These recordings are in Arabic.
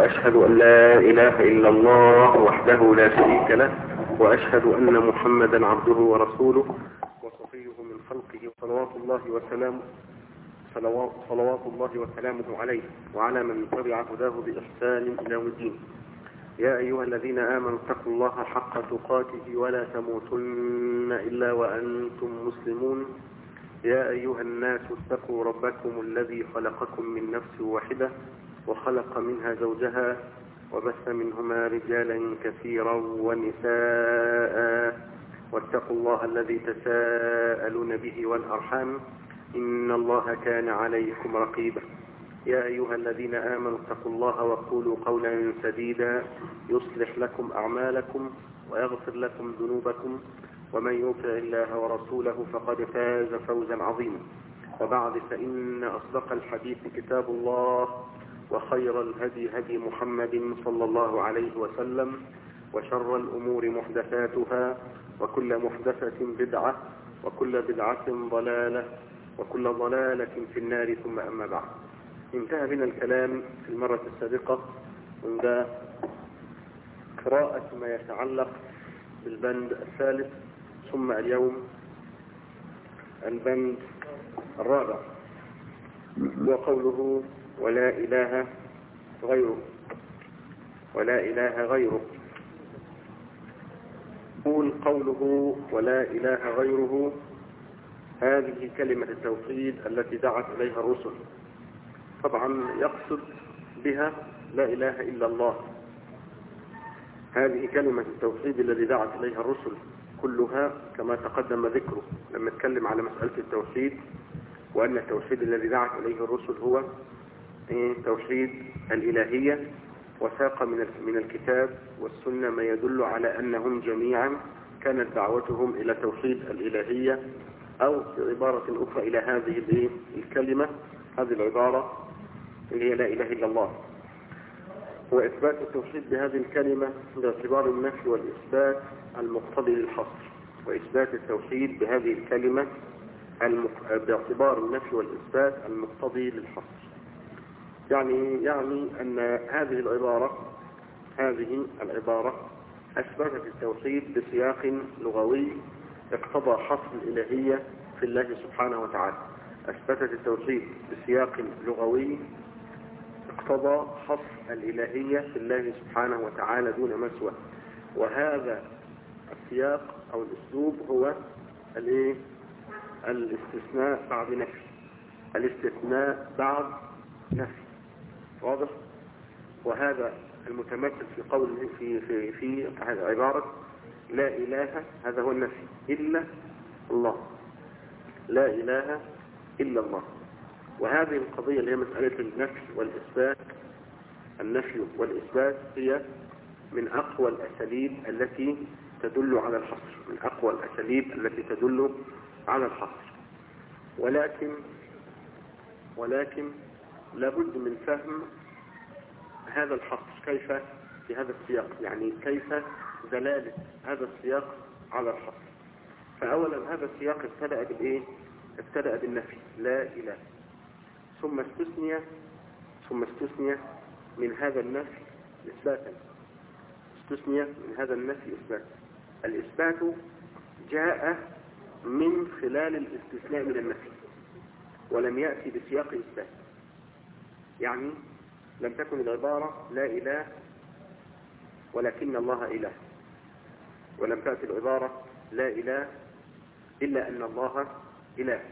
وأشهد أن لا إله إلا الله وحده لا شريك له، وأشهد أن محمدا عبده ورسوله وصفيه من خلقه، صلوات الله وسلامه عليه وعلى من تبع هداه بإحسان إلى يوم الدين. يا أيها الذين آمنوا اتقوا الله حق تقاته ولا تموتن إلا وأنتم مسلمون. يا أيها الناس اتقوا ربكم الذي خلقكم من نفس واحدة وخلق منها زوجها وبث منهما رجالا كثيرا ونساء، واتقوا الله الذي تساءلون به والأرحام إن الله كان عليكم رقيبا. يا أيها الذين آمنوا اتقوا الله وقولوا قولا سديدا يصلح لكم أعمالكم ويغفر لكم ذنوبكم، ومن يطع الله ورسوله فقد فاز فوزا عظيما. وبعد، فإن أصدق الحديث كتاب الله، وخير الهدي هدي محمد صلى الله عليه وسلم، وشر الأمور محدثاتها، وكل محدثة بدعة، وكل بدعة ضلالة، وكل ضلالة في النار. ثم أما بعد، انتهى بنا الكلام في المرة السابقة عند قراءة ما يتعلق بالبند الثالث، ثم اليوم البند الرابع، وقوله ولا إله غيره. ولا إله غيره، قوله ولا إله غيره، هذه كلمة التوحيد التي دعت إليها الرسل. طبعا يقصد بها لا إله إلا الله. هذه كلمة التوحيد التي دعت إليها الرسل كلها كما تقدم ذكره لما اتكلم على مسألة التوحيد، وأن التوحيد الذي دعت إليه الرسل هو توحيد الإلهية، وساق من الكتاب والسنة ما يدل على أنهم جميعا كانت دعوتهم إلى توحيد الإلهية، أو بعبارة أخرى إلى هذه الكلمة، هذه العبارة اللي هي لا إله إلا الله. وإثبات التوحيد بهذه الكلمة باعتبار النفي والإثبات المقتضي للحصر، وإثبات التوحيد بهذه الكلمة باعتبار النفي والإثبات المقتضي للحصر. يعني أن هذه العبارة أثبتت التوحيد بسياق لغوي اقتضى حصر الإلهية في الله سبحانه وتعالى. أثبتت التوحيد بسياق لغوي اقتضى حصر الإلهية في الله سبحانه وتعالى دون ما سواه. وهذا السياق أو الأسلوب هو الاستثناء بعد نفي. الاستثناء بعد نفي، واضح؟ وهذا المتمثل في قول في عبارة لا إله، هذا هو النفي، إلا الله. لا إله إلا الله. وهذه القضية اللي هي مسألة النفي والإثبات، النفي والإثبات هي من أقوى الأساليب التي تدل على الحصر، من أقوى الأساليب التي تدل على الحصر. ولكن لابد من فهم هذا الحصر كيف في هذا السياق، يعني كيف دلالة هذا السياق على الحصر. فأولا هذا السياق ابتدأ بالإيه؟ ابتدأ بالنفي لا إله، ثم استثني من هذا النفي إثباتا. استثني من هذا النفي إثباتا. الإثبات جاء من خلال الاستثناء من النفي، ولم يأتي بسياق إثبات. يعني لم تكن العبارة لا إله ولكن الله إله، ولم تأتي العبارة لا إله إلا أن الله إله،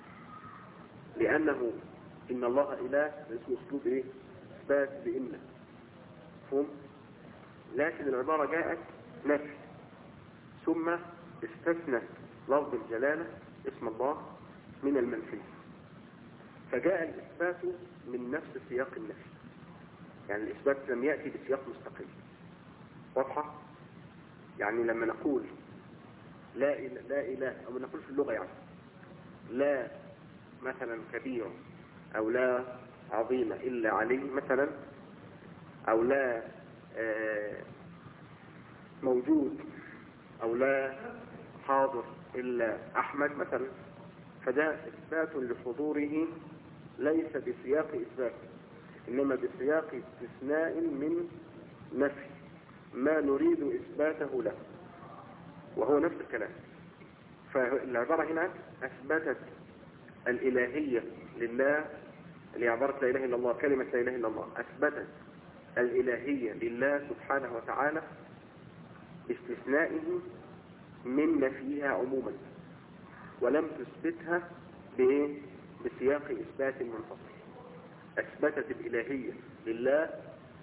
لأنه إن الله إله اسمه أسلوب إثبات بإن، فهم؟ لكن العبارة جاءت نفي، ثم استثنت لفظ الجلالة اسم الله من المنفي، فجاء الإثبات من نفس سياق النفي. يعني الإثبات لم يأتي بسياق مستقل. واضحة؟ يعني لما نقول لا إله، أو نقول في اللغة يعني لا مثلا كبير، أو لا عظيم إلا علي مثلا، أو لا موجود، أو لا حاضر إلا أحمد مثلا، فده إثبات لحضوره ليس بسياق إثبات. إنما بسياق استثناء من نفي ما نريد إثباته له، وهو نفس الكلام. فالعبارة هنا أثبتت الإلهية لله، اللي عبارة لا إله إلا الله، كلمة لا إله إلا الله أثبتت الإلهية لله سبحانه وتعالى باستثنائه من نفيها عموما، ولم تثبتها بسياق إثبات منفصل. أثبتت الإلهية لله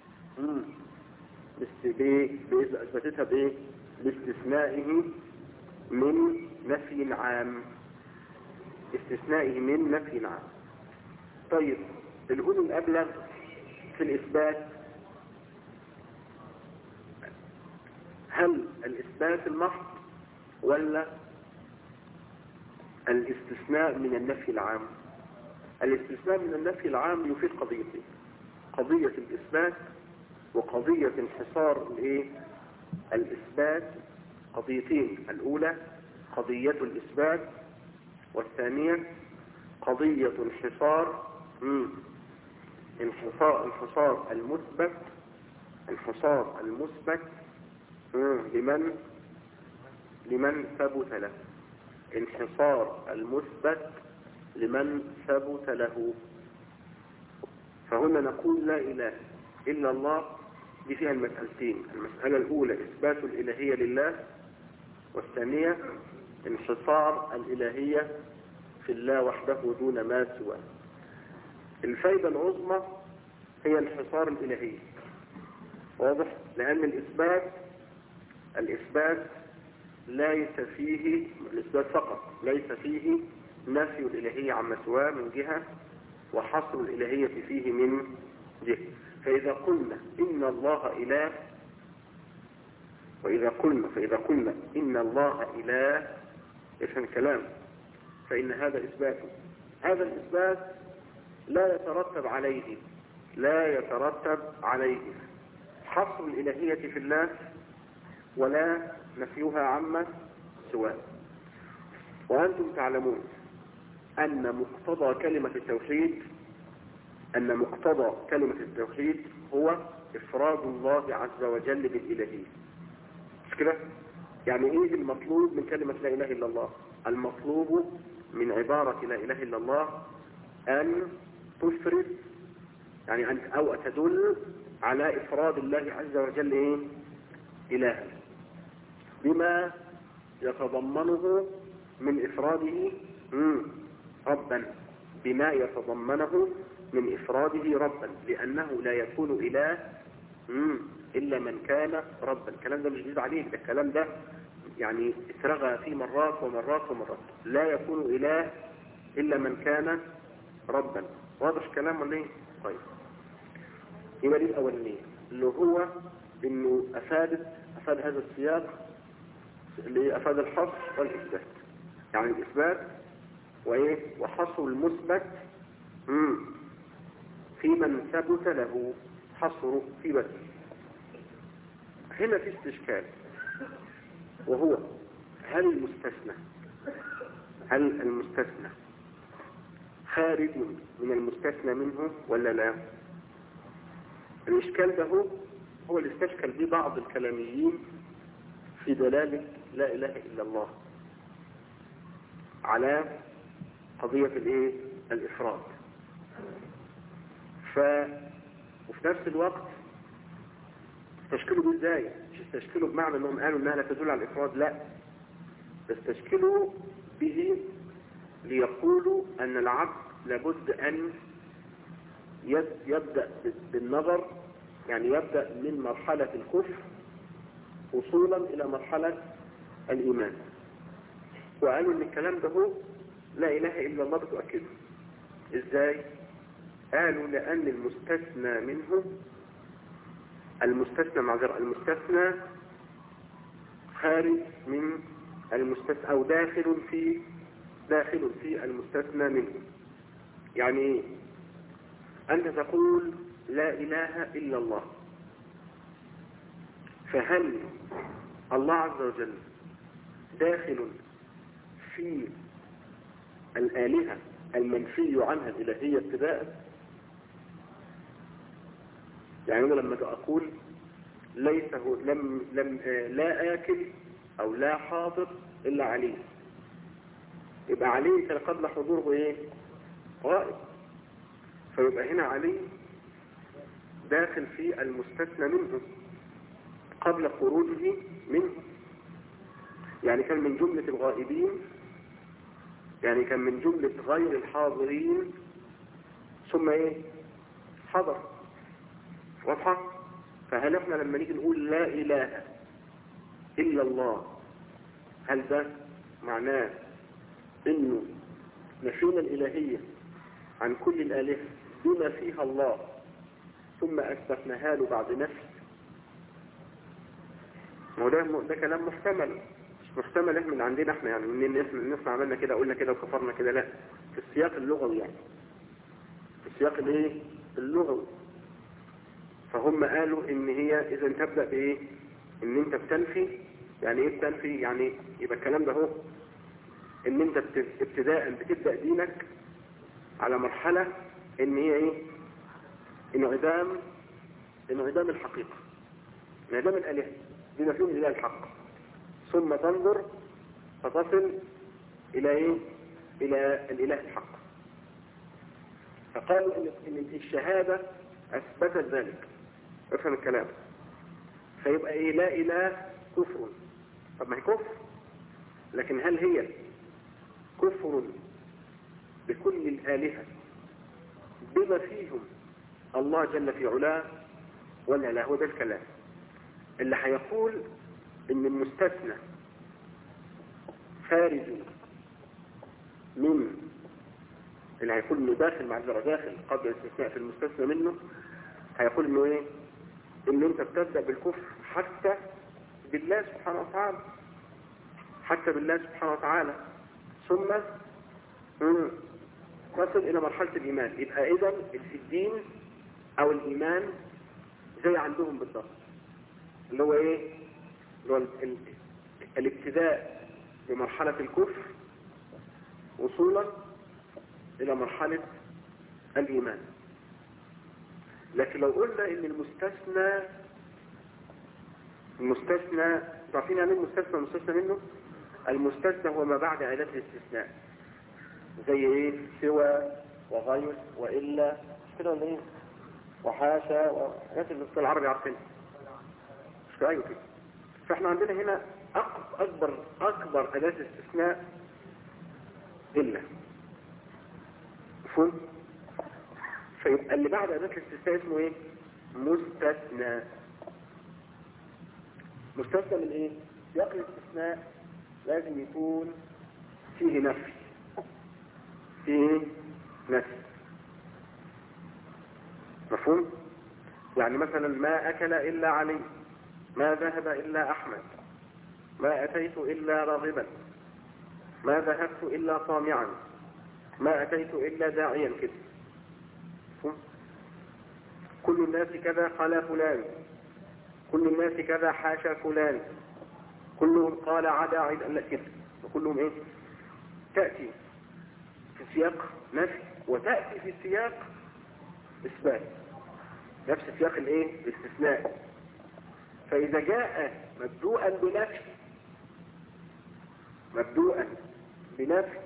أثبتتها باستثنائه من نفي عام، استثنائه من نفي عام. طيب الأولى الأبلغ في الإثبات، هل الإثبات المحض ولا الاستثناء من النفي العام؟ الاستثناء من النفي العام يفيد قضيتين: قضية الإثبات وقضية انحصار الإثبات. قضيتين: الأولى قضية الإثبات، والثانية قضية انحصار المثبت، انحصار المثبت لمن ثبت له، انحصار المثبت لمن ثبت له. فهنا نقول لا إله إلا الله، دي فيها المسألتين: المسألة الأولى إثبات الإلهية لله، والثانية انحصار الإلهية في الله وحده دون ما سواه. الفائدة العظمى هي انحصار الإلهية، واضح؟ لأن الإثبات ليس فيه، الإثبات فقط ليس فيه نفي الإلهية عما سواه من جهة، وحصر الإلهية فيه من جهة. فإذا قلنا إن الله إله، فإذا قلنا إن الله إله إيش الكلام؟ فإن هذا إثبات. هذا الإثبات لا يترتب عليه حصر الإلهية في الله ولا نفيها عما سواه. وأنتم تعلمون أن مقتضى كلمة التوحيد هو إفراد الله عز وجل بالإلهية. مش كده؟ يعني إيه المطلوب من كلمة لا إله إلا الله؟ المطلوب من عبارة لا إله إلا الله أن تفرد، يعني أو تدل على إفراد الله عز وجل إلها بما يتضمنه من إفراده ربا، بما يتضمنه من إفراده ربا، لأنه لا يكون إله إلا من كان ربا. الكلام ده مش جديد عليك، ده الكلام ده يعني اترغى فيه مرات ومرات ومرات. لا يكون إله إلا من كان ربا. واضح كلام ولا ايه؟ طيب يبقى دي الأولانية اللي هو إنه أفاد هذا السياق اللي أفاد الحصر والإثبات، يعني الإثبات وحصر المثبت في من ثبت له، حصره في بس. هنا في استشكال، وهو هل المستثنى خارج من المستثنى منه ولا لا؟ الإشكال ده هو اللي استشكل به بعض الكلاميين في دلالة لا إله إلا الله على قضية الإفراد. وفي نفس الوقت استشكلوا به ازاي؟ مش استشكلوا بمعنى انهم قالوا انها لا تدل على الإفراد، لا، استشكلوا به ليقولوا ان العبد لابد ان يبدأ بالنظر، يعني يبدأ من مرحلة الكفر وصولا الى مرحلة الإيمان. وقالوا ان الكلام ده لا إله إلا الله بتؤكده. ازاي؟ قالوا لأن المستثنى منه، المستثنى خارج من المستثنى أو داخل في المستثنى منه. يعني ايه؟ أنت تقول لا إله إلا الله، فهل الله عز وجل داخل في الآلهة المنفي عنها الإلهية ابتداء؟ يعني أنا لما أقول ليس هو لا آكل أو لا حاضر إلا علي، يبقى علي كان قبل حضوره إيه؟ غائب. فيبقى هنا علي داخل في المستثنى منه قبل خروجه منه، يعني كان من جملة الغائبين، يعني كان من جملة غير الحاضرين ثم ايه؟ حضر. واضحة؟ فهل احنا لما نيجي نقول لا اله الا الله، هل ده معناه انه نفينا الالهية عن كل الالهة بما فيها الله ثم اثبتناها له بعد نفي؟ ده كلام محتمل، مش محتمل من عندنا احنا، يعني من نسمع عملنا كده قلنا كده وكفرنا كده، لا، في السياق اللغوي، يعني في السياق الايه؟ اللغوي. فهم قالوا ان هي اذا تبدأ بايه؟ ان انت بتنفي. يعني ايه بتنفي؟ يعني يبقى الكلام ده هو ان انت ابتداء بتبدأ دينك على مرحلة ان هي ايه؟ انعدام الحقيقة، انعدام الالهة بما فيهم الاله الحق، ثم تنظر فتصل الى ايه؟ الى الاله الحق. فقالوا ان الشهادة اثبتت ذلك. افهم الكلام. فيبقى ايه؟ لا اله كفر. طب ما هي كفر، لكن هل هي كفر بكل الآلهة بما فيهم الله جل في علاه، ولا لا؟ هو ده الكلام اللي هيقول ان المستثنى خارج من، اللي هيقول انه داخل معذرة داخل قبل الاستثناء في المستثنى منه، هيقول انه ايه؟ ان انت بتبدأ بالكفر حتى بالله سبحانه وتعالى، حتى بالله سبحانه وتعالى، ثم تصل الى مرحلة الايمان. يبقى اذا الدين او الايمان زي عندهم بالضبط، اللي هو ايه؟ اللي هو الابتداء بمرحلة الكفر وصولا الى مرحلة الايمان. لكن لو قلنا ان المستثنى تعرفين يعني المستثنى منه؟ المستثنى هو ما بعد أداة الاستثناء، زي ايه؟ سوى وغير وإلا، مش كده ولا ايه؟ وحاشا وحاجات اللي في العربي عارفينها، مش كده؟ ايوه كده. فاحنا عندنا هنا اكبر أداة استثناء إلا، مفهوم؟ فيبقى اللي بعد أداة الاستثناء اسمه ايه؟ مستثنى. مستثنى من ايه؟ سياق الاستثناء لازم يكون فيه نفي، مفهوم؟ يعني مثلا ما أكل إلا علي، ما ذهب إلا أحمد، ما أتيت إلا راغبا، ما ذهبت إلا طامعا، ما أتيت إلا داعيا كده. كل الناس كذا قال فلان، كل الناس كذا حاشا فلان، كلهم قال عدا لا كده. وكلهم ايه؟ تأتي في سياق نفي وتأتي في سياق إثبات، نفس سياق الايه؟ الاستثناء. فإذا جاء مبدوءا بنفي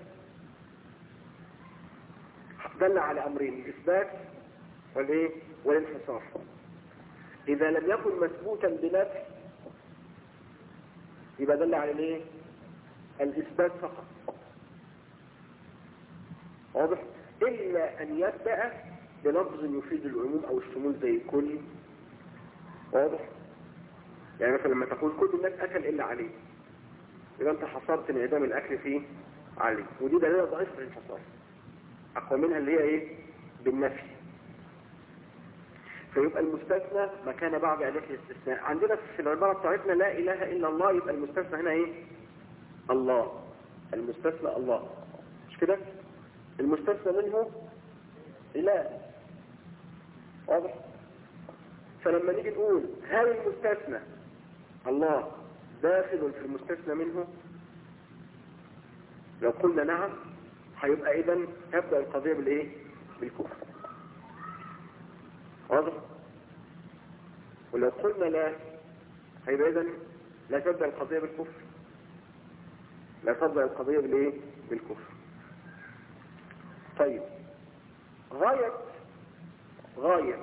دل على أمرين: الإثبات والايه؟ والانحصار. إذا لم يكن مثبوتا بنفي يبقى دل على الايه؟ الإثبات فقط. واضح؟ إلا أن يبدأ بلفظ يفيد العموم أو الشمول زي كل. واضح؟ يعني مثلا لما تقول كل الناس أكل إلا علي، يبقى أنت حصرت انعدام الأكل فيه علي، ودي دليل ضعيف في الانحصار، أقوى منها اللي هي إيه؟ بالنفي. فيبقى المستثنى ما كان بعد أداة الاستثناء. عندنا في العبارة بتاعتنا لا إله إلا الله، يبقى المستثنى هنا إيه؟ الله. المستثنى الله، مش كده؟ المستثنى منه إله. واضح؟ فلما نيجي نقول هل المستثنى الله داخل في المستثنى منه، لو قلنا نعم هيبقى إذن تبدأ القضية بالإيه؟ بالكفر. واضح؟ ولو قلنا لا هيبقى إذن لا تبدأ القضية بالكفر، لا تبدأ القضية بالإيه؟ بالكفر. طيب غاية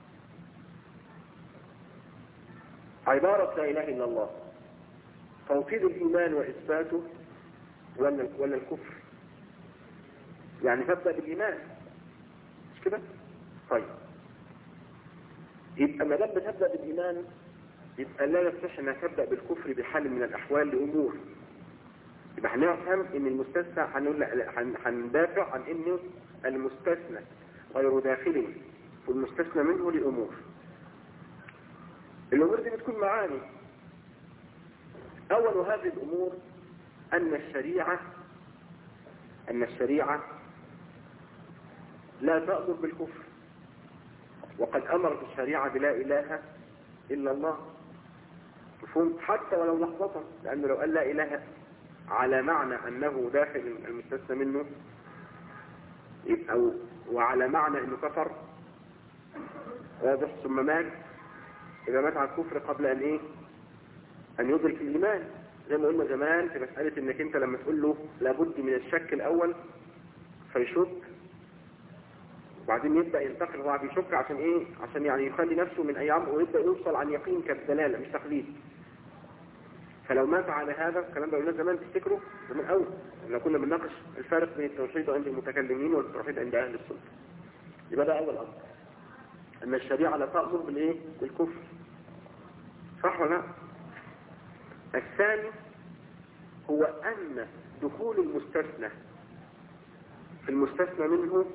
عبارة لا إله إلا الله توحيد الإيمان وإثباته ولا الكفر؟ يعني تبدأ بالإيمان مش كده؟ طيب يبقى ما دام بتبدأ بالإيمان يبقى لا يصح أنها تبدأ بالكفر بحال من الأحوال لأمور. يبقى هنفهم ان المستثنى هندافع عن انه المستثنى غير داخل والمستثنى منه لأمور. الأمور دي بتكون معاني. أول هذه الأمور أن الشريعة لا تأمر بالكفر، وقد أمر بالشريعة بلا إله إلا الله، مفهوم؟ حتى ولو لحظة، لأنه لو قال لا إله على معنى أنه داخل المستثنى منه وعلى معنى أنه كفر واضح ثم مات، إذا مات على الكفر قبل أن إيه؟ أن يدرك الإيمان، زي ما قلنا زمان في مسألة إنك أنت لما تقول له لابد من الشك الأول فيشك، وبعدين يبدأ ينتقل وهو بيشك عشان إيه؟ عشان يعني يخلي نفسه من أيام ويبدأ يوصل عن يقين كالدلالة مش تقليد. فلو مات على هذا الكلام ده قلنا زمان تفتكروا زمان أول لما كنا بنناقش الفارق بين التوحيد عند المتكلمين والتوحيد عند أهل السنة. يبقى ده أول أمر، أن الشريعة لا تأمر بالإيه؟ بالكفر، صح ولا لا؟ الثاني هو أن دخول المستثنى في المستثنى منه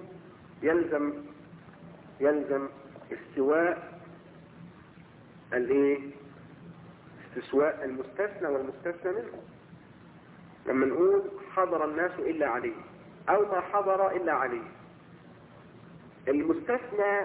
يلزم استواء الايه؟ استسواء المستثنى والمستثنى منه. لما نقول حضر الناس إلا عليه أو ما حضر إلا عليه، المستثنى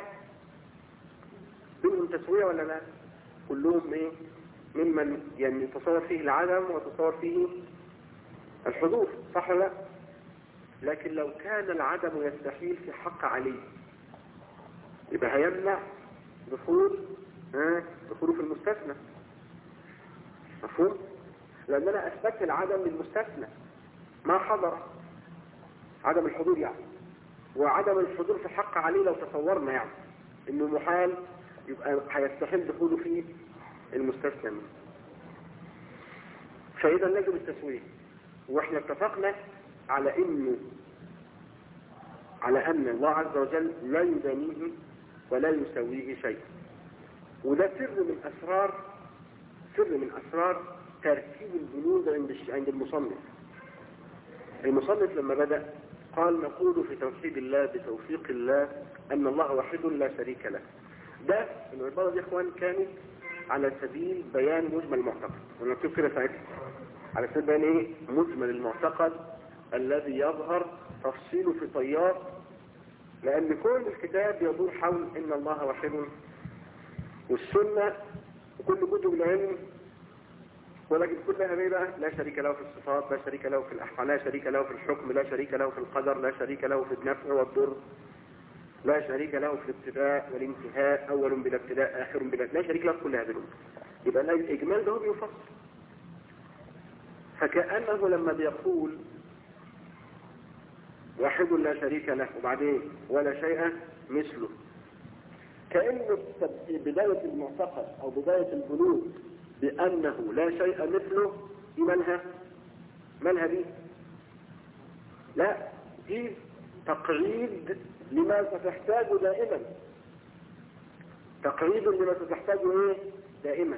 بينهم تسوية ولا لا؟ كلهم ايه؟ ممن يعني يتصور فيه العدم ويتصور فيه الحضور، صح ولا لا؟ لكن لو كان العدم يستحيل في حق علي يبقى هيمنع دخوله في المستثنى، مفهوم؟ لأن أنا أثبت العدم للمستثنى ما حضر، عدم الحضور يعني، وعدم الحضور في حق علي لو تصورنا يعني إنه محال يبقى هيستحيل دخوله في المستثنى منه. فإذا لازم التسوية، واحنا اتفقنا على أن الله عز وجل لا يدانيه ولا يسويه شيء، وده سر من أسرار ترتيب البنود عند المصنف. المصنف لما بدأ قال نقول في توحيد الله بتوفيق الله أن الله واحد لا شريك له. ده العبارة دي اخوان كانت على سبيل بيان مجمل المعتقد، ونكتب كده ساعتها على سبيل بيان ايه؟ مجمل المعتقد الذي يظهر تفصيله في طيات، لأن كل الكتاب يدور حول إن الله واحد، والسنة وكل كتب العلم ولكن كلها ايه بقى؟ لا شريك له في الصفات، لا شريك له في الأحكام، لا شريك له في الحكم، لا شريك له في القدر، لا شريك له في النفع والضر، لا شريك له في الابتداء والانتهاء، أول بلا ابتداء آخر بلا، لا شريك له في كل هذه الأمور. يبقى الإجمال ده بيفصل. فكأنه لما بيقول واحد لا شريك له وبعدين ولا شيء مثله، كأنه بداية المعتقد أو بداية البلوغ بأنه لا شيء مثله دي مالها دي؟ لا، دي تقعيد لما ستحتاج دائما، تقعيد لما ستحتاج ايه؟ دائما،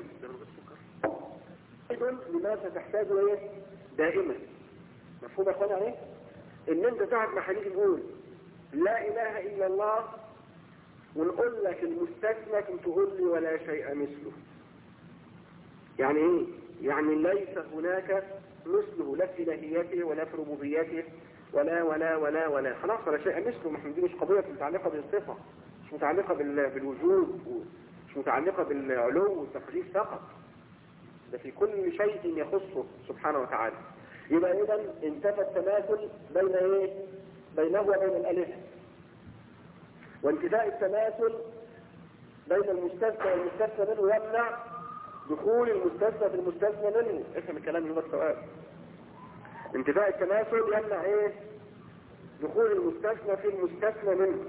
تقعيد لما ستحتاج ايه؟ دائما. مفهوم يا اخوانا عليه؟ ان انت ساعة ما هنيجي نقول لا اله الا الله ونقول لك المستثنى كنت تقول لي ولا شيء مثله. يعني ايه؟ يعني ليس هناك مثله لا في الهيته ولا في ربوبيته ولا ولا ولا ولا خلاص ولا شيء مثله. ما دي مش قضية متعلقة بالصفة، مش متعلقة بالوجود، مش متعلقة بالعلو والتقديس فقط، ده في كل شيء يخصه سبحانه وتعالى. يبقى إذا انتفى التماثل بين ايه؟ بينه وبين الآلهة. وانتفاء التماثل بين المستثنى والمستثنى منه يمنع دخول المستثنى في المستثنى منه. افهم الكلام هو السؤال. انتفاء التماثل يمنع ايه؟ دخول المستثنى في المستثنى منه.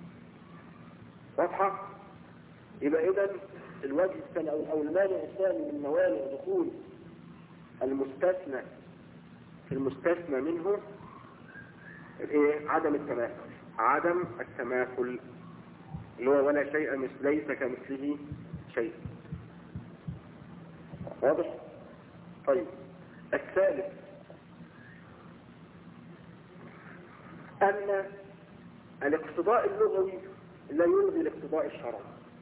واضحة؟ يبقى اذا الوجه الثاني او المانع الثاني من موانع دخول المستثنى في المستثنى منه ايه؟ عدم التماثل. عدم التماثل اللي هو ولا شيء ليس كمثله شيء. واضح؟ طيب الثالث أن الاقتضاء اللغوي لا يلغي الاقتضاء الشرعي.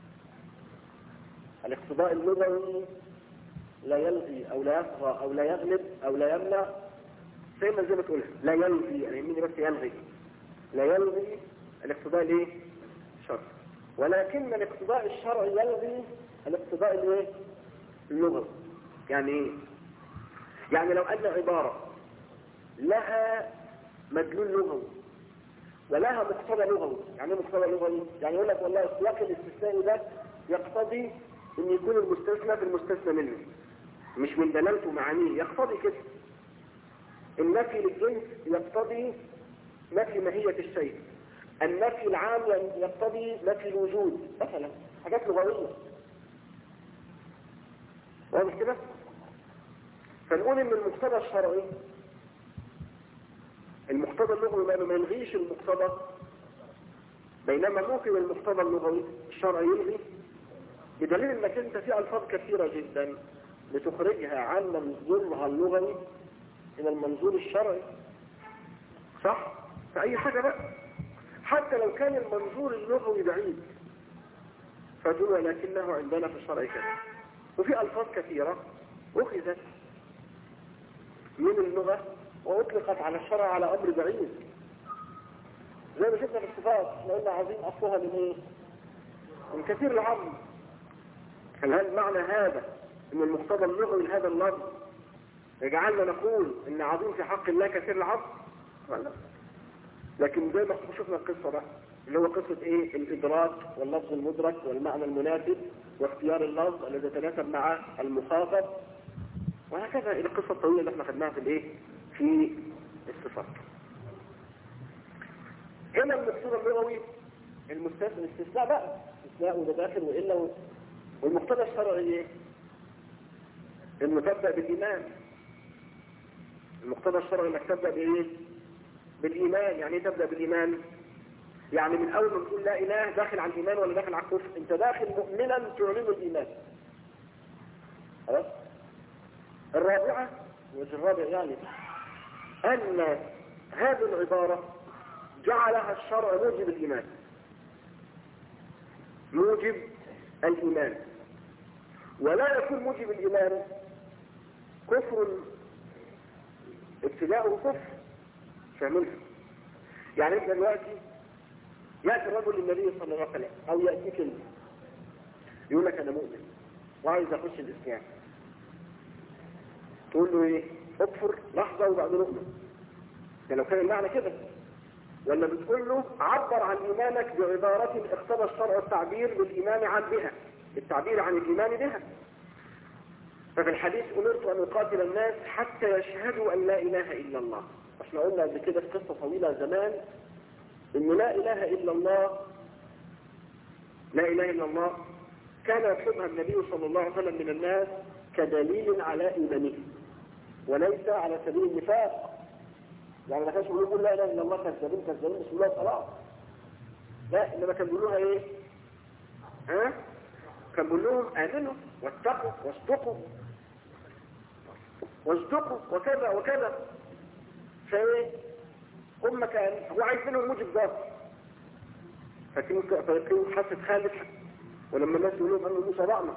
الاقتضاء اللغوي لا يلغي أو لا يطغى أو لا يغلب أو لا يمنع، زي ما تقولها لا يلغي، يعني يهمني بس يلغي، لا يلغي الاقتضاء الايه؟ الشرعي. ولكن الاقتضاء الشرعي يلغي الاقتضاء الايه؟ اللغوي. يعني ايه؟ يعني لو أن عبارة لها مدلول لغوي ولها مقتضى لغوي. يعني ايه مقتضى لغوي؟ يعني يقول لك والله السياق الاستثنائي ده يقتضي ان يكون المستثنى في المستثنى منه، مش من دلالته معانيه، يقتضي كده. النفي للجنس يقتضي نفي ماهية الشيء. النفي العام يقتضي نفي الوجود مثلا، حاجات لغوية. واضح كده؟ فنقول ان المقتضى الشرعي المقتضى اللغوي ما يلغيش المقتضى، بينما ممكن المقتضى اللغوي الشرعي يلغي، بدليل انك انت في الفاظ كثيرة جدا لتخرجها عن منظورها اللغوي الى المنظور الشرعي. صح؟ فأي حاجة بقى حتى لو كان المنظور اللغوي بعيد فتقول ولكنه عندنا في الشرع كذا. وفي ألفاظ كثيرة أخذت من اللغة وأطلقت على الشرع على أمر بعيد، زي ما شفنا في الصفات لأن عظيم أصلها من إيه؟ من كثير العظم. هل معنى هذا أن المقتضى اللغوي لهذا اللفظ يجعلنا نقول أن عظيم في حق الله كثير العظم؟ لا. لكن زي ما شفنا القصة بقى اللي هو قصة ايه؟ الإدراك واللفظ المدرك والمعنى المناسب واختيار اللفظ الذي يتناسب مع المخاطب، وهكذا القصة الطويلة اللي احنا خدناها في الايه؟ في الصفات. هنا المقتضى اللغوي الاستثناء بقى، استثناء وده داخل وإلا والمقتضى الشرعي ايه؟ انه تبدأ بالإيمان. المقتضى الشرعي انك تبدأ بايه؟ بالإيمان. يعني ايه تبدأ بالإيمان؟ يعني من أول ما تقول لا إله داخل على الإيمان ولا داخل على الكفر؟ أنت داخل مؤمنا تعلن الإيمان. خلاص؟ الرابعة وجه الرابع يعني أن هذه العبارة جعلها الشرع موجب الإيمان. موجب الإيمان. ولا يكون موجب الإيمان كفر ابتداؤه كفر. فاهمينها؟ يعني انت دلوقتي يأتي الرجل للنبي صلى الله عليه وسلم او يأتيك انت يقول لك انا مؤمن وعايز اخش الاسلام، تقول له ايه؟ اكفر لحظة وبعدين اؤمن. ده لو كان المعنى كده. ولا بتقول له عبر عن ايمانك بعبارة اقتضى الشرع التعبير بالايمان عن بها، التعبير عن الايمان بها. ففي الحديث امرت ان اقاتل الناس حتى يشهدوا ان لا اله الا الله. احنا قلنا قبل كده في قصة طويلة زمان ان لا اله الا الله، لا اله الا الله كان يطلبها النبي صلى الله عليه وسلم من الناس كدليل على ايمانه وليس على سبيل النفاق. يعني ما كانش بيقول لا اله الا الله كذابين كذابين بسم الله خلاص، لا، انما كان بيقولوها ايه؟ كان بيقول لهم امنوا واتقوا واصدقوا وكذا وكذا. فايه؟ هم كان هو عايز منهم موجب ذات، فكانوا حاسة خالد. ولما الناس يقولوا لهم انه صدقنا،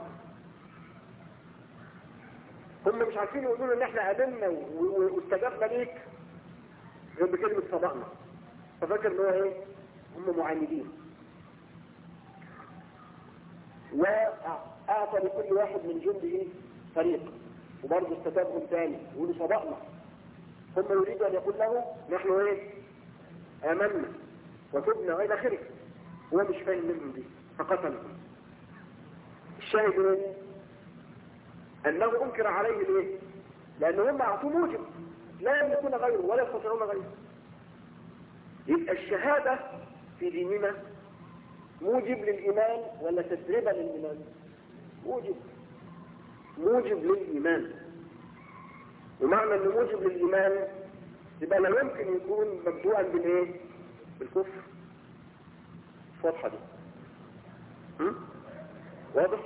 هم مش عارفين يقولوا ان احنا امنا واستجبنا ليك غير بكلمة صدقنا. ففكر ان هو ايه؟ هم معاندين. واعطى لكل واحد من جنده فريق وبرضه استتابهم ثاني يقولوا صدقنا. هم يريدوا ان يقول له نحن ايه؟ امنا وتبنا والى اخره. هو مش فاهم منهم دي فقتلهم. الشاهد ايه؟ انه انكر عليه ليه؟ لان هم اعطوه موجب لا يملكون غيره ولا يستطيعون غيره. يبقى الشهادة في ديننا موجب للإيمان ولا تسريبا للإيمان؟ موجب للإيمان. ومعنى أنه موجب للإيمان يبقى لا يمكن يكون مبدوءا بالإيه؟ بالكفر. واضحة دي؟ واضح؟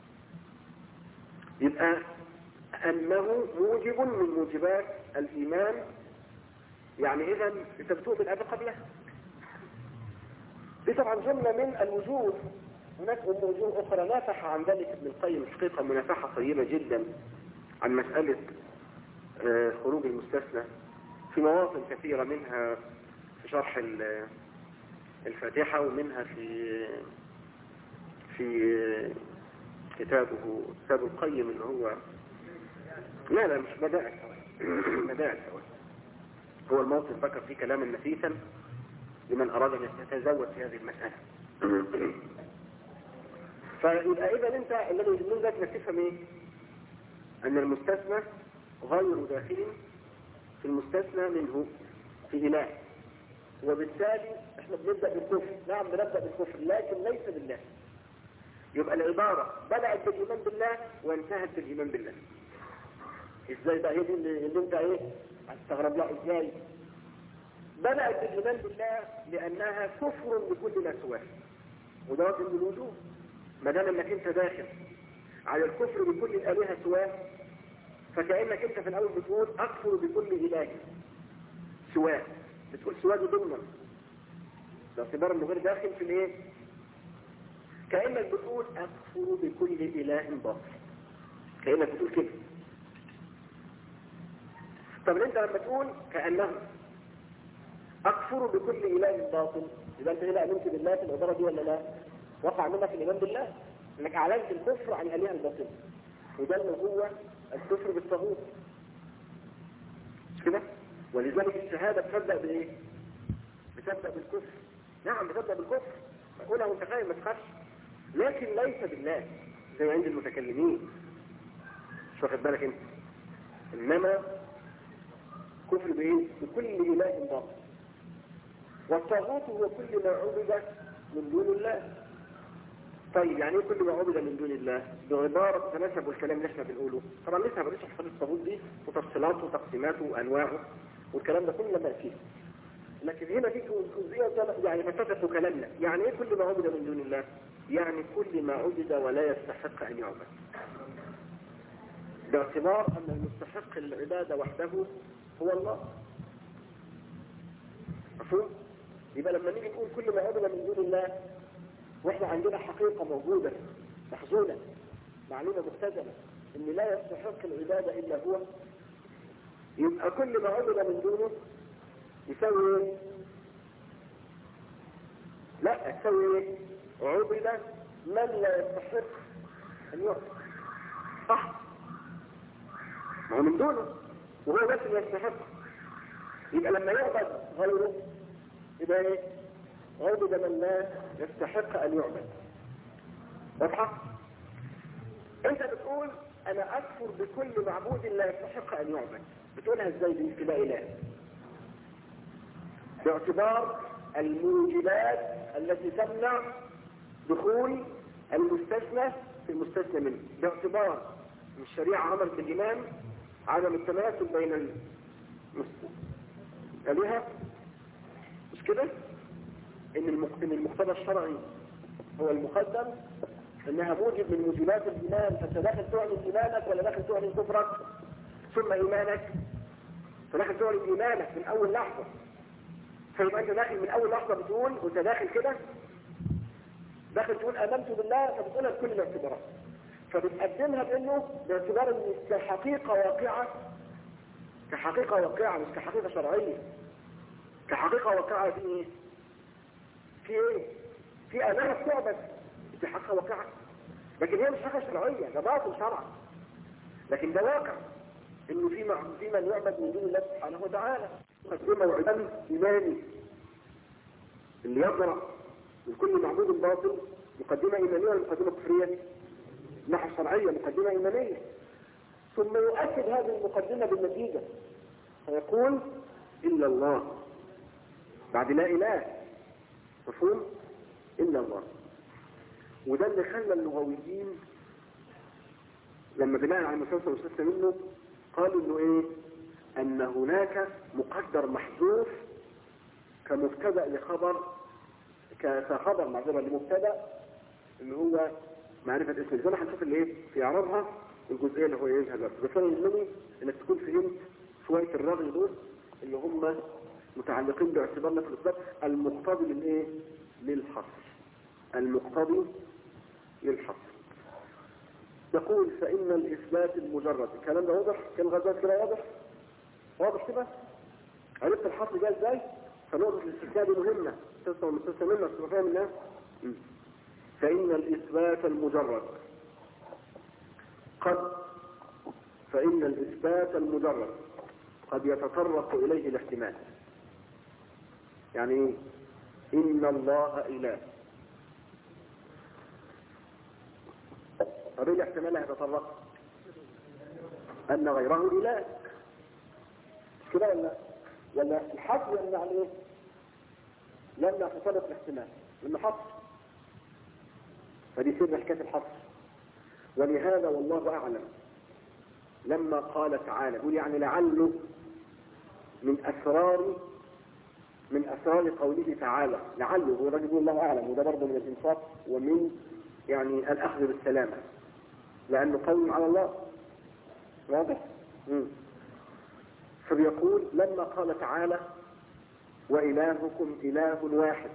يبقى أنه موجب من موجبات الإيمان. يعني إذا أنت بتؤمن بالآب قبله. دي طبعا جملة من الوجوه. هناك وجوه أخرى نافح عن ذلك ابن القيم حقيقة منافحة طيبة جدا عن مسألة خروج المستثنى في مواطن كثيرة، منها في شرح الفاتحة، ومنها في كتابه كتاب القيم اللي هو لا مش بدائع الفوائد. هو الموطن فكر فيه كلاما نفيسا لمن أراد أن يتزود في هذه المسألة. فيبقى إذا أنت الذي يجب ذلك أنك تفهم إيه؟ أن المستثنى غير داخل في المستثنى منه في إله، وبالتالي احنا بنبدأ بالكفر. نعم بنبدأ بالكفر لكن ليس بالله. يبقى العبارة بدأت بالإيمان بالله وانتهت بالإيمان بالله. ازاي بقى؟ هي دي اللي انت ايه هتستغرب لها. ازاي بدأت بالإيمان بالله؟ لأنها كفر بكل ما سواه، وده وجه من الوجوه. ما دام انك انت داخل على الكفر بكل الآلهة سواه، فكأنك انت في الأول بتقول أكفر بكل إله سواه. بتقول سواه دي ضمنا باعتبار انه غير داخل في الايه؟ كأنك بتقول أكفر بكل إله باطل. كأنك بتقول كده. طب انت لما تقول كأنه أكفر بكل إله باطل، يبقى انت هنا أمنت بالله في العبارة دي ولا لا؟ وقع منك الإيمان بالله انك أعلنت الكفر عن الآلهة الباطلة، وده اللي هو الكفر بالطاغوت. مش كده؟ ولذلك الشهادة بتبدأ بإيه؟ بتبدأ بالكفر. نعم بتبدأ بالكفر، قولها وانت خايف ما تخافش، لكن ليس بالله زي عند المتكلمين. مش واخد بالك انت؟ انما كفر بايه؟ بكل اله باطل. والطاغوت هو كل ما عبد من دون الله. طيب يعني ايه كل ما عبد من دون الله؟ بعبارة تناسب الكلام اللي احنا بنقوله. طبعا لسه هنشرح في الطاغوت دي وتفصيلاته وتقسيماته وانواعه والكلام ده كله لما فيه. لكن هنا في جزئيه يعني نتفق كلامنا. يعني ايه كل ما عبد من دون الله؟ يعني كل ما عبد ولا يستحق ان يعبد، باعتبار ان المستحق للعباده وحده هو الله. مفهوم؟ يبقى لما نيجي نقول كل ما عبد من دون الله، واحنا عندنا حقيقه موجوده محزونه معلومه مختزنه ان لا يستحق العباده الا هو، يبقى كل ما عبد من دونه يسوي ايه؟ لا تسوي ايه؟ عبد من لا يستحق ان يعبد. صح؟ ما هو من دونه وهو بس اللي يستحق. يبقى لما يعبد غيره يبقى ايه؟ عبد من لا يستحق ان يعبد. واضحه؟ انت بتقول انا اكفر بكل معبود لا يستحق ان يعبد. بتقولها ازاي دي في لا اله؟ باعتبار الموجبات التي تمنع دخول المستثنى في المستثنى منه، باعتبار الشريعة أمرت بالإيمان عدم التماثل بين الآلهة. مش كده؟ إن المقتضى الشرعي هو المقدم، إنها موجب من موجبات الإيمان. فأنت داخل تعلن إيمانك ولا داخل تعلن كفرك ثم إيمانك؟ فداخل تعلن إيمانك من أول لحظة. فيبقى انت داخل من اول لحظة بتقول وانت داخل كده داخل تقول امنت بالله، فبتقولها بكل الاعتبارات. فبتقدمها بانه باعتبار ان كحقيقة واقعة، كحقيقة واقعة مش كحقيقة شرعية. كحقيقة واقعة في ايه؟ في ايه؟ في آلهة تعبد، دي حقيقة واقعة، لكن هي مش حقيقة شرعية، ده باطل شرعا، لكن ده واقع انه في من يعبد من دون الله سبحانه وتعالى. مقدمة وعدم إيماني اللي يظهر من كل معبود باطل، مقدمة إيمانية ولا مقدمة كفرية؟ الناحية الشرعية مقدمة إيمانية، ثم يؤكد هذه المقدمة بالنتيجة فيقول إلا الله بعد لا إله، مفهوم؟ إلا الله. وده اللي خلى اللغويين لما بناء على المسلسل واستثنى منه قالوا إنه إيه؟ أن هناك مقدر محذوف كمبتدأ لخبر، كخبر معذرة لمبتدأ اللي هو معرفة اسم. زي ما هنشوف الايه في اعرابها الجزئية اللي هو ايه هذا. بس انا يهمني انك تكون فهمت شوية الرغي دول اللي هم متعلقين باعتبار لك الاثبات المقتضي للايه؟ للحصر. المقتضي للحصر. يقول فإن الإثبات المجرد، الكلام ده واضح؟ كان غزات كده واضح؟ واضح كده؟ عرفت الحصر جاء ازاي؟ فنقطة الاستثناء دي مهمة، تستوى من تستوى منها تستوى فاهم منها؟ فإن الإثبات المجرد قد يتطرق إليه الاحتمال. يعني إن الله إله، طب الاحتمال هيتطرق أن غيره إله، مش كده ولا الحصر يمنع عليه؟ لما تطرق الاحتمال لما حصر، فدي سر حكاية الحصر. ولهذا والله أعلم لما قال تعالى يقول يعني لعله من أسرار قوله تعالى، لعله هو الرجل يقول الله أعلم، وده برضه من الإنصاف ومن يعني الأخذ بالسلامة لأنه قول على الله واضح. فبيقول لما قال تعالى وإلهكم إله واحد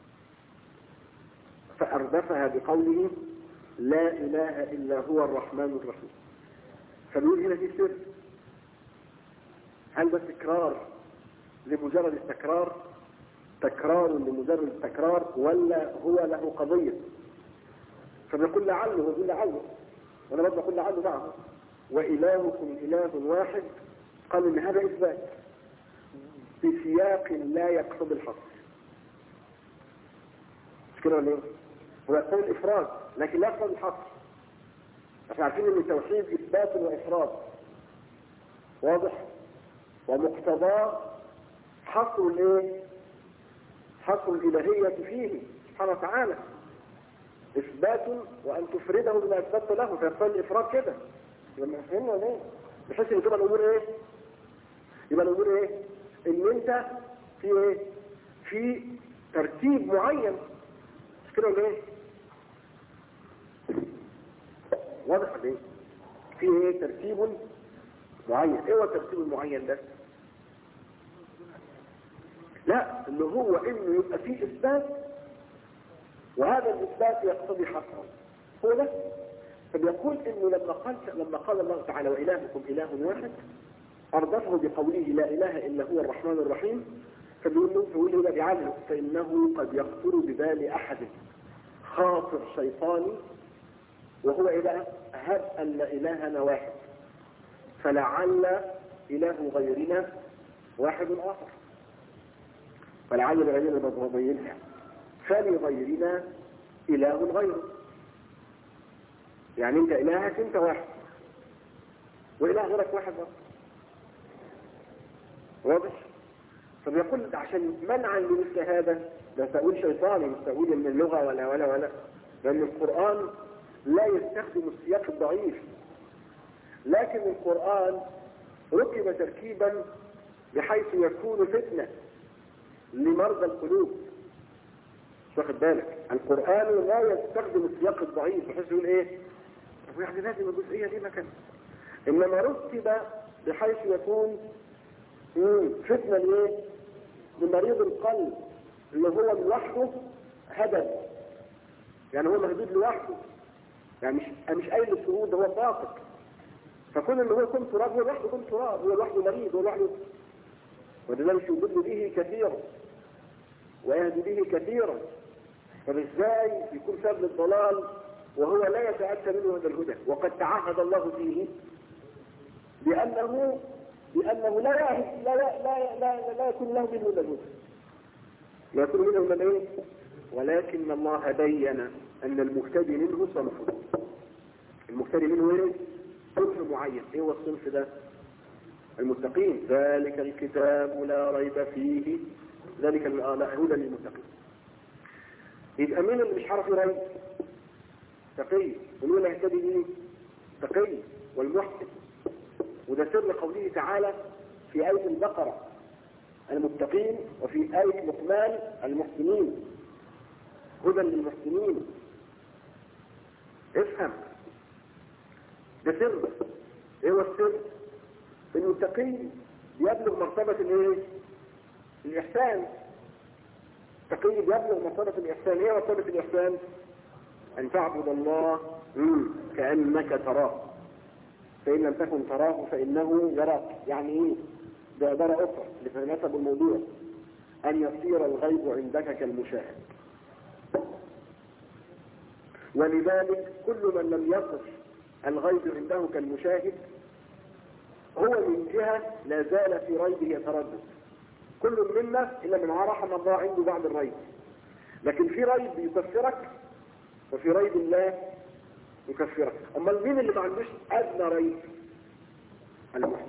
فأردفها بقوله لا إله إلا هو الرحمن الرحيم. فبيقول هنا في سر، هل ده تكرار لمجرد التكرار، تكرار لمجرد التكرار، ولا هو له قضية؟ فبيقول لعله، ويقول لعله، وانا برضه اقول لعله معه. وإلهكم إله واحد، قال ان هذا إثبات بسياق لا يقصد الحصر، مش كده ولا ايه؟ هو يقول إفراد لكن لا يقصد الحصر. احنا عارفين ان التوحيد إثبات وإفراد واضح، ومقتضاه حصر الايه؟ حصر الإلهية فيه سبحانه وتعالى، إثبات وأن تفرده بما أثبت له، فيقول الإفراد كده. لما فهمنا ليه؟ بحيث ان تبقى الأمور ايه؟ يبقى الأمور ايه؟ ان انت في ايه؟ في ترتيب معين، مش كده ولا ايه؟ واضح ليه؟ في ايه؟ ترتيب معين. ايه هو الترتيب المعين ده؟ لا، اللي هو انه يبقى فيه اثبات وهذا الاثبات يقتضي حصرا، هو ده. فبيقول انه لما قال الله تعالى والهكم اله واحد اردفه بقوله لا اله الا هو الرحمن الرحيم، فبيقول له بعدله فانه قد يخطر ببال احد خاطر شيطاني وهو ايه بقى؟ هب ان الهنا واحد فلعل اله غيرنا واحد اخر، فلعل غيرنا مضمضينها فلغيرنا اله غيره. يعني انت الهك انت واحد واله غيرك واحد بقى. واضح؟ فبيقول عشان منعا لمثل هذا، لا تقول شيطاني، مش تقول من اللغة ولا لأن القرآن لا يستخدم السياق الضعيف، لكن القرآن ركب تركيبا بحيث يكون فتنة لمرضى القلوب. مش واخد بالك؟ القرآن لا يستخدم السياق الضعيف بحيث يقول ايه؟ يعني لازم الجزئية دي مكان، انما ركب بحيث يكون فتنة ليه؟ لمريض القلب اللي هو لوحده هدد، يعني هو مهدود لوحده، يعني مش قايل الشهود، هو فاسق. فكون ان هو يكون تراب، هو لوحده يكون تراب، هو لوحده مريض، هو لوحده، ولذلك يضل به كثيرا ويهدي به كثيرا. فازاي يكون سبب للضلال وهو لا يتأتى منه هذا الهدى، وقد تعهد الله فيه بأنه لا يكون له منه الا الهدى، لا يكون منه الا الايه؟ ولكن الله بين ان المهتدي منه صنف، المقتدي منه ايه؟ صنف معين. ايه هو الصنف ده؟ المتقين. ذلك الكتاب لا ريب فيه، ذلك لا هدى للمتقين. يبقى مين اللي مش عارف يريب؟ تقي. ونقول يهتدي مين؟ تقي والمحسن. وده سر قوله تعالى في آية البقرة المتقين، وفي آية لقمان المحسنين، هدى للمحسنين. افهم ده سر. ايه هو السر؟ المتقي يبلغ مرتبة الايه؟ الإحسان. التقي يبلغ مرتبة الإحسان. ايه مرتبة الإحسان؟ أن تعبد الله كأنك تراه، فإن لم تكن تراه فإنه يراك. يعني ايه؟ ده عبارة أخرى لتناسب الموضوع. أن يصير الغيب عندك كالمشاهد. ولذلك كل من لم يصف الغيب عنده كالمشاهد هو من جهة لا زال في ريبه يتردد. كل منا إلا من رحم الله عنده بعد الريب. لكن في ريب يكفرك، وفي ريب الله يكفرك. أما مين اللي ما عندوش أدنى ريب؟ المحسن.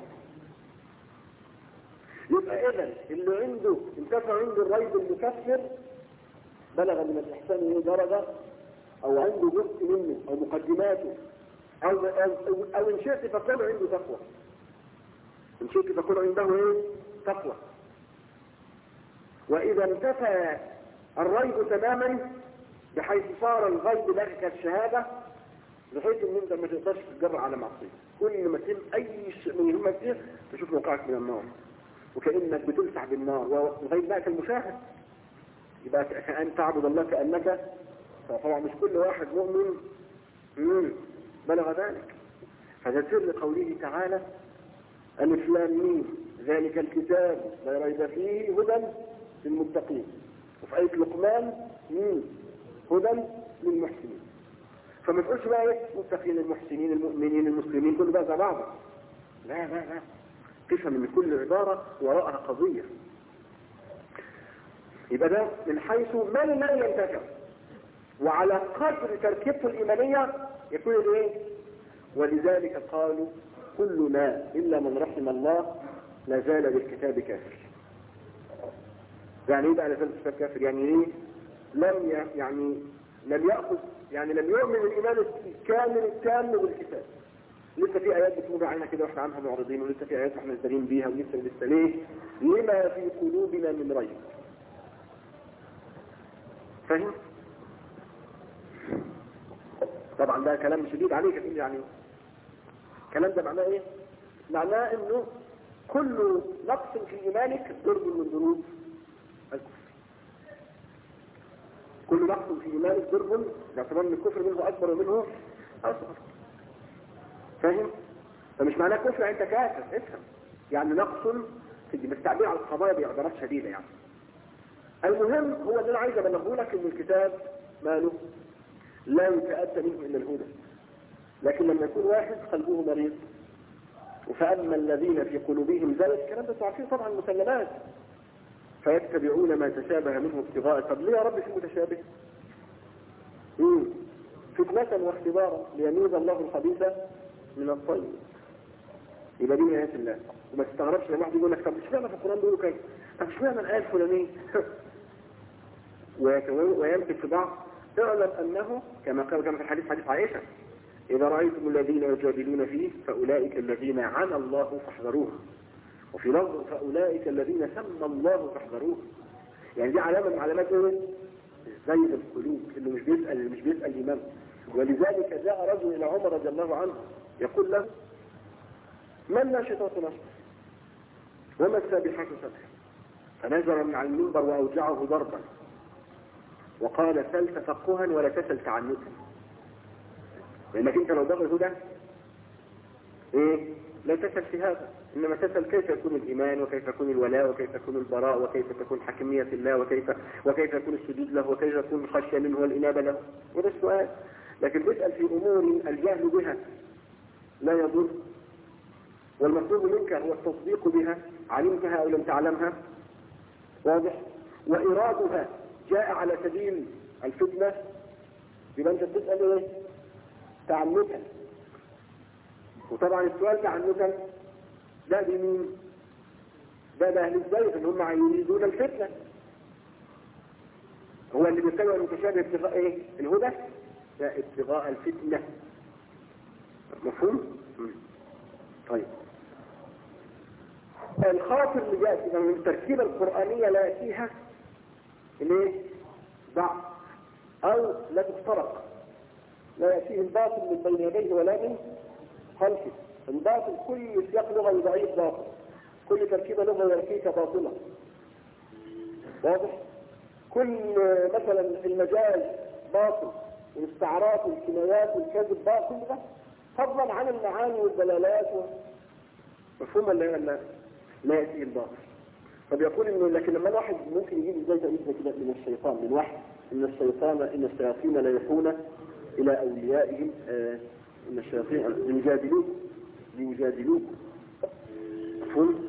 يبقى إذن اللي عنده انتفع عنده الريب المكفر بلغ من الإحسان درجة، أو عنده جزء منه أو مقدماته، أو إن شئت فكون عنده تقوى. إن شئت فكون عنده إيه؟ تقوى. وإذا انتفى الريب تماما بحيث صار الغيب لك كالشهادة، بحيث ان انت ما تقدرش تتجرأ على معصية. كل ما تم اي شيء من يهمك فيه تشوف موقعك من النار، وكأنك بتلسع بالنار، وغيب بقى كالمشاهد. يبقى كأن تعبد الله كأنك. فطبعا مش كل واحد مؤمن بلغ ذلك. هذا سر قوله تعالى ألف لام ميم ذلك الكتاب لا ريب فيه هدى للمتقين. وفي آية لقمان هدى للمحسنين. فما تقولش بقى ايه المتقين المحسنين المؤمنين المسلمين كل بقى زي بعض. لا لا لا، تفهم ان كل عبارة وراءها قضية. يبقى ده من حيث من لا ينتفع، وعلى قدر تركيبته الإيمانية يكون الايه. ولذلك قالوا كلنا إلا من رحم الله لا زال بالكتاب كافر. يعني ايه بقى لا زال بالكتاب كافر؟ يعني ايه؟ لم يأخذ، يعني لم يؤمن الإيمان الكامل التام بالكتاب. لسه في آيات بتمر علينا كده واحنا عنها معرضين، ولسه في آيات احنا مزدرين بيها، ولسه ليه؟ لما في قلوبنا من ريب. فاهم؟ طبعا ده كلام شديد عليك، يعني الكلام ده معناه ايه؟ معناه انه كل نقص في ايمانك ضرب من ضروب الكفر. كل نقص في ايمانك ضرب، باعتبار ان الكفر منه اكبر ومنه اصغر. فاهم؟ فمش معناه كفر انت كافر، افهم. يعني نقص في التعبير على القضايا بعبارات شديده يعني. المهم هو اللي انا عايز ابلغه لك ان الكتاب ماله لا يتأتى منه الا الهدى. لكن لما يكون واحد قلبه مريض، فأما الذين في قلوبهم زيغ، الكلام ده تعرفين طبعا مسلمات، فيتبعون ما تشابه منه ابتغاء. طب ليه يا رب في متشابه؟ فتنة واختبارا ليميز الله الخبيث من الطيب. يبقى دي من آيات الله. وما تستغربش لما واحد يقول لك طب اشمعنى في القرآن بيقولوا كده؟ طب اشمعنى الآية الفلانية؟ ويمكن في بعض تعلم أنه كما قال في الحديث حديث عائشة إذا رأيتم الذين يجادلون فيه فأولئك الذين عنى الله فاحذروه. وفي لفظ فأولئك الذين سمى الله فاحذروه. يعني دي علامة من علامات ايه؟ زيغ القلوب، اللي مش بيسأل الإمام. ولذلك جاء رجل إلى عمر رضي الله عنه يقول له ما الناشطات نشطا وما السابحات سبحا، فنزل من على المنبر وأوجعه ضربا وقال سل تفقها ولا تسل تعنتا. لأنك انت لو دخل هدى لا تسأل في هذا، إنما تسأل كيف يكون الإيمان، وكيف يكون الولاء، وكيف يكون البراء، وكيف تكون حكمية الله، وكيف يكون السجود له، وكيف يكون الخشية منه والإنابة له. وده السؤال. لكن تسأل في أمور الجهل بها لا يضر، والمطلوب منك هو التصديق بها، علمتها أو لم تعلمها. واضح؟ وإرادها جاء على سبيل الفتنة، يبقى أنت تسأل إيه؟ تعمتها. وطبعا السؤال تعنتا ده بمين؟ ده أهل الزيغ اللي هم يريدون الفتنة. هو اللي بيتبع المتشابه ابتغاء ايه؟ الهدى؟ لا، ابتغاء الفتنة. مفهوم؟ طيب، الخاطر اللي يأتي من التركيبة القرآنية لا يأتيها ليه؟ ضعف أو لا تخترق، لا يأتيه الباطل من بين يديه ولا من خلفه. الباطل كل سياق لغوي ضعيف باطل، كل تركيبة لغوية فيك باطلة. واضح؟ كل مثلا في المجاز باطل، الاستعارات والكنايات والكذب باطل، ده فضلا عن المعاني والدلالات مفهوم لا يأتيه الباطل. فبيقول انه لكن لما الواحد ممكن يجيب ازاي تأييد كده من الشيطان، من واحد ان الشياطين لا يحون الى اوليائهم، ان الشياطين ليجادلوك. مفهوم؟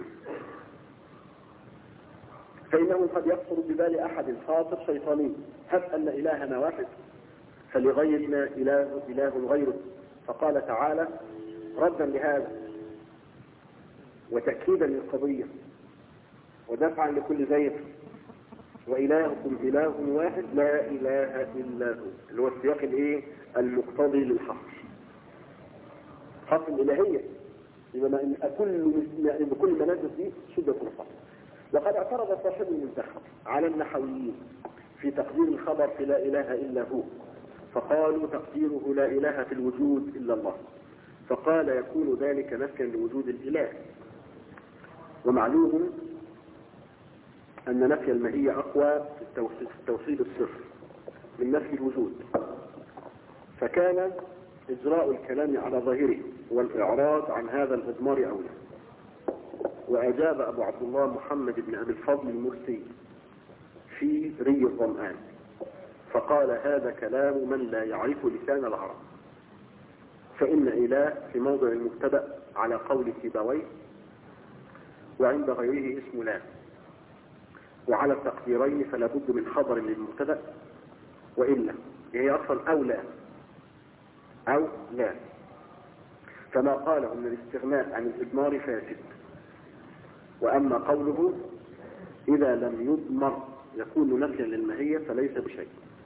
فإنه قد يخطر ببال أحد خاطر شيطاني، هب أن إلهنا واحد فلغيرنا إله غيره. فقال تعالى ردا لهذا وتأكيدا للقضية ودفعا لكل زيغ: وإلهكم إله واحد لا إله إلا هو، اللي هو السياق الايه؟ المقتضي للحصر، حصر الإلهية، بما بكل منازل دي شدة الحصر. وقد اعترض صاحب المنتخب على النحويين في تقدير الخبر في لا إله إلا هو، فقالوا تقديره لا إله في الوجود إلا الله، فقال يكون ذلك نفيا لوجود الإله. ومعلوم أن نفي المهية أقوى في التوصيل الصفر من نفي الوجود، فكان إجراء الكلام على ظاهره والإعراض عن هذا الإضمار أولى. وأجاب أبو عبد الله محمد بن أبي الفضل المرسي في ري الظمآن فقال هذا كلام من لا يعرف لسان العرب، فإن إله في موضع المبتدأ على قول سيبويه، وعند غيره اسم لا، وعلى التقديرين فلا بد من خبر للمبتدأ وإلا، هي أصلا أو لا أو لا. فما قاله من الاستغناء عن الإضمار فاسد. وأما قوله إذا لم يضمر يكون نفيا للماهية فليس بشيء،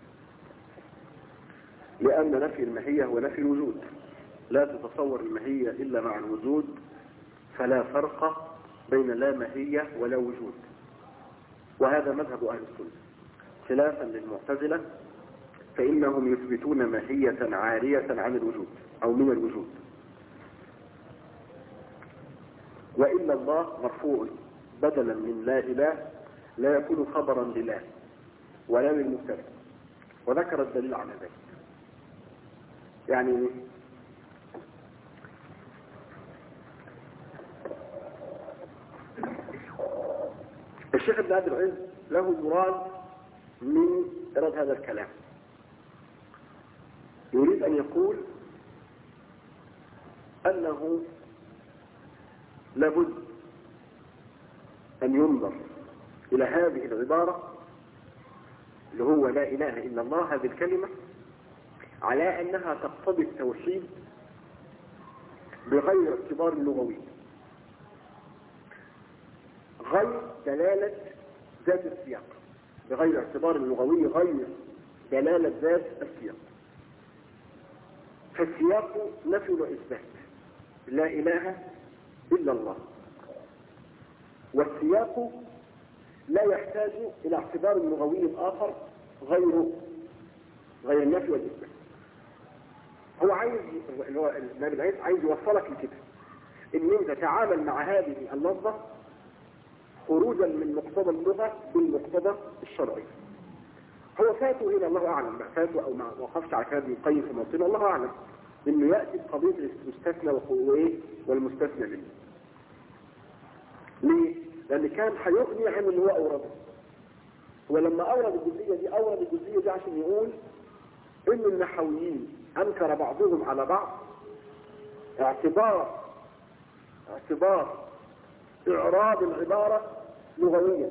لأن نفي الماهية هو نفي الوجود، لا تتصور الماهية إلا مع الوجود، فلا فرق بين لا ماهية ولا وجود. وهذا مذهب أهل السنة خلافا للمعتزلة، فإنهم يثبتون ماهية عارية عن الوجود أو من الوجود. وإلا الله مرفوع بدلا من لا إله لا يكون خبرا لله ولا للمبتدأ، وذكر الدليل على ذلك. يعني الشيخ ابن عبد العزيز له مراد من إراد هذا الكلام، يريد أن يقول أنه لابد أن ينظر إلى هذه العبارة اللي هو لا إله إلا الله، هذه الكلمة على أنها تقتضي التوحيد بغير اعتبار لغوي، غير دلالة ذات السياق، بغير اعتبار لغوي، غير دلالة ذات السياق. فالسياق نفي وإثبات لا إله إلا الله، والسياق لا يحتاج إلى اعتبار لغوي آخر غير النفي والإثبات. هو عايز يوصلك لكده، إن أنت تتعامل مع هذه اللفظة خروجا من مقتضى اللغة بالمقتضى الشرعي. هو فاته هنا الله أعلم، فاته أو ما وقفش على كلام القيم في موطنه الله أعلم، إنه يأتي بقضية المستثنى والمستثنى منه. ليه؟ لأن كان هيغني عن اللي هو أورده. ولما أورد الجزئية دي عشان يقول إن النحويين أنكر بعضهم على بعض اعتبار إعراب العبارة لغويا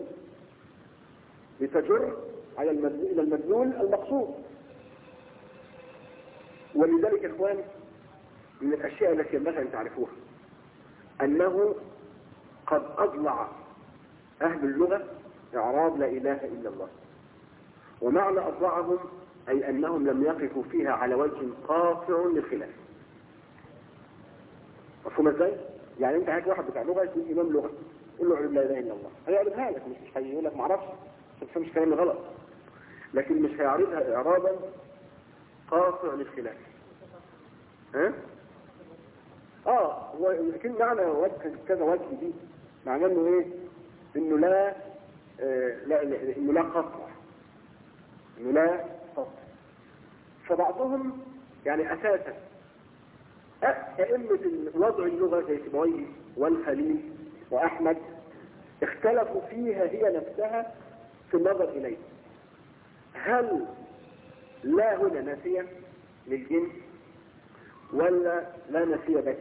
لتجر على إلى المدلول المقصود. ولذلك يا إخوان من الأشياء التي ينبغي أن تعرفوها أنه قد أضلع أهل اللغة إعراب لا إله إلا الله، ومعنى أضلعهم أي أنهم لم يقفوا فيها على وجه قاطع للخلاف. مفهوم ازاي؟ يعني انت هات واحد بتاع لغه يكون امام لغه قول له اعرب لا اله الا الله، هيعربها لك، مش هيقول لك ما اعرفش ما تفهمش كلامي غلط، لكن مش هيعربها اعرابا قاطع للخلاف. ها؟ هو لكن معنى وجه كذا وجه دي معناه انه ايه؟ انه انه لا قطع، انه لا قطع. فبعضهم يعني اساسا أئمة وضع اللغة زي سيبويه والخليل وأحمد اختلفوا فيها هي نفسها في النظر إليه. هل لا هنا نافية للجنس ولا لا نافية بس؟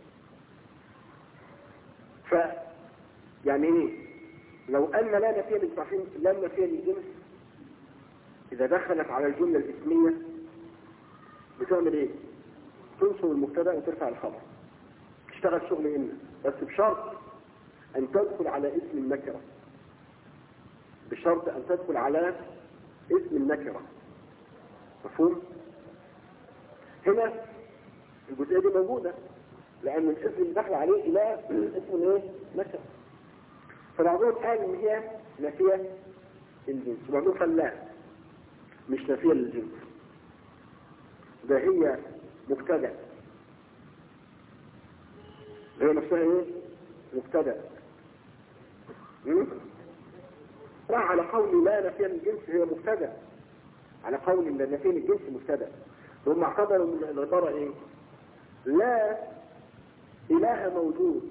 يعني ايه؟ لو أن لا نافية للصحيح لا نافية للجنس إذا دخلت على الجملة الاسمية بتعمل ايه؟ تنصب المبتدا وترفع الخبر، تشتغل شغل إن، بس بشرط أن تدخل على اسم النكرة، بشرط أن تدخل على اسم النكرة. مفهوم؟ هنا الجزئية دي موجودة لأن الاسم اللي دخل عليه إلى اسم ايه؟ نكرة. فبعضهم قال إن هي نافية للجنس، وبعضهم قال لا مش نافية للجنس، ده هي مبتدأ، هي نفسها ايه؟ مبتدأ. راح على قول لا نافية للجنس هي مبتدأ، على قول لا نافية للجنس مبتدأ. ثم اعتبروا من العبارة ايه؟ لا إله موجود،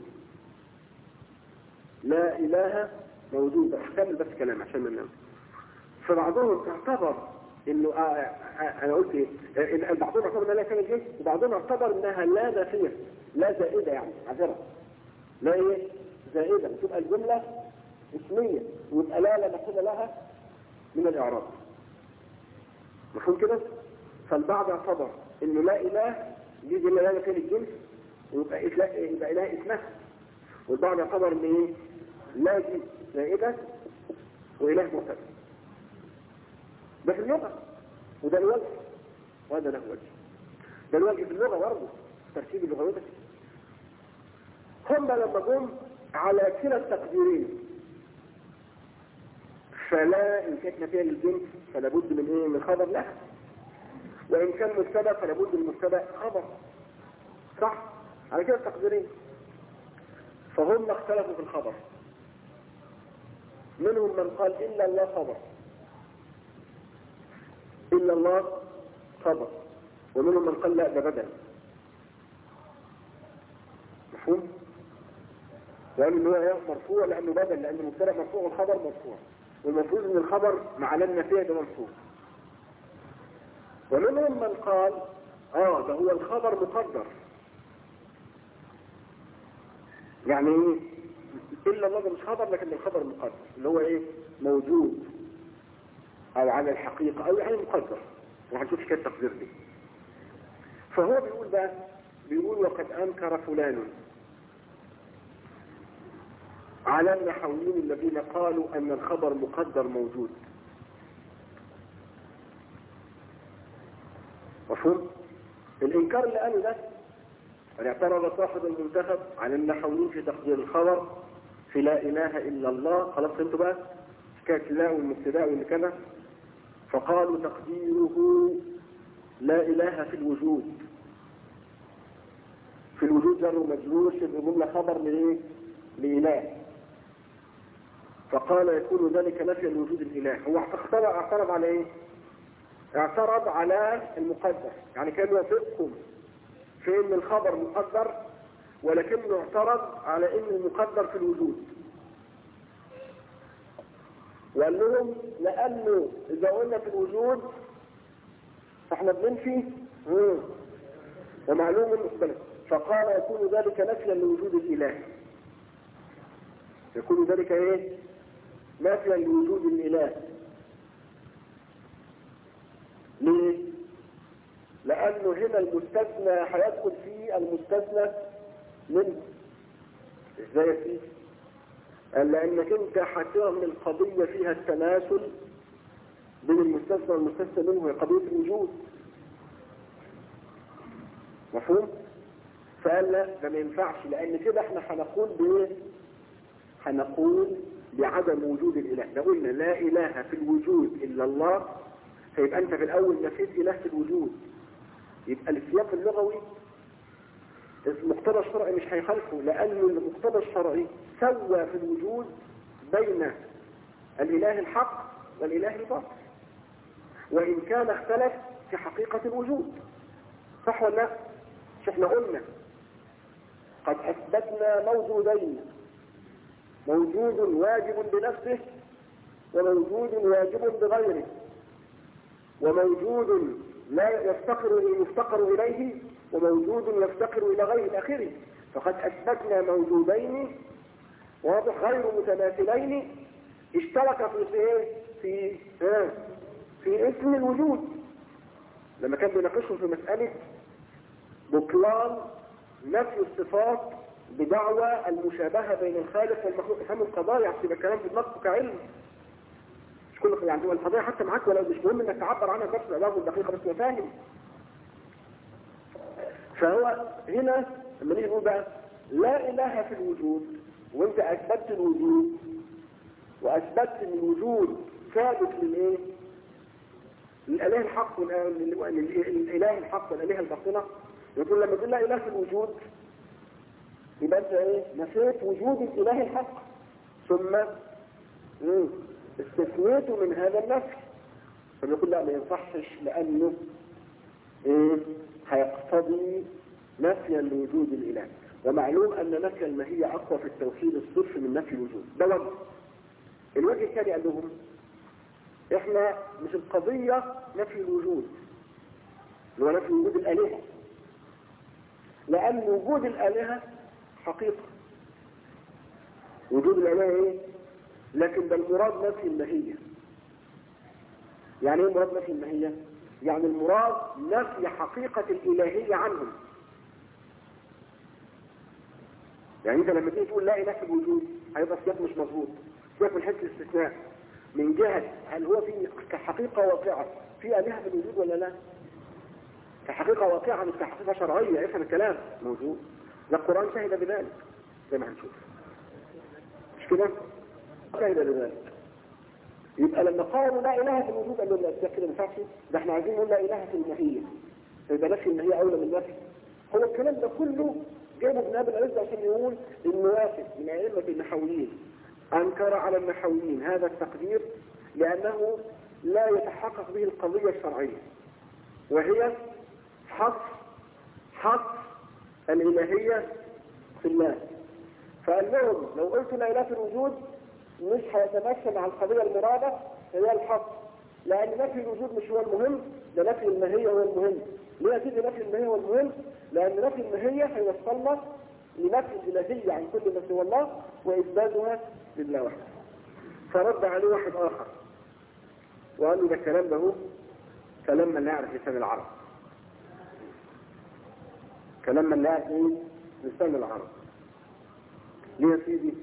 لا إله موجود. احتمل بس كلام عشان ننام. فبعضهم اعتبر انه انا قلت ايه؟ بعضهم اعتبر انها لا نافية للجنس، وبعضهم اعتبر انها لا نافية، لا زائدة، يعني عذرة لا ايه؟ زائدة، وتبقى الجملة اسمية ويبقى لا محل لها من الإعراب. مفهوم كده؟ فالبعض اعتبر انه لا إله دي جملة لا نافية للجنس ويبقى إله اسمها، والبعض اعتبر ان ايه؟ لا دي زائدة وإله مبتدأ. ده في اللغة، وده الوجه وهذا له وجه. ده الوجه في اللغة برضه ترتيب اللغوي ده. هم لما جم على كلا التقديرين، فلا إن كانت نافية للجنس فلا بد من ايه؟ من خبر لها، وإن كان مبتدأ فلا بد من مبتدأ خبر، صح؟ على كلا التقديرين. فهم اختلفوا في الخبر، منهم من قال إلا الله خبر، إلا الله خبر، ومنهم من قال لا ده بدل. مفهوم؟ لأنه هو مرفوع لأنه بدل، لأن المبتدأ مرفوع والخبر مرفوع، والمفروض ان الخبر مع لا النافية ده منصوب. ومنهم من قال ده هو الخبر مقدر، يعني ايه؟ إلا الله ده مش خبر لكن الخبر مقدر، اللي هو ايه؟ موجود او على الحقيقة او يعني مقدر، وهنشوف كيف التقدير دي. فهو بيقول بقى، بيقول وقد أنكر فلان على النحويين الذين قالوا أن الخبر مقدر موجود. مفهوم؟ الإنكار اللي قاله ده أن اعترض صاحب المنتخب على النحويين في تقدير الخبر في لا إله إلا الله. خلاص انتوا بقى حكاية لا والمبتداء واللي كده، فقالوا تقديره لا إله في الوجود. في الوجود جر ومجرور يبقى جملة خبر لإيه؟ لإله. فقال يكون ذلك نفي الوجود الإله. هو اعترض على ايه؟ اعترض على المقدر، يعني كان يوافقكم في ان الخبر مقدر، ولكنه اعترض على ان المقدر في الوجود، وقال لهم لانه اذا قلنا في الوجود فاحنا بننفي ومعلوم مختلف. فقال يكون ذلك نفيا لوجود الإله. يكون ذلك ايه؟ نفيا لوجود الإله. ليه؟ لأنه هنا المستثنى هيدخل فيه المستثنى منه. ازاي يا سيدي؟ قال لأنك انت هتعمل قضية فيها التماثل بين المستثنى والمستثنى منه، هي قضية الوجود. مفهوم؟ فقال لا ده ما ينفعش، لأن كده احنا هنقول بايه؟ هنقول بعدم وجود الإله. لو قلنا لا إله في الوجود إلا الله، فيبقى أنت في الأول نفيت إله في الوجود. يبقى السياق اللغوي المقتضى الشرعي مش هيخالفه، لأن المقتضى الشرعي سوى في الوجود بين الإله الحق والإله الباطل، وإن كان اختلف في حقيقة الوجود. صح ولا لا؟ مش احنا قلنا قد أثبتنا موجودين، موجود واجب بنفسه وموجود واجب بغيره، وموجود لا يفتقر إليه وموجود يفتقر إلى غير آخره. فقد أثبتنا موجودين واضح غير متماثلين اشترك في اسم الوجود. لما كان بيناقشهم في مسألة بطلان نفي الصفات بدعوى المشابهة بين الخالق والمخلوق، افهموا القضايا عشان يبقى الكلام في دماغكم كعلم. مش كل يعني القضايا حتى معاك، ولا مش مهم انك تعبر عنها بنفس الأدوار الدقيقة، بس مفاهم. فهو هنا لما نيجي نقول بقى لا إله في الوجود، وانت أثبتت الوجود وأثبتت ان الوجود ثابت للإيه؟ للإله الحق والإله الحق والإله الباطنة. يقول لما تقول لا إله في الوجود يبقى انت ايه؟ نفيت وجود الإله الحق، ثم استثنيته من هذا النفي. فبيقول لا ما ينصحش، لأنه هيقتضي نفيا لوجود الإله، ومعلوم أن نفي الماهية أقوى في التوحيد الصرف من نفي الوجود. ده وجه. الوجه الثاني قال لهم احنا مش القضية نفي الوجود اللي هو نفي وجود الآلهة، لأن وجود الآلهة حقيقة، وجود الآلهة ايه؟ لكن ده المراد نفي الماهية. يعني ايه مراد نفي الماهية؟ يعني المراد نفي حقيقة الإلهية عنهم. يعني انت لما تيجي تقول لا إله في الوجود هيبقى السياق مش مظبوط، سياق من حيث الاستثناء من جهة هل هو في كحقيقة واقعة في آلهة في الوجود ولا لا؟ كحقيقة واقعة مش كحقيقة شرعية. افهم الكلام موجود، ده القرآن شهد بذلك زي ما هنشوف، مش كده؟ شهد بذلك. يبقى لما قالوا لا إله في الوجود قالوا لا ده كده ما ينفعش، ده احنا عايزين نقول لا إله في الماهية، فيبقى نفي الماهية أولى من نفي. هو الكلام ده كله جايبه ابن أبي العز عشان يقول إنه واحد من أئمة النحويين أنكر على النحويين هذا التقدير لأنه لا يتحقق به القضية الشرعية، وهي حصر الإلهية في الله. فقال لهم لو قلت لا إله في الوجود مش هيتماشى مع القضية المرادة هي الحصر، لأن نفي الوجود مش هو المهم، ده نفي الماهية هو المهم. ليه تيجي نفي الماهية هو المهم؟ لأن نفي الماهية هيوصلنا لنفي الإلهية عن كل ما سوى الله وإثباتها لله وحده. فرد عليه واحد آخر وقال له ده الكلام ده هو كلام من لا يعرف لسان العرب، كلام من لا يعرف لسان العرب. ليه يا سيدي؟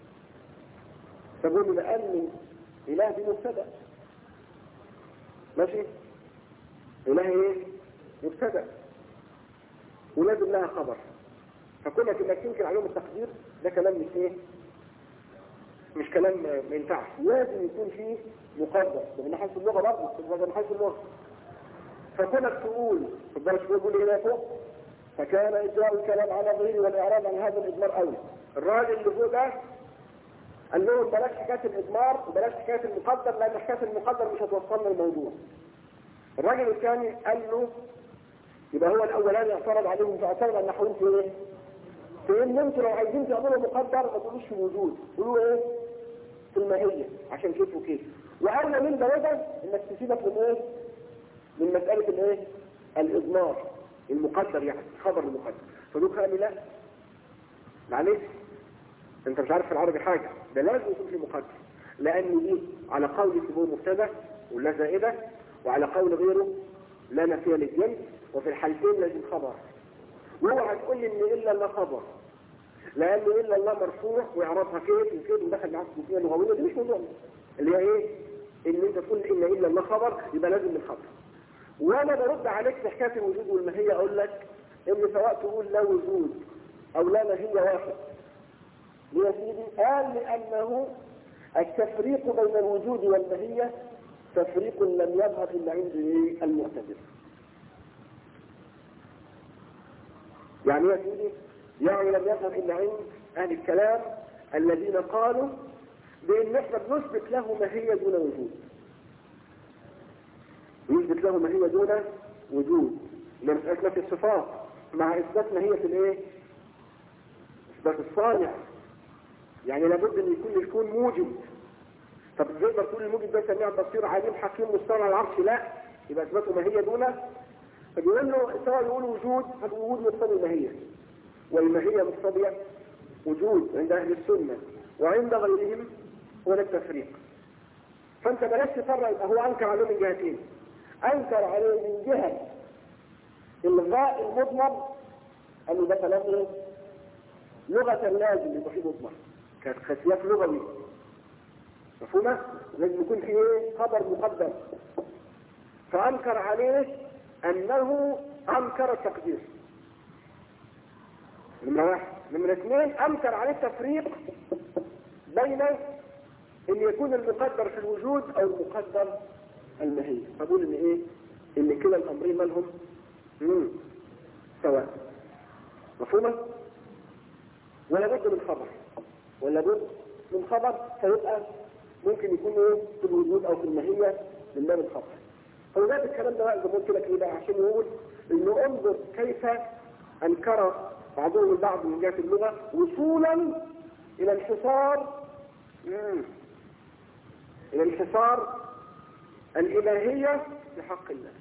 تقول لأن إله دي مبتدأ، ماشي؟ إله إيه؟ مبتدأ ولازم لها خبر، فكونك انك تنكر عليهم التقدير ده كلام مش ايه؟ مش كلام ما ينفعش، لازم يكون فيه مقدر من حيث اللغة برضه، من حيث اللغة. فكونك تقول خد بالك شويه يقول ايه فوق فكان إجراء الكلام على ظهيره والإعراض عن هذا الإضمار أولى. الراجل اللي فوق ده قال لهم بلاش حكاية الإضمار وبلاش حكاية المقدر، لأن حكاية المقدر مش هتوصلنا الموضوع. الراجل الثاني قال له يبقى هو الأولاني اعترض عليهم، فاعترض على النحويين في ايه؟ في ان انتوا لو عايزين تعملوا مقدر ما تقولوش في وجود، قولوا ايه؟ في الماهية عشان كيف وكيف. وأولى من ده انك تسيبك من ايه؟ من مسألة الايه؟ الإضمار المقدر، يعني خبر المقدر. فدوك قال لي لا معلش انت مش عارف في العربي حاجة، ده لازم يكون في مقدر، لأن دي على قول سبوه مبتدا ولا زائدة، وعلى قول غيره لا نفي للجنس، وفي الحالتين لازم خبر. واوعى تقول لي ان الا الله خبر، لان الا الله مرفوع واعرابها كيف وكيف ودخل معاك في لغويه، دي مش موضوعنا. اللي هي ايه؟ ان انت تقول ان الا الله خبر يبقى لازم الخبر. وانا برد عليك في حكايه الوجود والماهيه اقول لك ان سواء تقول لا وجود او لا ماهيه واحد. ليه يا سيدي؟ قال لانه التفريق بين الوجود والماهيه تفريق لم يظهر الا عند المعتزله. يعني يا سيدي يعني لم يظهر الا عند اهل الكلام الذين قالوا بان احنا بنثبت له ماهيه دون وجود. يثبت له ماهيه دون وجود لمسألة الصفات مع اثبات ماهيه الايه؟ اثبات الصانع. يعني لابد ان يكون الكون موجود. طب تقدر تقول الموجود ده سميع بصير عليم حكيم مستوى على العرش؟ لا، يبقى اثباته ماهيه دون. فبيقول له سواء يقول وجود فالوجود مقتضي الماهيه، والماهيه مقتضيه وجود عند اهل السنه، وعند غيرهم هو التفريق. فانت بلاش تفرق. هو انكر عليه من جهتين. انكر عليه من جهه الغاء المضمر، انه ده كلام لغه لازم يبقى فيه مضمر كسياق لغوي، مفهومه؟ لازم يكون فيه خبر مقدم. فانكر عليه انه انكر التقدير. نمرة واحد. نمرة اثنين انكر عليه التفريق بين ان يكون المقدر في الوجود او المقدر الماهية. فقول ان ايه؟ ان كلا الامرين مالهم سواء. مفهومة؟ ولا بد من خبر، ولا بد من خبر. فيبقى ممكن يكون ايه؟ في الوجود او في الماهية من باب الخبر. فلذلك الكلام ده بقى زي ما قلت لك ايه بقى؟ عشان يقول انه انظر كيف انكر بعضهم البعض من جهة اللغة وصولا الى انحصار الى انحصار الالهية في حق الله.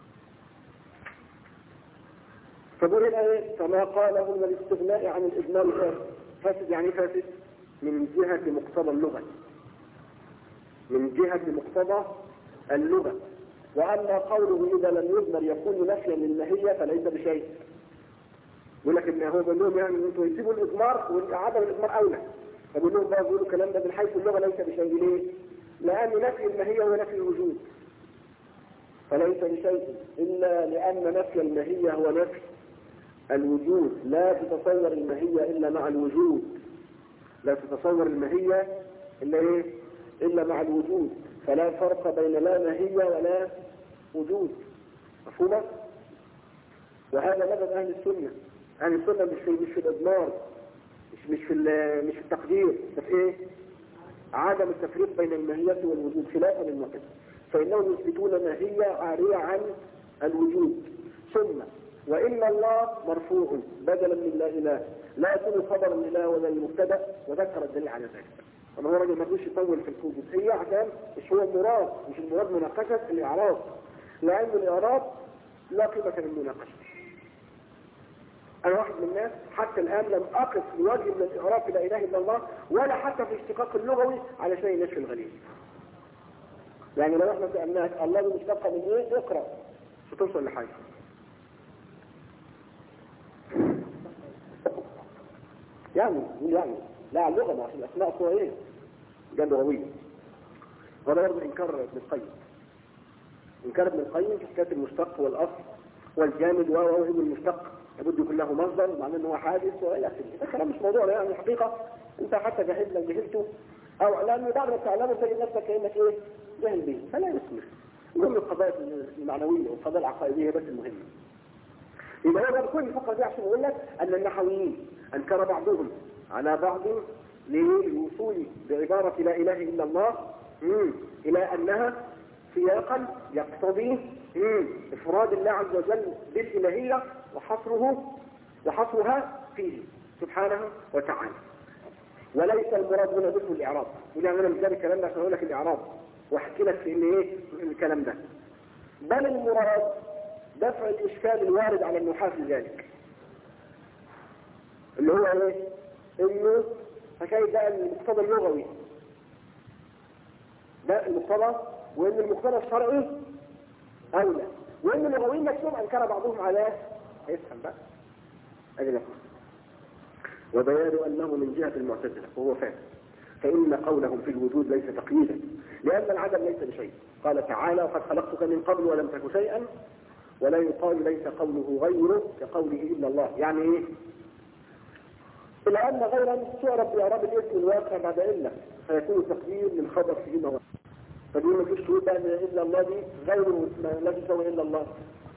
فقول هنا ايه؟ فما قاله من الاستغناء عن الاجمال فاسد. فاسد يعني فاسد من جهة مقتضى اللغة، من جهة مقتضى اللغة. واما قوله اذا لم يضمر يكون نفيا للماهية فليس بشيء. يقول لك ان هو بيقول لهم يعني انتوا يسيبوا الاضمار وعدم الاضمار اولى. فبيقول لهم بقى بيقولوا الكلام ده من حيث اللغه ليس بشيء. ليه؟ لان نفي الماهيه هو نفي الوجود، فليس بشيء الا لان نفي الماهيه هو نفي الوجود. لا تتصور الماهيه الا مع الوجود، لا تتصور الماهيه الا ايه؟ الا مع الوجود. فلا فرق بين لا ماهيه ولا وجود. مفهومه؟ وهذا مذهب اهل السنه. أهل السنة مش في الإضمار، مش في التقدير، ده في إيه؟ عدم التفريق بين الماهية والوجود خلافا للمعتزلة. فإنهم يثبتون ماهية عارية عن الوجود. ثم وإن الله مرفوع بدلا من لا إله، لا يكون خبرا لله ولا المبتدأ، وذكر الدليل على ذلك. أما هو راجل ما يقدرش يطول في الجزئية عشان مش هو المراد، مش المراد مناقشة الإعراب، لأن الإعراب لا قيمة للمناقشة. أنا واحد من الناس حتى الآن لم أقف لوجه من الإعراب لا إله إلا الله، ولا حتى في الاشتقاق اللغوي على شيء نشف الغليل. يعني لو احنا سألناك الله مشتق من إيه؟ اقرأ مش توصل لحاجة. يعني لا اللغة ما عشان الأسماء صورية جاء لغوية. ولا برضه إنكار ابن القيم. إنكار ابن القيم في حكاية المشتق والأصل والجامد وهو المشتق لابد يكون له مصدر، معناه ان هو حادث والى اخره. ده كلام مش موضوع يعني الحقيقه. انت حتى جهلته او لانه بعد ما تعلمه تجد نفسك كانك ايه؟ جاهل به، فلا يسمح. كل القضايا المعنويه والقضايا العقائديه بس المهمه. يبقى هذا كل الفقره دي عشان اقول لك ان النحويين انكر بعضهم على بعض للوصول بعباره لا اله الا الله الى انها سياقا يقتضي افراد الله عز وجل بالالهيه وحصرها فيه سبحانه وتعالى. وليس المراد هنا ذكر الاعراب. ولكن انا مش جايب الكلام ده عشان اقول لك الاعراب واحكي لك في ان ايه الكلام ده، بل المراد دفع الاشكال الوارد على النحاة في ذلك، اللي هو ايه؟ انه حكايه بقى المقتضى اللغوي ده المقتضى، وان المقتضى الشرعي اولى. وإن اللغويين نفسهم أنكر بعضهم على افهم بقى أجل وبيان أنه من جهة المعتزلة وهو فاهم فإن قولهم في الوجود ليس تقييدا لأن العدم ليس بشيء قال تعالى وقد خلقتك من قبل ولم تك شيئا ولا يقال ليس قوله غيره كقوله إلا الله يعني إيه؟ إلا أن غيرا تعرف بإعراب الاسم الواقع بعد إلا فيكون تقدير للخبر في إلا الله فدي ما فيش شروط بقى إلا الله دي غيره لا تسوي إلا الله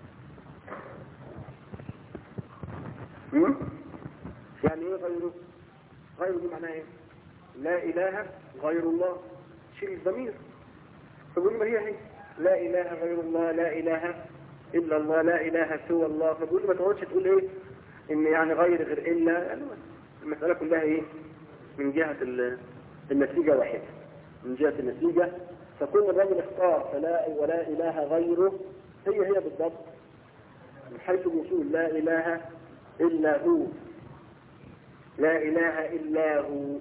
يعني إيه غيره؟ غيره دي معناه إيه؟ لا إله غير الله شيل الضمير فبقول ما هي لا إله غير الله لا إله إلا الله لا إله سوى الله فبقول ما تقعدش تقول إيه إن يعني غير إلا يعني المسألة كلها إيه من جهة النتيجة واحدة من جهة النتيجة فكل الرجل اختار فلا ولا إله غيره هي بالضبط من حيث الوصول لا إله إلا هو لا إله إلا هو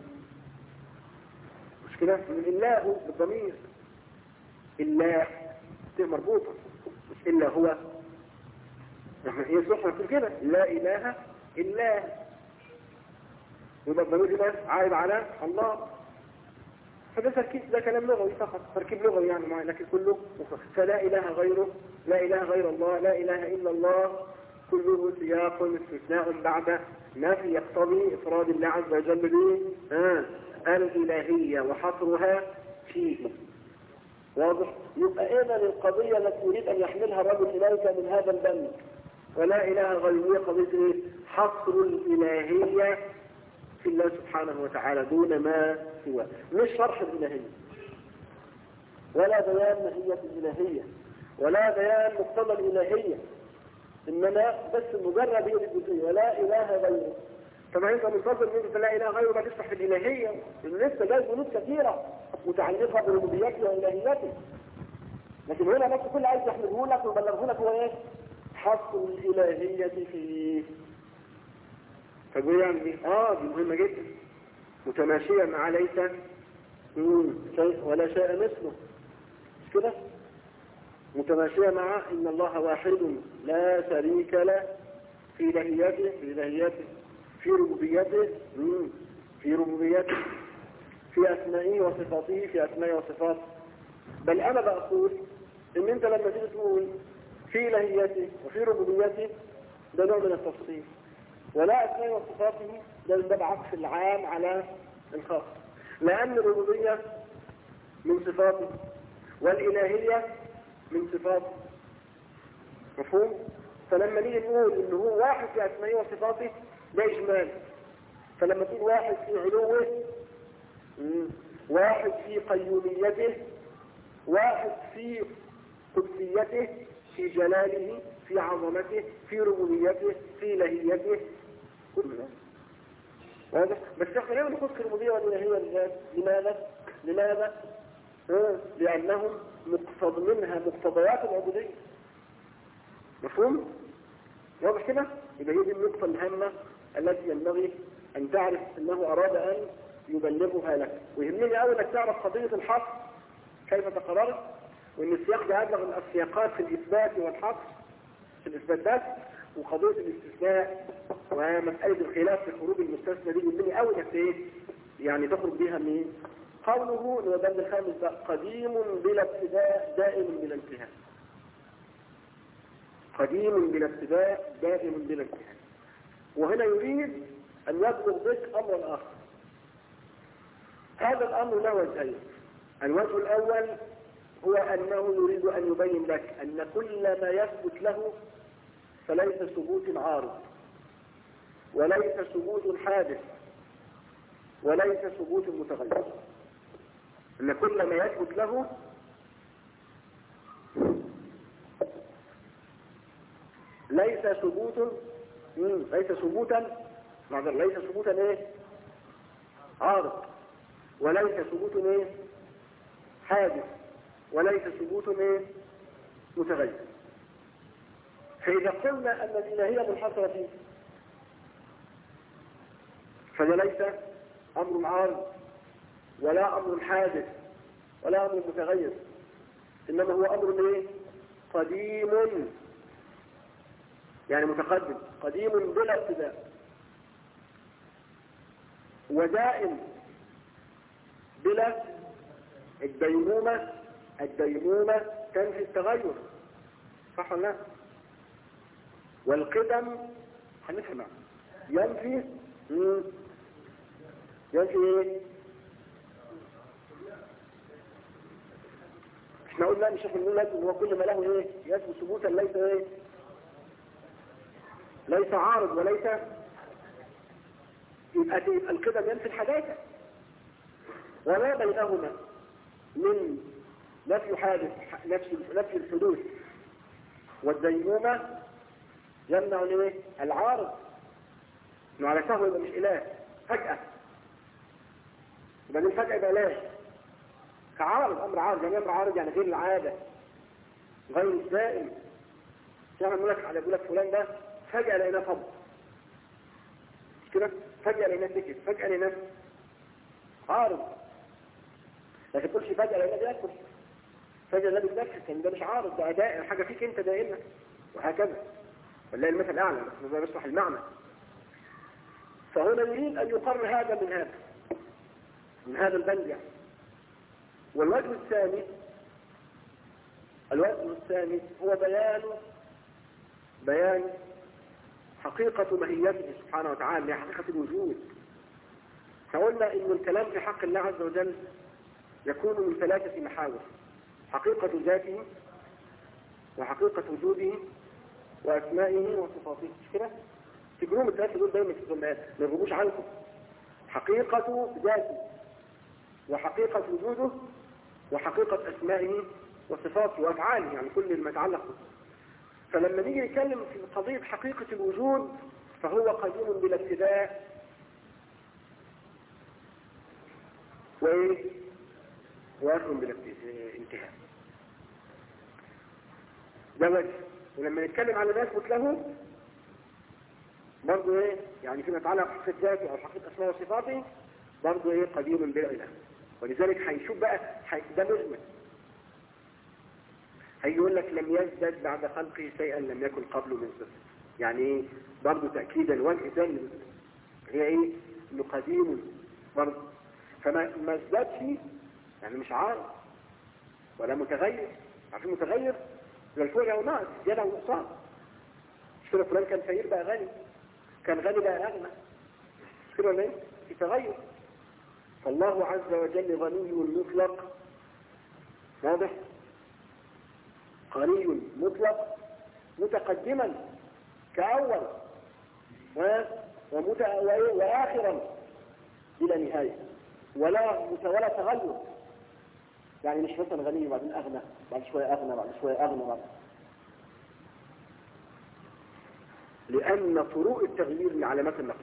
مش كده من الله بالضمير إلا مربوطة مش إلا هو نحن هي صحة في كده لا إله إلا يبقى الضمير ده عائد على الله فده تركيب ده كلام لغوي فقط تركيب لغوي يعني معي لكن كله فلا إله غيره لا إله غير الله لا إله إلا الله كله سياق استثناء بعد نفي يقتضي إفراد الله عز وجل به الإلهية وحصرها فيه واضح يبقى إذن القضية التي يريد أن يحملها الرجل إليك من هذا البند ولا إله غيره قضية إيه؟ حصر الإلهية في الله سبحانه وتعالى دون ما سواه مش شرح الإلهية ولا بيان ماهية الإلهية ولا بيان مقتضى الإلهية إنما بس مجرد هي الجزئية ولا إله غيره طبعا انت منتظر منك لا اله غيره ما تشرح في الالهيه لسه جاي بنود كثيره متعلقه بربوبيته والهيته لكن هنا بس كل عايز يحمله لك ويبلغه لك هو ايه حصر الالهيه فيه فبيقول يعني دي مهمه جدا متماشيه مع ليس شيء ولا شيء مثله مش كده متماشيه مع ان الله واحد لا شريك له في الهيته في ربوبيته في أسمائه وصفاته في أسمائه وصفاته بل أنا بقول إن أنت لما تيجي تقول في إلهيته وفي ربوبيته ده نوع من التفصيل ولا أسمائه وصفاته ده بعكس العام على الخاص لأن الربوبية من صفاته والإلهية من صفاته مفهوم؟ فلما نيجي نقول إنه هو واحد في أسمائه وصفاته ده إجمال فلما تقول واحد في علوه واحد في قيوميته واحد في قدسيته في جلاله في عظمته في ربوبيته في إلهيته كل ده واضح بس احنا ليه بنخص الربوبية والإلهية لماذا؟ لأنهم منها مقتضيات العبودية مفهوم؟ واضح كده؟ يبقى هي دي النقطة الهامة التي ينبغي أن تعرف أنه أراد أن يبلغها لك ويهمني أولا أنك تعرف قضية الحصر كيف تقررت وأن السياق ده أبلغ السياقات في الإثبات والحصر في الإثباتات وقضية الاستثناء ومسألة الخلاف في خروج المستثنى دي يهمني أولا أنك يعني تخرج بها من قوله البند الخامس ده قديم بلا ابتداء دائم بلا انتهاء قديم بلا ابتداء دائم بلا انتهاء وهنا يريد أن يبلغ بك أمرا آخر هذا الأمر له وجهين الوجه الأول هو أنه يريد أن يبين لك أن كل ما يثبت له فليس ثبوت عارض وليس ثبوت حادث وليس ثبوت متغير أن كل ما يثبت له ليس ثبوتا ايه عارض وليس ثبوت ايه حادث وليس ثبوت ايه متغير فإذا قلنا أن الإلهية منحصرة فيه فده ليس أمر عارض ولا أمر حادث ولا أمر متغير إنما هو أمر ايه قديم يعني متقدم، قديم بلا ابتداء، ودائم بلا الديمومة. الديمومة تنفي التغير، صح ولا لا؟ والقدم هنفهم ينفي ايه؟ احنا قلنا مش احنا بنقول هو كل ما له ايه يثبت ثبوتا ليس ايه؟ ليس عارض وليس، يبقى القدم ينفي الحداثة، وما بينهما من نفي حادث نفي الحدوث والديمومة يمنع الايه؟ العارض. انه على سهو يبقى مش اله فجأة، يبقى فجأة يبقى اله كعارض، امر عارض. يعني امر عارض يعني غير العادة غير الدائم. يعني يقول لك على فلان ده فجأة لقيناه صب مش كده، فجأة لقيناه سكت، فجأة لقيناه عارض. لكن تقولش فجأة لقيناه بياكل، فجأة لا بيتنفس، يعني ده مش عارض، ده أداء حاجة فيك انت دائما، وهكذا. والله المثل الاعلى بس ده بيشرح المعنى. فهنا يريد ان يقرر هذا من هذا البند يعني. والوجه الثاني هو بيان حقيقة ماهيته سبحانه وتعالى، حقيقة الوجود. فقلنا ان الكلام في حق الله عز وجل يكون من 3 محاور: حقيقة ذاته، وحقيقة وجوده، واسمائه وصفاته. مش كده؟ تجرون الثلاثة دول دايما في الظلمات، ما يغيبوش عنكم. حقيقة ذاته، وحقيقة وجوده، وحقيقة اسمائه وصفاته وافعاله، يعني كل ما يتعلق به. فلما نيجي نتكلم في قضية حقيقة الوجود فهو قديم بلا ابتداء وآخر بلا انتهاء. ده وجه. ولما نتكلم على ما يثبت له برضه يعني فيما يتعلق بحقيقة ذاته او حقيقة اسماء وصفاته برضه قديم بلا اله. ولذلك هيشوف بقى ده مجمل، هيقول لك لم يزدد بعد خلقه شيئا لم يكن قبله من صفه. يعني برضه تأكيدا وجه ثاني هي انه قديم برضه، فما ازدادش يعني مش عارض ولا متغير. عارفين متغير زي الفوق او ناقص، زياده او نقصان. مش كده فلان كان فقير بقى غني، كان غني بقى اغنى، مش كده ولا في تغير. فالله عز وجل غني مطلق، واضح، غني مطلق متقدما كأول وآخرا بلا نهاية، ولا تغير. يعني مش مثلا غني بعدين أغنى، بعد شوية أغنى، بعد شوية أغنى بعد. لأن طرق التغيير من علامات النقص.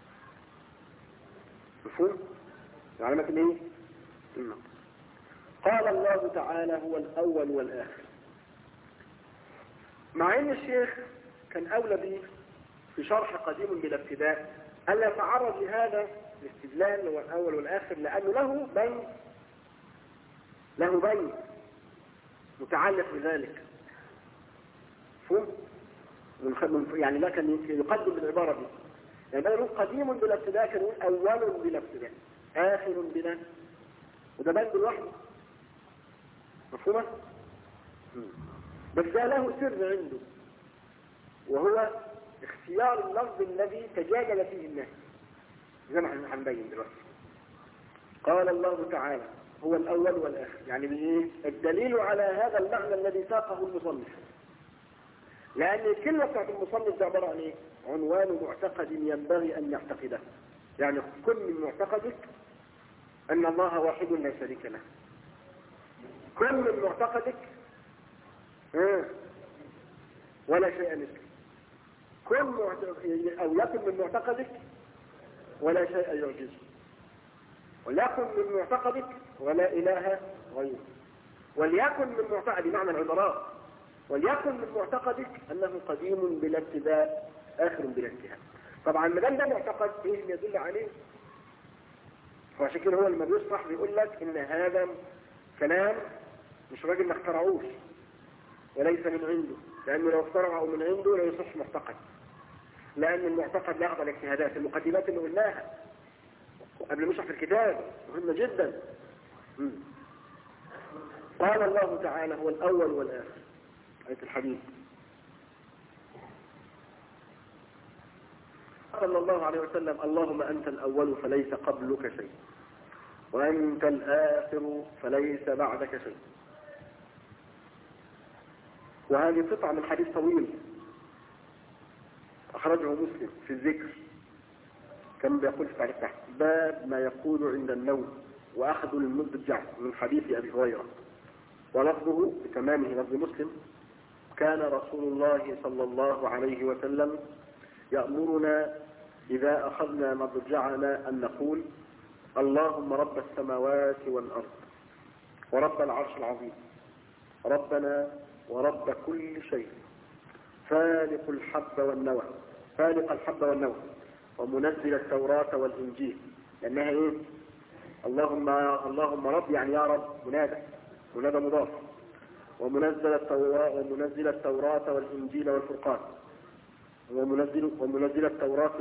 مفهوم؟ من علامات النقص. قال الله تعالى هو الأول والآخر. مع ان الشيخ كان اولى به في شرح قديم بلا ابتداء الا يتعرض لهذا الاستدلال هو الاول والاخر، لانه له بين متعلق بذلك. فهم؟ يعني لا كان يقدم بالعبارة دي، يعني بدل يقول قديم بلا ابتداء كان يقول اول بلا ابتداء، اخر بلا، وده بند لوحده. مفهومه؟ بس ده له سر عنده، وهو اختيار اللفظ الذي تجادل فيه الناس زي ما احنا هنبين دلوقتي. قال الله تعالى هو الأول والآخر، يعني الدليل على هذا المعنى الذي ساقه المصنف. لأن الكلمة بتاعت المصنف ده عبارة عن عنوان معتقد ينبغي أن يعتقده. يعني كن من معتقدك أن الله واحد لا شريك له. كن من معتقدك ولا شيء مثله. أو يكن من معتقدك ولا شيء يعجزه. وليكن من معتقدك ولا إله غيره. وليكن من معتقد معنى العبارات، وليكن من معتقدك أنه قديم بلا ابتداء آخر بلا انتهاء. طبعا ما دام ده معتقد ايه اللي يدل عليه؟ وعشان كده هو لما بيصرح بيقول لك ان هذا كلام مش راجل ما اخترعوش، وليس من عنده، لأنه لو اخترعه من عنده لا يصح معتقد، لأن المعتقد لا يقبل اجتهادات. المقدمات اللي قلناها قبل ما نشرح في الكتاب مهمة جدا. قال الله تعالى هو الأول والآخر، آية الحديث. صلى الله عليه وسلم اللهم أنت الأول فليس قبلك شيء، وأنت الآخر فليس بعدك شيء. وهذه قطعة من حديث طويل أخرجه مسلم في الذكر، كان بيقول في تعريف تحت باب ما يقول عند النوم وأخذ المضجع من حديث أبي هريرة، ولفظه بتمامه لفظ مسلم: كان رسول الله صلى الله عليه وسلم يأمرنا إذا أخذنا مضجعنا أن نقول اللهم رب السماوات والأرض ورب العرش العظيم ربنا ورب كل شيء فالق الحب والنوى ومنزل التوراة والإنجيل. لأنها إيه؟ اللهم رب يعني يا رب، منادى مضاف. ومنزل التوراة والإنجيل والفرقان، ومنزل التوراة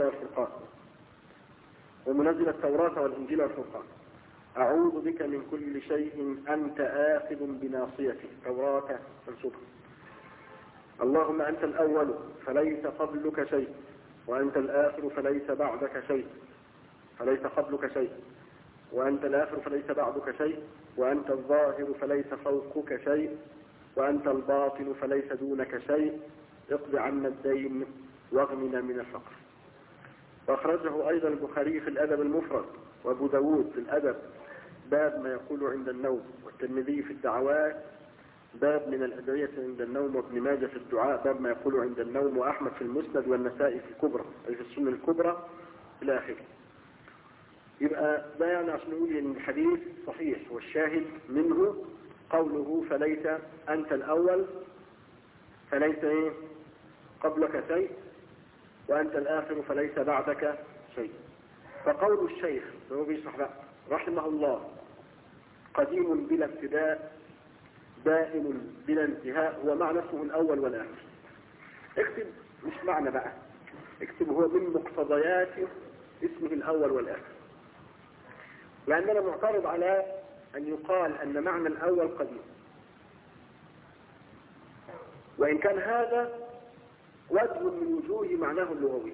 والإنجيل والفرقان أعوذ بك من كل شيء أنت آخذ بناصيته، توراة منصوبة. اللهم أنت الأول فليس قبلك شيء، وأنت الآخر فليس بعدك شيء، فليس قبلك شيء، وأنت الآخر فليس بعدك شيء، وأنت الظاهر فليس فوقك شيء، وأنت الباطن فليس دونك شيء، اقض عنا الدين واغننا من الفقر. وأخرجه أيضا البخاري في الأدب المفرد، وأبو داود في الأدب باب ما يقول عند النوم، والترمذي في الدعوات باب من الأدعية عند النوم، وابن ماجه في الدعاء باب ما يقول عند النوم، وأحمد في المسند، والنسائي في الكبرى أي في السنة الكبرى إلى آخره. يبقى ده يعني عشان نقول إن الحديث صحيح، والشاهد منه قوله فليس أنت الأول فليس إيه قبلك شيء، وأنت الآخر فليس بعدك شيء. فقول الشيخ هو بيشرح بقى رحمه الله قديم بلا ابتداء دائم بلا انتهاء، هو معنى اسمه الأول والآخر. اكتب مش معنى بقى، اكتب هو من مقتضيات اسمه الأول والآخر، لأننا معترض على أن يقال أن معنى الأول قديم، وإن كان هذا وجه من وجوه معناه اللغوي.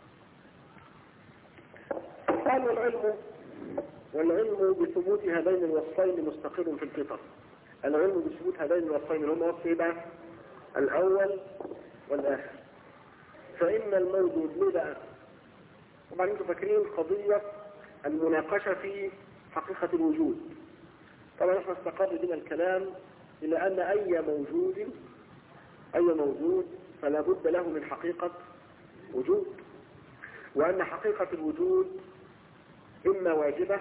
قال والعلم بثبوت هذين الوصفين مستقر في الفطر. العلم بثبوت هذين الوصفين هم وصفين بقى الأول والآخر. فإن الموجود ليه بقى؟ طبعا انتم فاكرين قضية المناقشة في حقيقة الوجود. طبعا احنا استقر بنا الكلام إلى أن أي موجود فلا بد له من حقيقة وجود، وأن حقيقة الوجود إما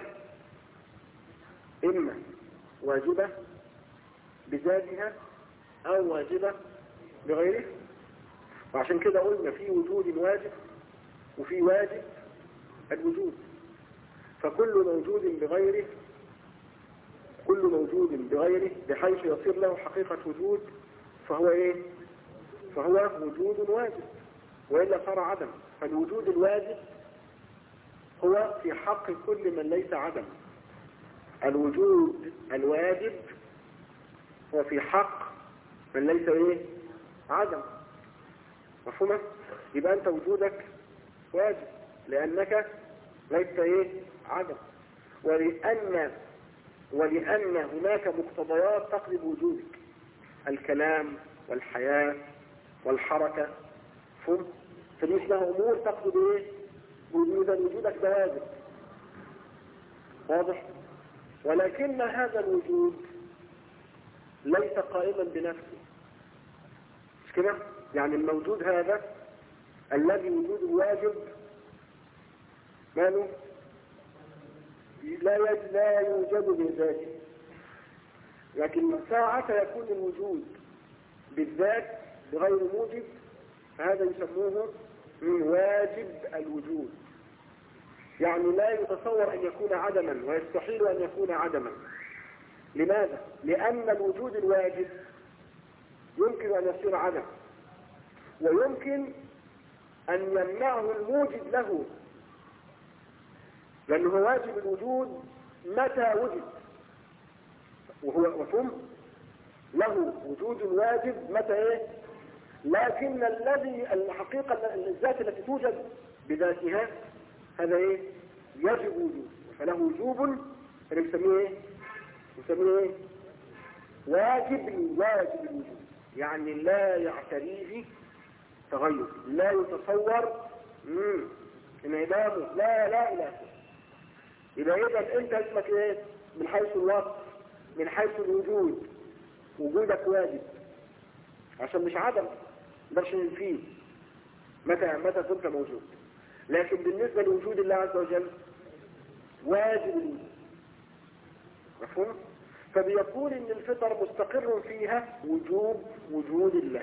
واجبة بذاتها أو واجبة بغيره. وعشان كده قلنا في وجود واجب وفي واجب الوجود. فكل موجود بغيره بحيث يصير له حقيقة وجود فهو ايه؟ فهو وجود واجب، وإلا صار عدم. فالوجود الواجب هو في حق كل من ليس عدم. الوجود الواجب هو في حق من ليس ايه؟ عدم. مفهومة؟ يبقى انت وجودك واجب لأنك ليس ايه؟ عدم. ولأن هناك مقتضيات تقلب وجودك، الكلام والحياة والحركة، فهم؟ فدي اسمها أمور تقلب ايه؟ وجودك ده واجب. واضح؟ ولكن هذا الوجود ليس قائما بنفسه، مش كده؟ يعني الموجود هذا الذي وجوده واجب ماله؟ لا يوجد بذاته. لكن ساعة يكون الوجود بالذات بغير موجب فهذا يسموه واجب الوجود. يعني لا يتصور أن يكون عدما، ويستحيل أن يكون عدما. لماذا؟ لأن الوجود الواجب يمكن أن يصير عدم، ويمكن أن يمنعه الموجد له، لأنه واجب الوجود متى وجد، وهو مفهوم له وجود واجب متى ايه، لكن الذي الحقيقة الذات التي توجد بذاتها هذا ايه يجب وجود، فله وجوب اللي بنسميه ايه، بنسميه ايه واجب الوجود، يعني لا يعتريه تغير، لا يتصور انعدامه، لا اله. يبقى انت اسمك ايه من حيث الوصف، من حيث الوجود وجودك واجب عشان مش عدم مقدرش ننفيه متى كنت موجود. لكن بالنسبة لوجود الله عز وجل واجب الوجود، مفهوم؟ فبيقول ان الفطر مستقر فيها وجوب وجود الله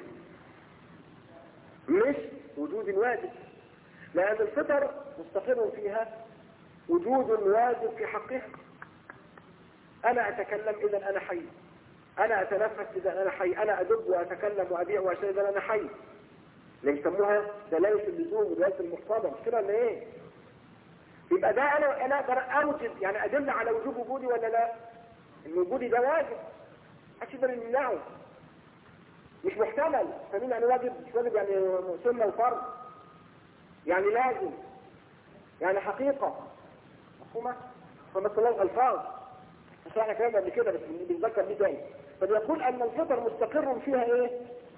مش وجود واجب، لأن الفطر مستقر فيها وجود واجب في حقها. أنا أتكلم إذا أنا حي، أنا أتنفس إذا أنا حي، أنا أدب وأتكلم وأبيع وأشتري إذا أنا حي، اللي يسموها دلالة اللزوم ودلالة المقتضى، مش كده ولا إيه؟ يبقى ده أنا أقدر أوجد، يعني أدل على وجوب وجودي ولا لا؟ إن وجودي ده واجب محدش يقدر يمنعه، مش محتمل. فمين يعني واجب؟ مش واجب يعني سنة وفرض، يعني لازم، يعني حقيقة مفهومة؟ فمثلا الألفاظ مش احنا كلامنا قبل كده بس بنتذكر دي تاني. فبيقول أن الفطر مستقر فيها إيه؟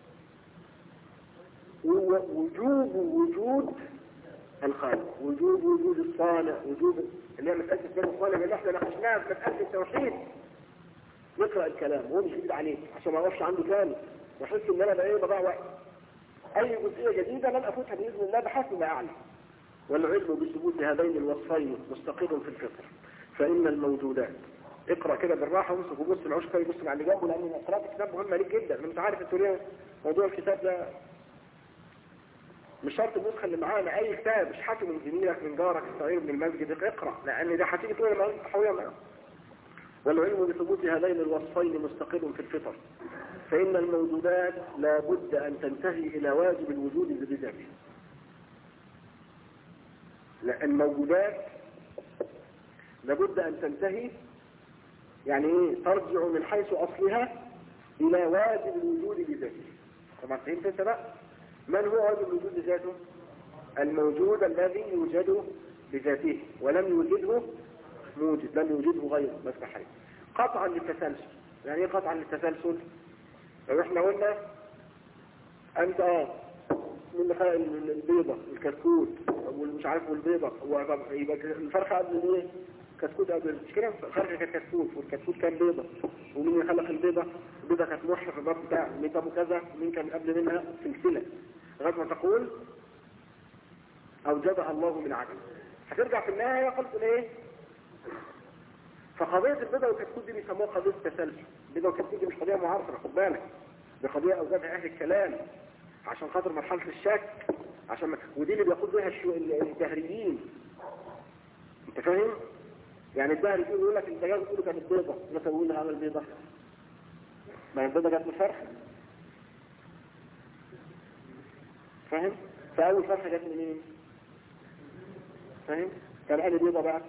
وجوب وجود الخالق، وجوب وجود الصانع، وجوب اللي هي مسألة الصانع الصانع اللي احنا ناقشناها في مسألة التوحيد. يقرأ الكلام وهو مش جديد عليه عشان ما اقفش عنده ثاني واحس ان انا بقى بضيع وقت. اي جزئية جديدة لن افوتها باذن الله بحسب ما اعلم. والعلم بثبوت هذين الوصفين مستقر في الفطر، فان الموجودات. اقرأ كده بالراحة وامسك وبص العشق يبص على اللي جنبه، لان قراءة الكتاب مهمة ليك جدا. انت عارف التوريه موضوع الكتاب ده مش شرط النسخة اللي معانا، اي كتاب مش حاكم من زميلك من جارك الصغير من المسجد اقرأ، لان ده هتيجي تقول انا حاولها معاه. والعلم بثبوت هذين الوصفين مستقر في الفطر، فإن الموجودات لا بد أن تنتهي إلى واجب الوجود بذاته. لأن الموجودات لابد أن تنتهي، يعني ايه، ترجع من حيث أصلها إلى واجب الوجود بذاته. طبعا فهمت انت بقى؟ من هو واجب الوجود بذاته؟ الموجود الذي يوجد بذاته ولم يوجده موجد، لم يوجده غيره بس حي. قطعا للتسلسل. يعني ايه قطعا للتسلسل؟ لو احنا قلنا انت من خلق البيضة الكتكوت والمش عارف والبيضة، يبقى الفرخة قبل الايه؟ كتكوت قبل، مش كده؟ الفرخة كانت كتكوت والكتكوت كان بيضة، ومين خلق البيضة؟ البيضة كانت محشة في الباب بتاعه، مين طب كذا، مين كان قبل منها سلسلة لغاية ما تقول اوجدها الله من عدم. هترجع في النهاية قلت ايه؟ فقضية البيضة والكتكوت دي بيسموها قضية التسلسل. البيضة والكتكوت دي مش قضية معارضة، خد بالك، دي قضية أوجدها أهل الكلام عشان خاطر مرحلة الشك، عشان ودي اللي بياخد بيها الدهريين. أنت فاهم؟ يعني الدهري يقول لك الدجاج يقول كانت بيضة، متى يقول لها عمل بيضة؟ ما البيضة جت من فرخة. فاهم؟ فأول فرخة جت من مين؟ فاهم؟ كان قال بيضة بقى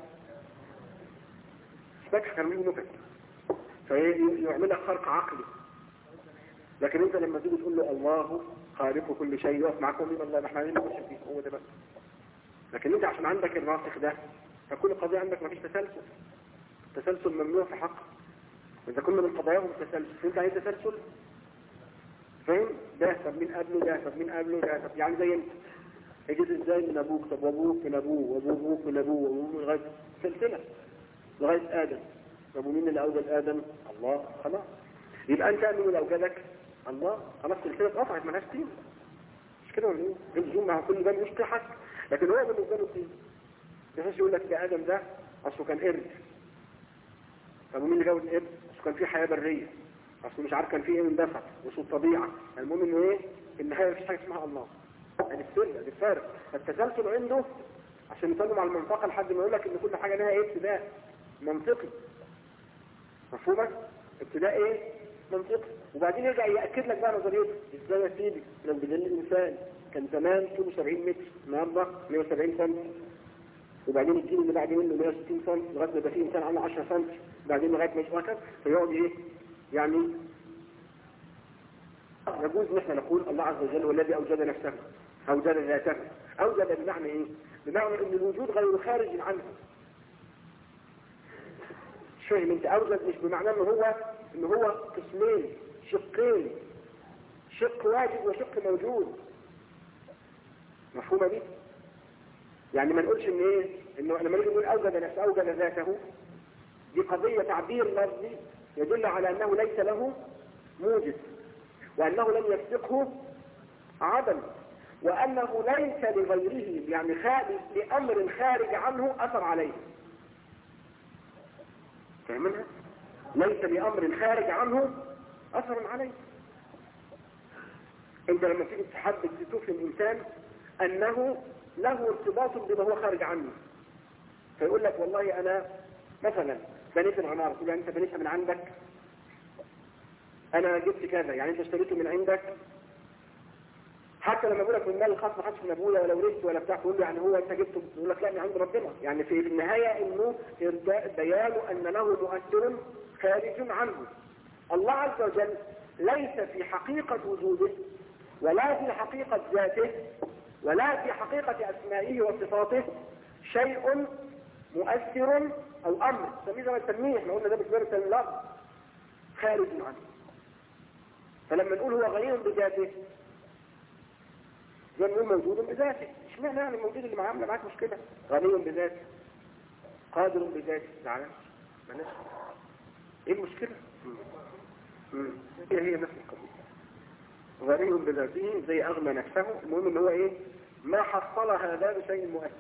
فتح كان منه نكت، فيعملها خرق عقلي. لكن انت لما تيجي تقول له الله خالق كل شيء يقف معاكم من الله، احنا عايزين نخش فيه هو ده بس. لكن انت عشان عندك الراسخ ده فكل قضية عندك ما فيش تسلسل، تسلسل ممنوع في حق. اذا كنا من قضاياهم التسلسل، انت عايز تسلسل، فاهم؟ ده طب مين قبله ده، طب مين قبله ده، طب يعني زي انت اجيز ازاي من ابوك، طب وابوك من ابوه وابوك من ابوه وابوه من لغايه سلسله لغايه ادم. طب ومين اللي اوجد ادم؟ الله. خلاص يبقى انت مين اللي اوجدك؟ الله. خلاص السلسله اتقطعت مالهاش قيمه، مش كده ولا ايه؟ الزوم مع كل ده مش حق، لكن هو بالنسبه له قيمه. بحيث يقول لك ده ادم ده اصله كان قرد. طب ومين اللي جاب القرد؟ اصله كان في حياه بريه، اصله مش عارف كان في ايه من دفع وصول طبيعه. المهم انه ايه؟ في النهايه مفيش حاجه اسمها الله. ادي السر، ادي الفارق. التسلسل عنده عشان يسلم على المنطقه لحد ما يقول لك ان كل حاجه لها ايه؟ ابتداء منطقي. مفهومك؟ ابتداء ايه؟ منطقي. وبعدين يرجع يأكد لك بقى نظريته. ازاي يا سيدي لو بدل الانسان كان زمان طوله 70 متر النهارده 170 سم، وبعدين الجيل اللي بعد منه 160 سم لغايه ما يبقى فيه انسان عنده 10 سم، بعدين لغايه ما يشوفها فيقعد ايه يعني. يجوز ان احنا نقول الله عز وجل هو الذي اوجد نفسه، اوجد ذاته. اوجد بمعنى ايه؟ بمعنى ان الوجود غير خارج عنه. مش فاهم انت؟ اوجد مش بمعنى ان هو قسمين شقين، شق واجب وشق موجود. مفهومه دي؟ يعني ما نقولش ان ايه، انه لما نيجي نقول اوجد نفسه اوجد ذاته، دي قضيه تعبير لفظي يدل على انه ليس له موجد، وانه لم يسبقه عدم، وانه ليس لغيره يعني لامر خارج عنه اثر عليه. فاهمينها؟ ليس لامر خارج عنه اثر عليه. انت لما تيجي تحدد تفهم الانسان انه له ارتباط بما هو خارج عنه، فيقول لك والله انا مثلا بنيت العمارة، تقول انت بنيتها من عندك، انا جبت كذا يعني انت اشتريته من عندك. حتى لما بقول لك من مال الخاص ما حدش من ابويا ولا ورثت ولا بتاع، تقول له يعني هو انت جبته، يقول لك لا من عند ربنا. يعني في النهايه انه بيان ان له مؤثر خارج عنه. الله عز وجل ليس في حقيقه وجوده ولا في حقيقه ذاته ولا في حقيقه اسمائه وصفاته شيء مؤثر او امر نسميه زي ما نسميه، احنا قلنا ده بكبيره اللفظ خارج عنه. فلما نقول هو غني بذاته زي ما نقول موجود بذاته. اشمعنى يعني الموجود اللي عامله معاك مشكله؟ غني بذاته، قادر بذاته، تعالى مالناش ايه المشكله؟ هي نفس القضيه. غني بذاته زي اغنى نفسه. المهم ان هو ايه؟ ما حصل هذا بشيء مؤثر،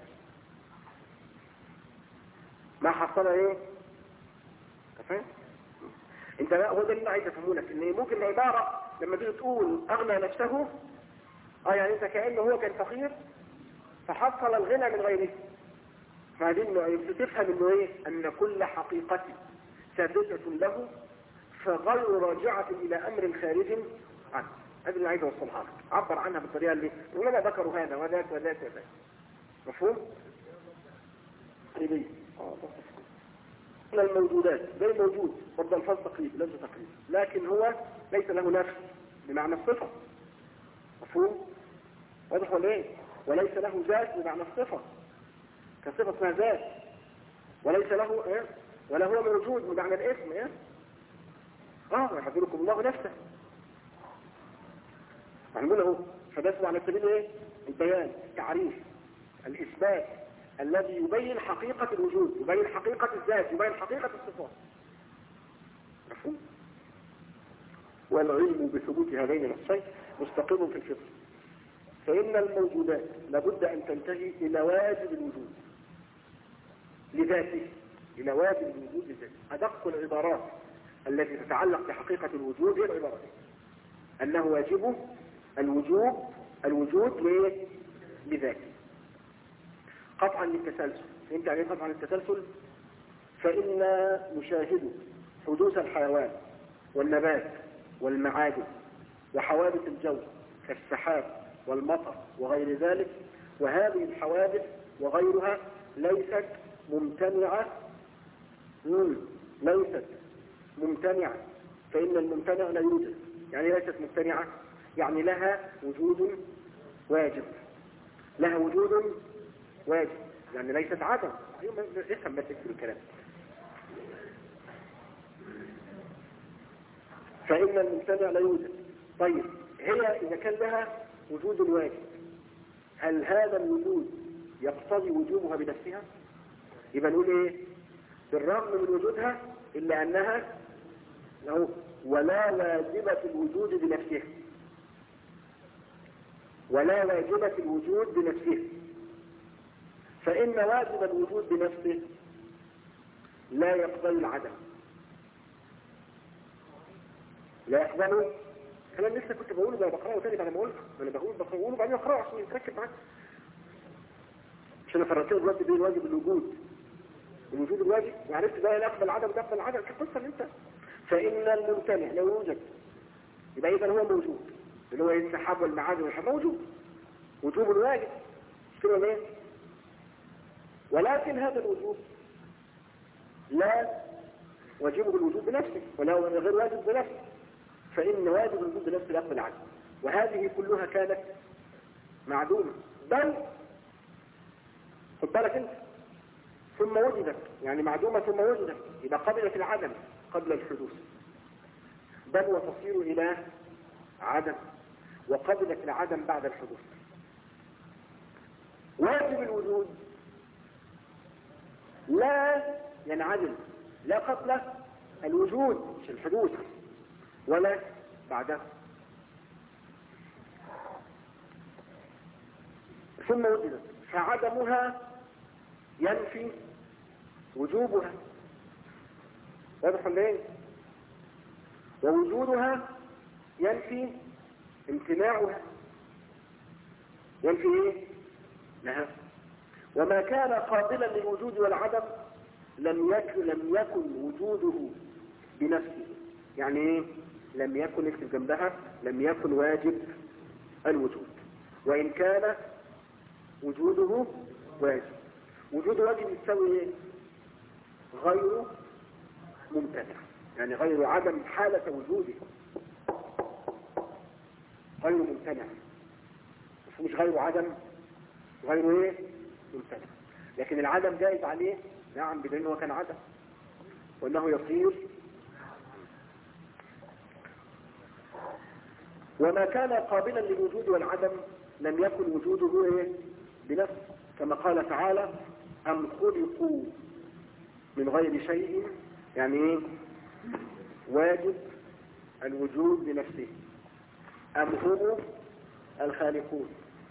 ما حصل ايه؟ فاهم؟ انت بقى هو ده اللي عايز افهمه لك، ان ممكن العباره لما تيجي تقول اغنى نفسه يعني انت كأنه هو كان فقير فحصل الغنى من غيره. بعدين تفهم انه ايه؟ ان كل حقيقة ثابتة له فغير راجعة الى امر خارج عنه. هذا اللي عايز اوصلها لك. عبر عنها بالطريقة اللي ولما ذكروا هذا وذاك وذاك وذاك. مفهوم؟ قريبية. الموجودات غير موجود برضه الفاظ تقريب لفظ تقريب، لكن هو ليس له نفس بمعنى الصفة. مفهوم؟ واضح ولا ايه؟ وليس له ذات بمعنى الصفة كصفة اسمها ذات، وليس له ايه؟ ولا هو موجود بمعنى الاسم ايه؟ يحضركم الله نفسه. هنقول له فده على سبيل ايه؟ البيان، التعريف، الاثبات الذي يبين حقيقة الوجود، يبين حقيقة الذات، يبين حقيقة الصفات. مفهوم؟ والعلم بثبوت هذين النصين مستقر في الفطر، فإن الموجودات لابد أن تنتهي إلى واجب الوجود لذاته، إلى واجب الوجود لذاته. أدق العبارات التي تتعلق بحقيقة الوجود هي العبارات أنه واجب الوجود لذاته قطعا للتسلسل. فهمت يعني قطعا للتسلسل؟ فإن نشاهد حدوث الحيوان والنبات والمعادن وحوادث الجو كالسحاب والمطر وغير ذلك، وهذه الحوادث وغيرها ليست ممتنعة، فإن الممتنع لا يوجد. يعني ليست ممتنعة يعني لها وجود واجب، لها وجود واجب يعني ليست عدم. افهم بس في الكلام. فإن الممتنع لا يوجد. طيب هي إذا كان لها وجود واجب، هل هذا الوجود يقتضي وجوبها بنفسها؟ يبقى نقول ايه؟ بالرغم من وجودها إلا أنها ولا واجبة الوجود بنفسها، ولا واجبة الوجود بنفسها. فإن واجب الوجود بنفسه لا يقبل العدم، لا يقبله. كلام لسه كنت بقوله ده بقرأه تاني بعد ما قلت، انا بقوله بعدين اقرأه عشان يتركب معاك، عشان افرقته دلوقتي بين واجب الوجود الواجب، وعرفت ده يقبل العدم ده يقبل العدم. القصه اللي انت فإن الممتنع لو يوجد يبقى إذا هو موجود، اللي هو السحاب والمعادن والحب موجود وجوب الواجب كده ليه؟ ولكن هذا الوجوب لا واجبه الوجوب بنفسه ولا غير واجب بنفسه، فإن واجب الوجوب بنفسه يقبل عنه، وهذه كلها كانت معدومة بل خد بالك انت ثم وجدت، يعني معدومة ثم وجدت يبقى قبلت العدم قبل الحدوث، بل وتصير إلى عدم وقبلت العدم بعد الحدوث. واجب الوجود لا ينعدم لا قبل الوجود مش الحدوث ولا بعده، ثم وجدت فعدمها ينفي وجوبها، واضح ولا ايه؟ ووجودها ينفي امتناعها، ينفي ايه؟ لها. وما كان قابلا للوجود والعدم لم يكن وجوده بنفسه، يعني ايه؟ لم يكن اكتب جنبها لم يكن واجب الوجود، وإن كان وجوده واجب. وجود واجب يساوي ايه؟ غير ممتنع، يعني غير عدم حالة وجوده، غير ممتنع، مش غير عدم، غير ايه؟ ممتنع. لكن العدم جائز عليه نعم بدليل هو كان عدم وانه يصير. وما كان قابلا للوجود والعدم لم يكن وجوده ايه؟ بنفسه، كما قال تعالى أم خلقوا من غير شيء، يعني ايه؟ واجب الوجود بنفسه، أم هم الخالقون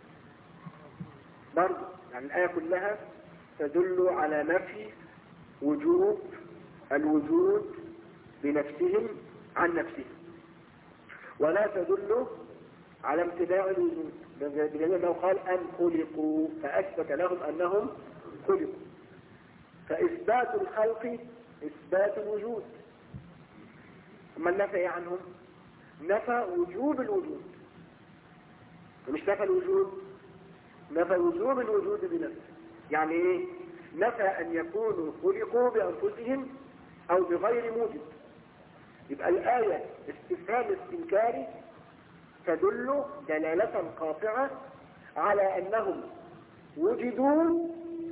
برضه، يعني الآية كلها تدل على نفي وجوب الوجود بنفسهم عن نفسهم، ولا تدل على امتناع الوجود، بدليل انه قال أم خلقوا فأثبت لهم أنهم خلقوا. فإثبات الخلق إثبات الوجود، أما النفي عنهم نفى وجوب الوجود، ومش نفى الوجود، نفى وجوب الوجود بنفسه. يعني ايه؟ نفى ان يكونوا خلقوا بانفسهم او بغير موجب. يبقى الآية استفهام استنكاري تدل دلالة قاطعة على انهم وجدوا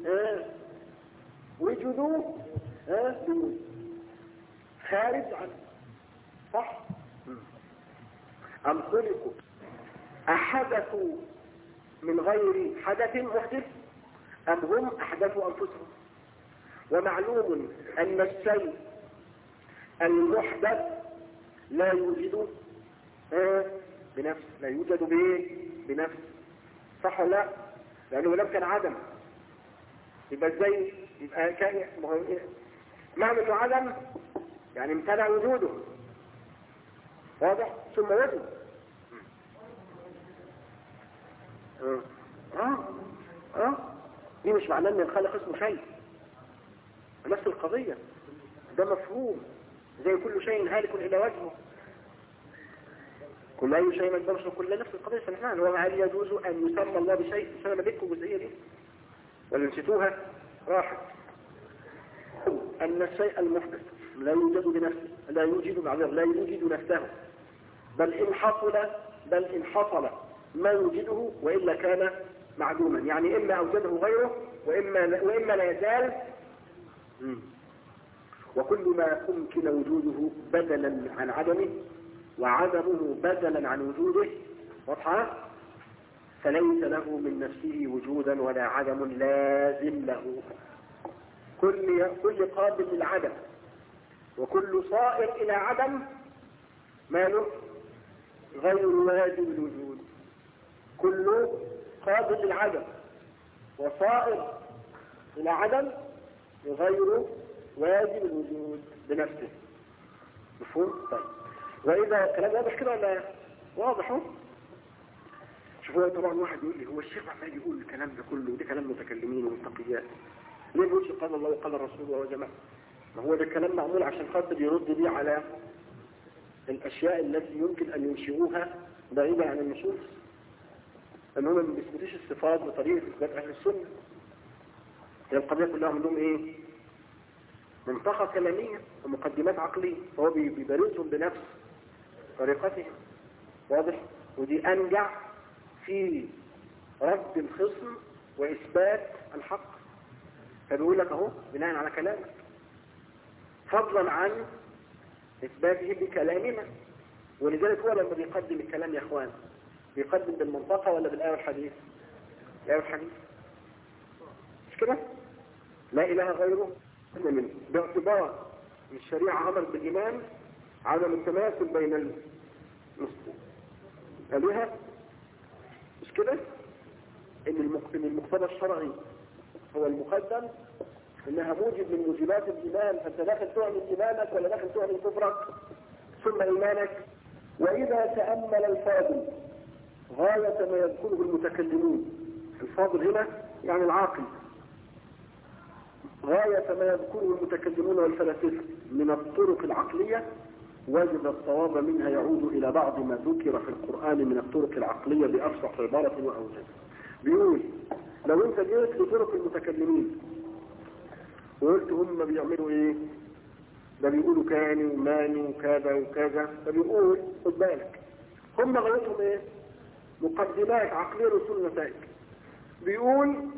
خارج عنه، صح؟ أم خلقوا أحدثوا من غير حدث محدث أم هم أحدثوا أنفسهم. ومعلوم أن الشيء المحدث لا يوجد بنفس، لا يوجد بنفس، صح ولا لا؟ لأنه لم كان عدم، يبقى ازاي يبقى كان معنى عدم يعني امتنع وجوده، واضح؟ ثم وجد دي مش معناه ان الخالق اسمه شيء، نفس القضية، ده مفهوم زي كل شيء هالك الى وجهه، كل اي شيء ما يقدرش كل نفس القضية. فنحن هو هل يجوز ان يسمى الله بشيء؟ سنة بكم الجزئية دي ولا نسيتوها؟ راحت. ان الشيء المحدث لا يوجد بنفسه، لا يوجد نفسه، بل إن حصل ما يوجده وإلا كان معدوما، يعني إما أوجده غيره وإما لا يزال. وكل ما أمكن وجوده بدلا عن عدمه وعدمه بدلا عن وجوده، واضحة؟ فليس له من نفسه وجودا ولا عدم لازم له. كل قابل للعدم وكل صائر إلى عدم ماله غير واجب الوجود. كل قابل للعدم وصائر إلى عدم غير واجب الوجود بنفسه. مفهوم؟ طيب، وإذا كلام واضح كده ولا واضح؟ شوفوا طبعا واحد يقول لي هو الشيخ عمال يقول الكلام ده كله وده كلام متكلمين ومنطقيات، ليه بيقولش قال الله وقال الرسول وهو جماعة؟ ما هو ده الكلام معمول عشان خاطر يرد بيه على الأشياء التي يمكن أن ينشئوها بعيدة عن النصوص، أنهم ما بيثبتوش الصفات بطريقة إثبات أهل السنة. هي القضية كلها عندهم إيه؟ منطقة كلامية ومقدمات عقلية، فهو بيبرزهم بنفس طريقته. واضح؟ ودي أنجع في رد الخصم وإثبات الحق. فبيقول لك أهو بناء على كلامك، فضلا عن إثباته بكلامنا. ولذلك هو لما بيقدم الكلام يا أخوان بيقدم بالمنطقة ولا بالآية والحديث؟ الآية والحديث مش كده؟ لا إله غيره منه، باعتبار ان الشريعة أمر بالإيمان عدم التماثل بين الآلهة، مش كده؟ إن المقتضى الشرعي هو المقدم، إنها موجب من موجبات الإيمان، فأنت داخل تعمل إيمانك ولا داخل تعمل كفرك ثم إيمانك. وإذا تأمل الفاضل غاية ما يذكره المتكلمون، الفاضل هنا يعني العاقل، غاية ما يذكره المتكلمون والفلاسفة من الطرق العقلية، وجد الصواب منها يعود إلى بعض ما ذكر في القرآن من الطرق العقلية بأفصح عبارة وأوجه. بيقول لو انت جيت لطرق المتكلمين وقلت هم بيعملوا ايه، ده بيقولوا كاني وماني وكذا وكذا، فبيقول خد بالك هم غايتهم ايه؟ مقدمات عقلية رسول نتائج. بيقول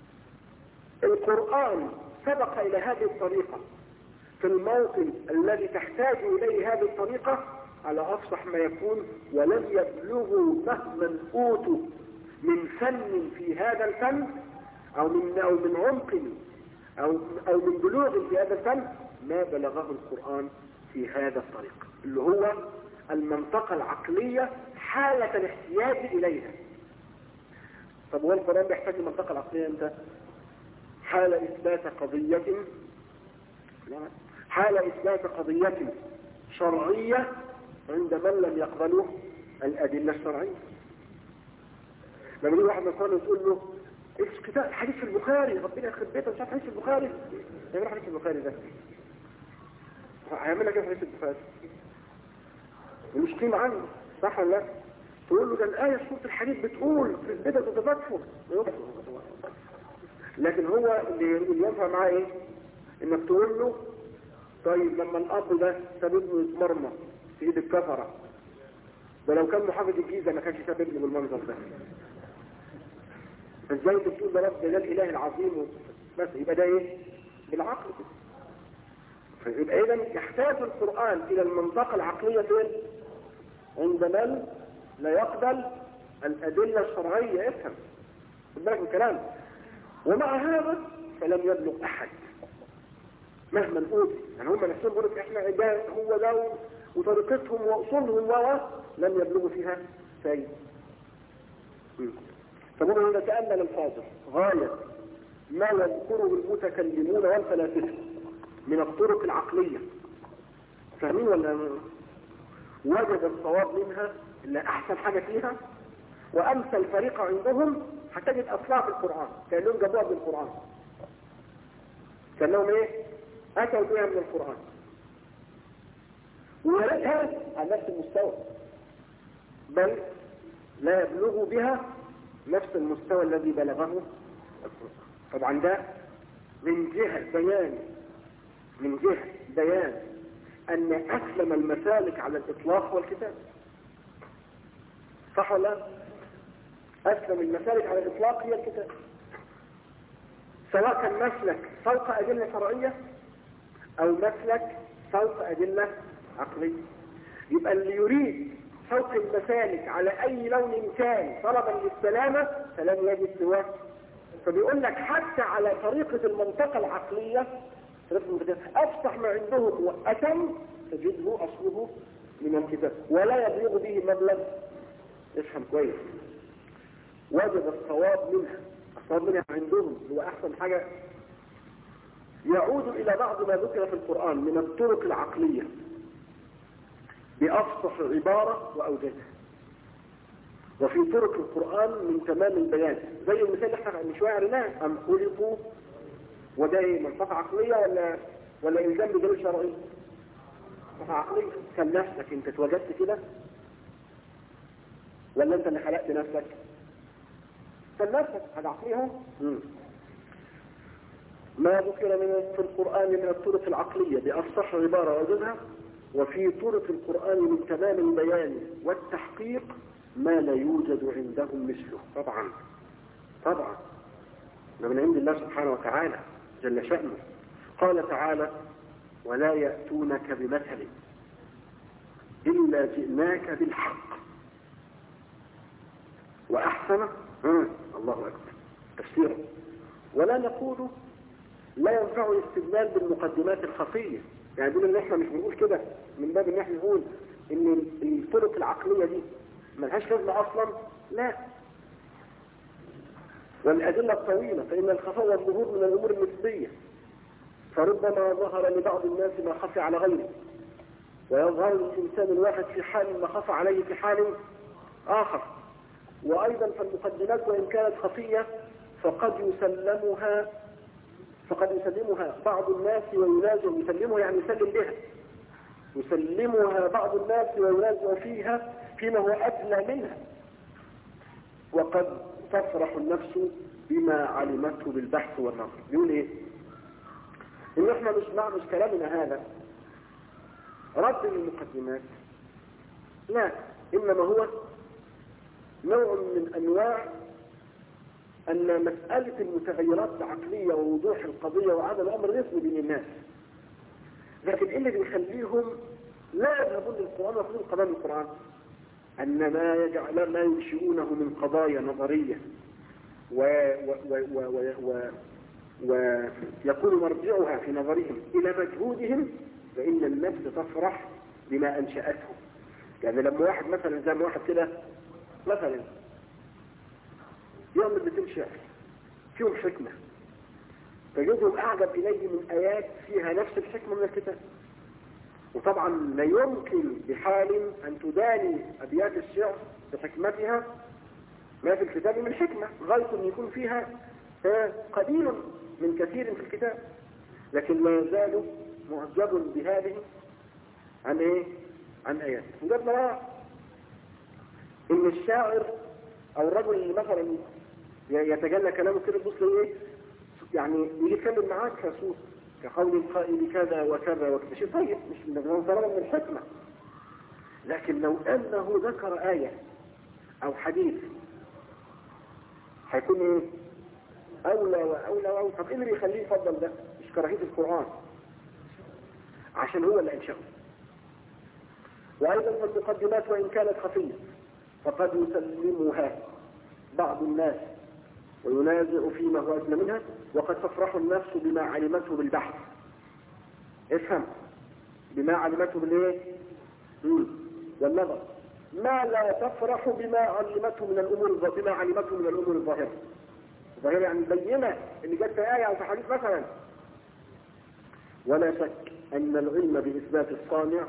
القرآن سبق إلى هذه الطريقة في الموطن الذي تحتاج إليه هذه الطريقة على أفصح ما يكون، ولم يبلغوا مهما أوتوا من فن في هذا الفن أو من عمق أو من بلوغ في هذا الفن ما بلغه القرآن في هذا الطريق، اللي هو المنطقة العقلية حالة الاحتياج إليها. طب هو القرآن بيحتاج المنطقة العقلية امتى؟ حال إثبات قضية شرعية عند من لم يقبلوا الأدلة الشرعية. لما يجي واحد من القرآن يقول له كتاب حديث في البخاري، ربنا يخرب بيته مش عارف حديث في البخاري، يعمل حديث في البخاري ده هيعمل لك ايه حديث البخاري؟ مش قيمة عنه، صح ولا لا؟ تقول له ده الآية في سورة الحديث بتقول في البدع تتفكر، لكن هو اللي ينفع معاه ايه؟ انك تقول له طيب لما الاب ده ساب ابنه يتمرمى في ايد الكفره، ده لو كان محافظ الجيزه ما كانش ساب ابنه بالمنظر ده، ازاي بتقول ده رب ده الاله العظيم بس؟ يبقى ده ايه؟ بالعقل كده. فيبقى اذا يحتاج القران الى المنطقه العقليه فين؟ عند من لا يقبل الادله الشرعيه. افهم، خد بالك من الكلام. ومع هذا فلم يبلغ احد مهما نقول، يعني هم نفسهم بيقولوا احنا ده هو ده وطريقتهم واصولهم لم يبلغوا فيها شيء. فمن نتأمل الفاضل غاية ما يذكره المتكلمون والفلاسفة من الطرق العقلية، فاهمين ولا؟ وجد الصواب منها اللي احسن حاجة فيها وامثل طريقة عندهم، هتجد اصلها في القرآن، كأنهم جابوها من القرآن، كأنهم ايه؟ اتوا بها من القرآن، وردها على نفس المستوى، بل لا يبلغ بها نفس المستوى الذي بلغه القرآن. طبعا ده من جهة بيان ان اسلم المسالك على الاطلاق هو الكتاب، صح ولا لا؟ اسلم المسالك على الاطلاق هي الكتاب، سواء كان مسلك فوق ادلة شرعية او مسلك فوق ادلة عقلية. يبقى اللي يريد فوق المسالك على اي لون كان طلبا للسلامة فلن يجد سواه. فبيقول لك حتى على طريقة المنطقة العقلية افصح ما عندهم واتم تجده اصله من الكتاب ولا يبلغ به مبلغ. افهم كويس، وجد الصواب منها عندهم هو احسن حاجة، يعود الى بعض ما ذكر في القرآن من الطرق العقلية بأفصح عبارة وأوجهها. وفي طرق القرآن من تمام البيان، زي المثال اللي احنا من شوية قريناه، أم خلقوا، وده منطقة عقلية ولا إلزام بدليل شرعي؟ صفة عقلية. كان نفسك انت اتوجدت كده ولا انت اللي خلقت نفسك؟ كان نفسك حاجة عقلية. ما ذكر في القرآن من الطرق العقلية بأفصح عبارة وجدها، وفي طرق القرآن من تمام البيان والتحقيق ما لا يوجد عندهم مثله. طبعا ده من عند الله سبحانه وتعالى جل شأنه. قال تعالى: ولا يأتونك بمثل إلا جئناك بالحق وأحسن. الله أكبر. تفسيره: ولا نقول لا ينفع الاستدلال بالمقدمات الخفية. يعني دول ان احنا مش بنقول كده من باب ان احنا نقول ان الطرق العقلية دي ملهاش لازمة اصلا، لا. والادلة الطويلة، فان الخفاء والظهور من الامور النسبية، فربما ظهر لبعض الناس ما خفي على غيره، ويظهر للانسان الواحد في حال ما خفى عليه في حال اخر. وايضا فالمقدمات وان كانت خفية فقد يسلمها بعض الناس وينازع. يسلمها يعني يسلم بها، يسلمها بعض الناس وينازع فيها فيما هو أدنى منها. وقد تفرح النفس بما علمته بالبحث والنظر. يقول ايه؟ ان احنا مش كلامنا هذا رد للمقدمات، لا، انما هو نوع من انواع أن مسألة المتغيرات العقلية ووضوح القضية وعدم الأمر نسبي بين الناس. لكن إيه اللي بيخليهم لا يذهبون للقرآن ويقولون قضايا القرآن؟ أن ما ينشئونه من قضايا نظرية ويكون مرجعها في نظرهم إلى مجهودهم، فإن النفس تفرح بما أنشأته. يعني لما واحد مثلا زي ما واحد كده مثلا يعمل بتنشأ فيهم حكمة، فيجدهم أعجب إليه من آيات فيها نفس الحكمة من الكتاب. وطبعا لا يمكن بحال أن تداني أبيات الشعر بحكمتها ما في الكتاب من حكمة، غاية أن يكون فيها قليل من كثير في الكتاب، لكن لا يزال معجب بهذه عن إيه؟ عن آيات. وجد نرى إن الشاعر أو الرجل اللي مثلا يتجلى كلامه كده تبص له ايه؟ يعني يجي يتكلم معاك كصوت كقول القائل كذا وكذا وكذا، شيء طيب، مش من الحكمة. لكن لو انه ذكر آية او حديث هيكون ايه؟ اولى واولى. طب ايه اللي بيخليه يفضل ده؟ مش كراهية القرآن، عشان هو اللي انشأه. وايضا فالمقدمات وان كانت خفية فقد يسلمها بعض الناس وينازع فيما هو أدنى منها، وقد تفرح النفس بما علمته بالبحث. افهم، بما علمته بالايه؟ والنظر. ما لا تفرح بما علمته من الامور الظاهره. الظاهره يعني البينه اللي جت في ايه او في حديث مثلا. ولا شك ان العلم باثبات الصانع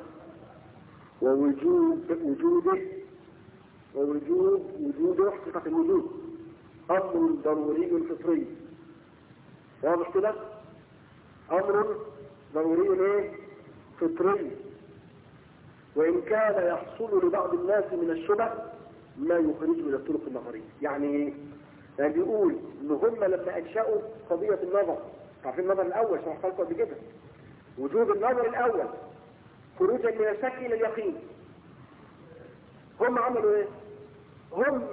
ووجوده صفه الوجود أمر ضروري فطري. واضح كده؟ أمر ضروري فطري، وإن كان يحصل لبعض الناس من الشبه ما يخرجه إلى الطرق النظرية. يعني بيقول إن هم لما أنشأوا قضية النظر، عارفين النظر الأول شرحت لكم قبل كده، وجود النظر الأول خروجا من الشك إلى اليقين، هم عملوا إيه؟ هم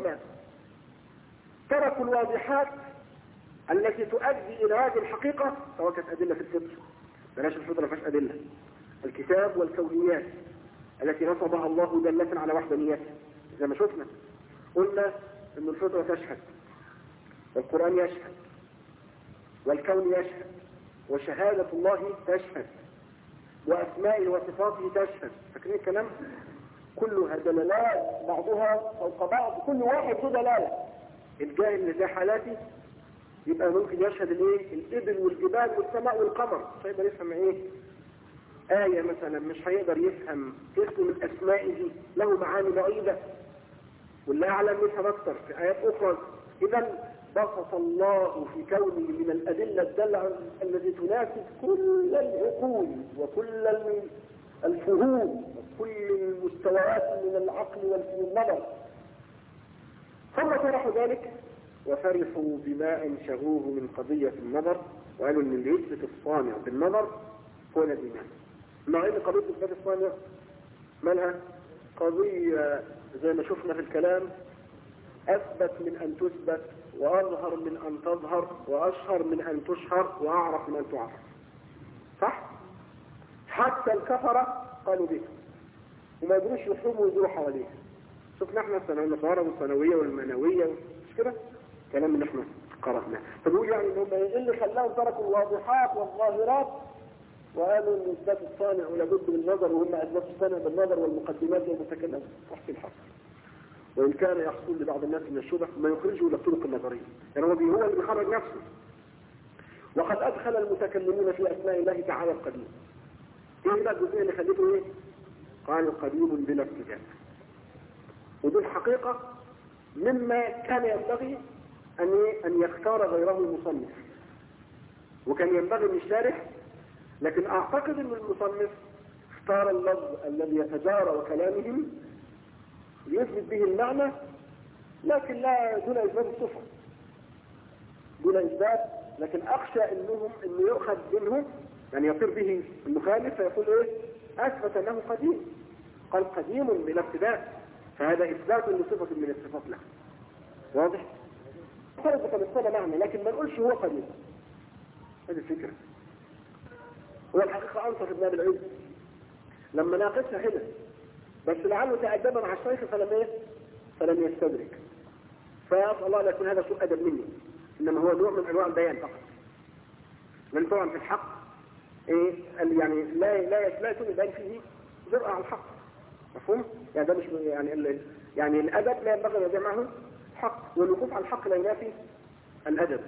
تركوا الواضحات التي تؤدي إلى هذه الحقيقة، سواء كانت أدلة في الفطر، بلاش الفطر ما فيهاش أدلة، الكتاب والكونيات التي نصبها الله دالة على وحدانيته. زي ما شفنا قلنا أن الفطرة تشهد، والقرآن يشهد، والكون يشهد، وشهادة الله تشهد، وأسمائه وصفاته تشهد. فاكرين الكلام؟ كلها دلالات بعضها فوق بعض، كل واحد له دلالة. الجاهل اللي زي حالاتي يبقى ممكن يشهد الايه؟ الابل والجبال والسماء والقمر، مش هيقدر يفهم ايه؟ آية مثلا، مش هيقدر يفهم اسم من اسمائه له معاني بعيدة، والله اعلم يفهم اكثر في آيات اخرى. اذا بسط الله في كونه من الادلة الدالة التي تناسب كل العقول وكل الفهوم وكل المستويات من العقل والنظر. ثم طرحوا ذلك وفرحوا بما أنشأوه من قضية النظر، وقالوا أن اللي يثبت الصانع بالنظر هو الإيمان. مع أن قضية إثبات الصانع مالها قضية زي ما شفنا في الكلام أثبت من أن تثبت، وأظهر من أن تظهر، وأشهر من أن تشهر، وأعرف من أن تعرف. صح؟ حتى الكفرة قالوا بها وما يدروش يحرموا ويدوروا حواليها. شفنا احنا النصارى والثانوية والمنوية مش كده؟ كلام اللي احنا قرأناه. فبيقول يعني انهم ايه اللي خلاهم تركوا الواضحات والظاهرات وقالوا ان اثبات الصانع ولابد بالنظر، وهم اثبتوا الصانع بالنظر والمقدمات والمتكلمات تحت الحق. وان كان يحصل لبعض الناس من الشبه ما يخرجه الى الطرق النظريه، يعني هو اللي بيخرج نفسه. وقد ادخل المتكلمون في اسماء الله تعالى القديم. ايه بقى الجزئيه اللي خليته ايه؟ قال قديم بلا ابتداء. ودي الحقيقه مما كان ينبغي ان يختار غيره المصنف، وكان ينبغي ان الشارح، لكن اعتقد ان المصنف اختار اللفظ الذي يتجارى كلامهم ليثبت به المعنى، لكن لا دون اثبات الصفه، دون اثبات. لكن اخشى انه يؤخذ منه يعني يصير به المخالف فيقول ايه؟ اثبت انه قديم. قال قديم بلا ابتداء، فهذا اثبات لصفه من الصفات له. واضح؟ فرض كمثال معنى، لكن ما نقولش هو قديم. هذه الفكره. هو الحقيقه انصف ابن ابي العز لما ناقشها هنا، بس لعله تأدب مع الشيخ فلم يستدرك. فأسأل الله لا يكون هذا سوء أدب مني، إنما هو نوع من أنواع البيان فقط. لأن طبعا في الحق إيه يعني لا يكون البيان فيه جرأة على الحق. مفهوم؟ يعني ده مش يعني الأدب لا ينبغي أن يجمعه حق، والوقوف على الحق لا ينافي الأدب.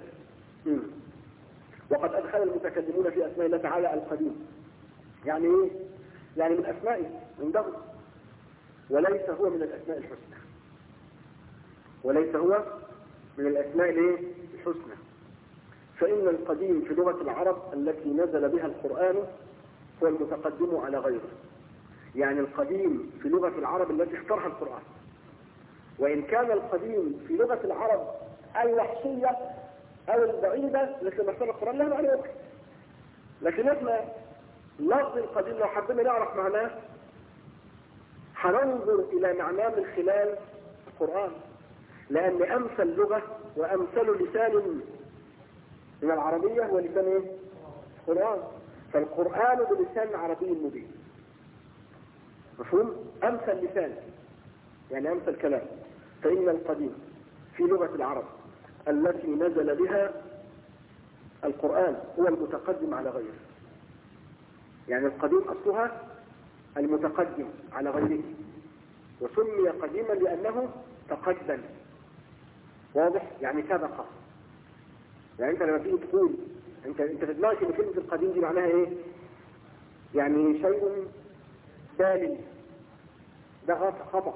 وقد أدخل المتكلمون في أسماء الله تعالى القديم. يعني إيه؟ يعني من أسمائه عندهم، وليس هو من الأسماء الحسنى. وليس هو من الأسماء الحسنى. فإن القديم في لغة العرب التي نزل بها القرآن هو المتقدم على غيره. يعني القديم في لغة العرب التي اختارها القرآن. وإن كان القديم في لغة العرب الوحشية أو البعيدة التي مثل القرآن لها معنى واحد. لكن احنا لفظ القديم لو حبينا نعرف معناه هننظر إلى معناه من خلال القرآن، لأن أمثل لغة وأمثل لسان من العربية هو لسان القرآن. فالقرآن بلسان عربي مبين. مفهوم؟ أمثل لسان يعني أمثل كلام. فإن القديم في لغة العرب التي نزل بها القرآن هو المتقدم على غيره. يعني القديم أصلها المتقدم على غيره، وسمي قديما لأنه تقدم. واضح؟ يعني سبق. يعني انت لما تيجي تقول انت في دماغك ان كلمة القديم دي معناها ايه؟ يعني شيء بالي. ده خطأ.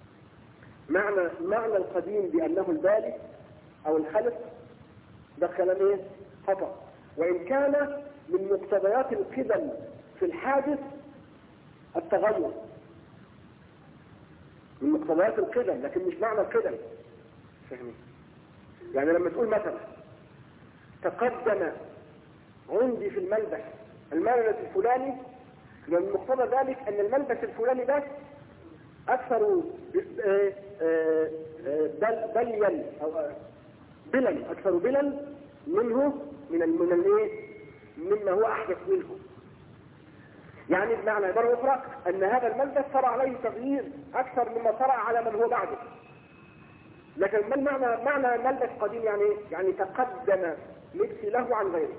معنى القديم بأنه البالي او الخلق ده كلام ايه؟ خطأ. وإن كان من مقتضيات القدم في الحادث التغير، من مقتضيات القدم، لكن مش معنى القدم. فهمين؟ يعني لما تقول مثلا تقدم عندي في الملبس الفلاني، من مقتضى ذلك ان الملبس الفلاني ده اكثر بليا او بلا، اكثر بلا منه مما هو احدث منه. يعني بمعنى عبارة أخرى أن هذا الملبس صار عليه تغيير أكثر مما صار على من هو بعده. لكن من معنى ملبس قديم يعني تقدم لبس له عن غيره.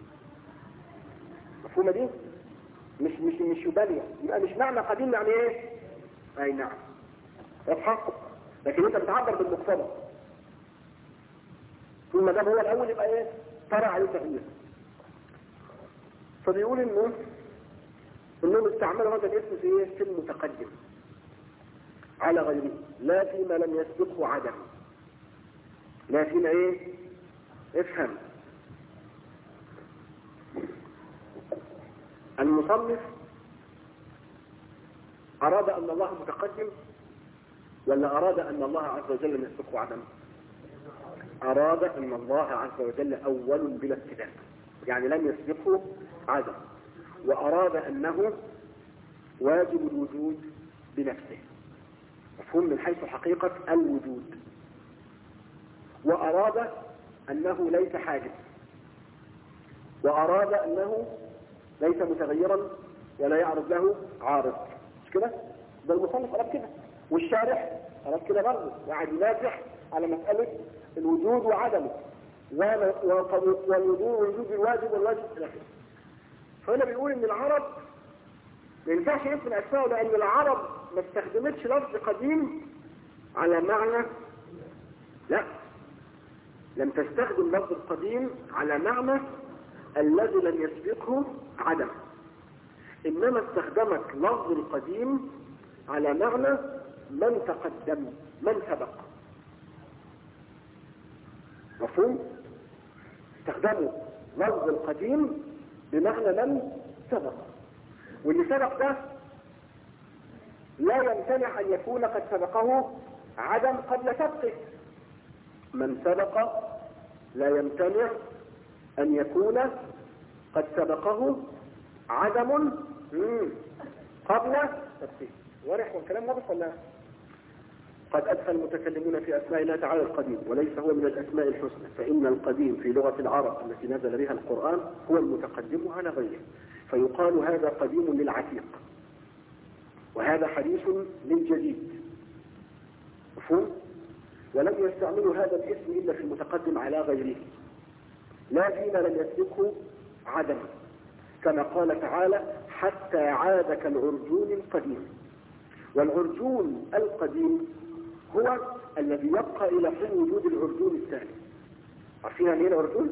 مفهومة دي؟ مش يبالي. يبقى مش معنى قديم يعني ايه؟ أي نعم يتحقق، لكن أنت بتعبر بالمقتضى. ثم دام هو الأول يبقى ايه؟ طرأ عليه تغيير. فبيقول انهم استعملوا هذا الاسم في المتقدم على غيره، لا فيما لم يسبقه عدم. لا فيما ايه؟ افهم. المصنف أراد أن الله متقدم ولا أراد أن الله عز وجل لم يسبقه عدم؟ أراد أن الله عز وجل أول بلا ابتداء، يعني لم يسبقه عدم، وأراد أنه واجب الوجود بنفسه، مفهوم من حيث حقيقة الوجود، وأراد أنه ليس حادث، وأراد أنه ليس متغيرا ولا يعرض له عارض، مش كده؟ ده المصنف أراد كده، والشارح أراد كده برضه، وقعد ينازح على مسألة الوجود وعدمه، ووجود الواجب والواجب إلى آخره. فهنا بيقول إن العرب ما ينفعش يثبت أسماءه، لأن العرب ما استخدمتش لفظ قديم على معنى، لا، لم تستخدم لفظ القديم على معنى الذي لم يسبقه عدم، إنما استخدمت لفظ القديم على معنى من تقدم، من سبق، مفهوم؟ استخدموا لفظ القديم بمعنى من سبق، واللي سبق ده لا يمتنع أن يكون قد سبقه عدم قبل سبقه. من سبق لا يمتنع أن يكون قد سبقه عدم قبل سبقه. واضح والكلام واضح ولا؟ قد أدخل المتكلمون في أسماء الله تعالى القديم، وليس هو من الأسماء الحسنى، فإن القديم في لغة العرب التي نزل بها القرآن هو المتقدم على غيره، فيقال هذا قديم للعتيق، وهذا حديث للجديد، مفهوم؟ ولم يستعملوا هذا الاسم إلا في المتقدم على غيره، لا فيما لم يسبقه عدم، كما قال تعالى حتى عاد كالعرجون القديم. والعرجون القديم هو الذي يبقى إلى حين وجود العرجون الثاني. عارفين يعني ايه العرجون؟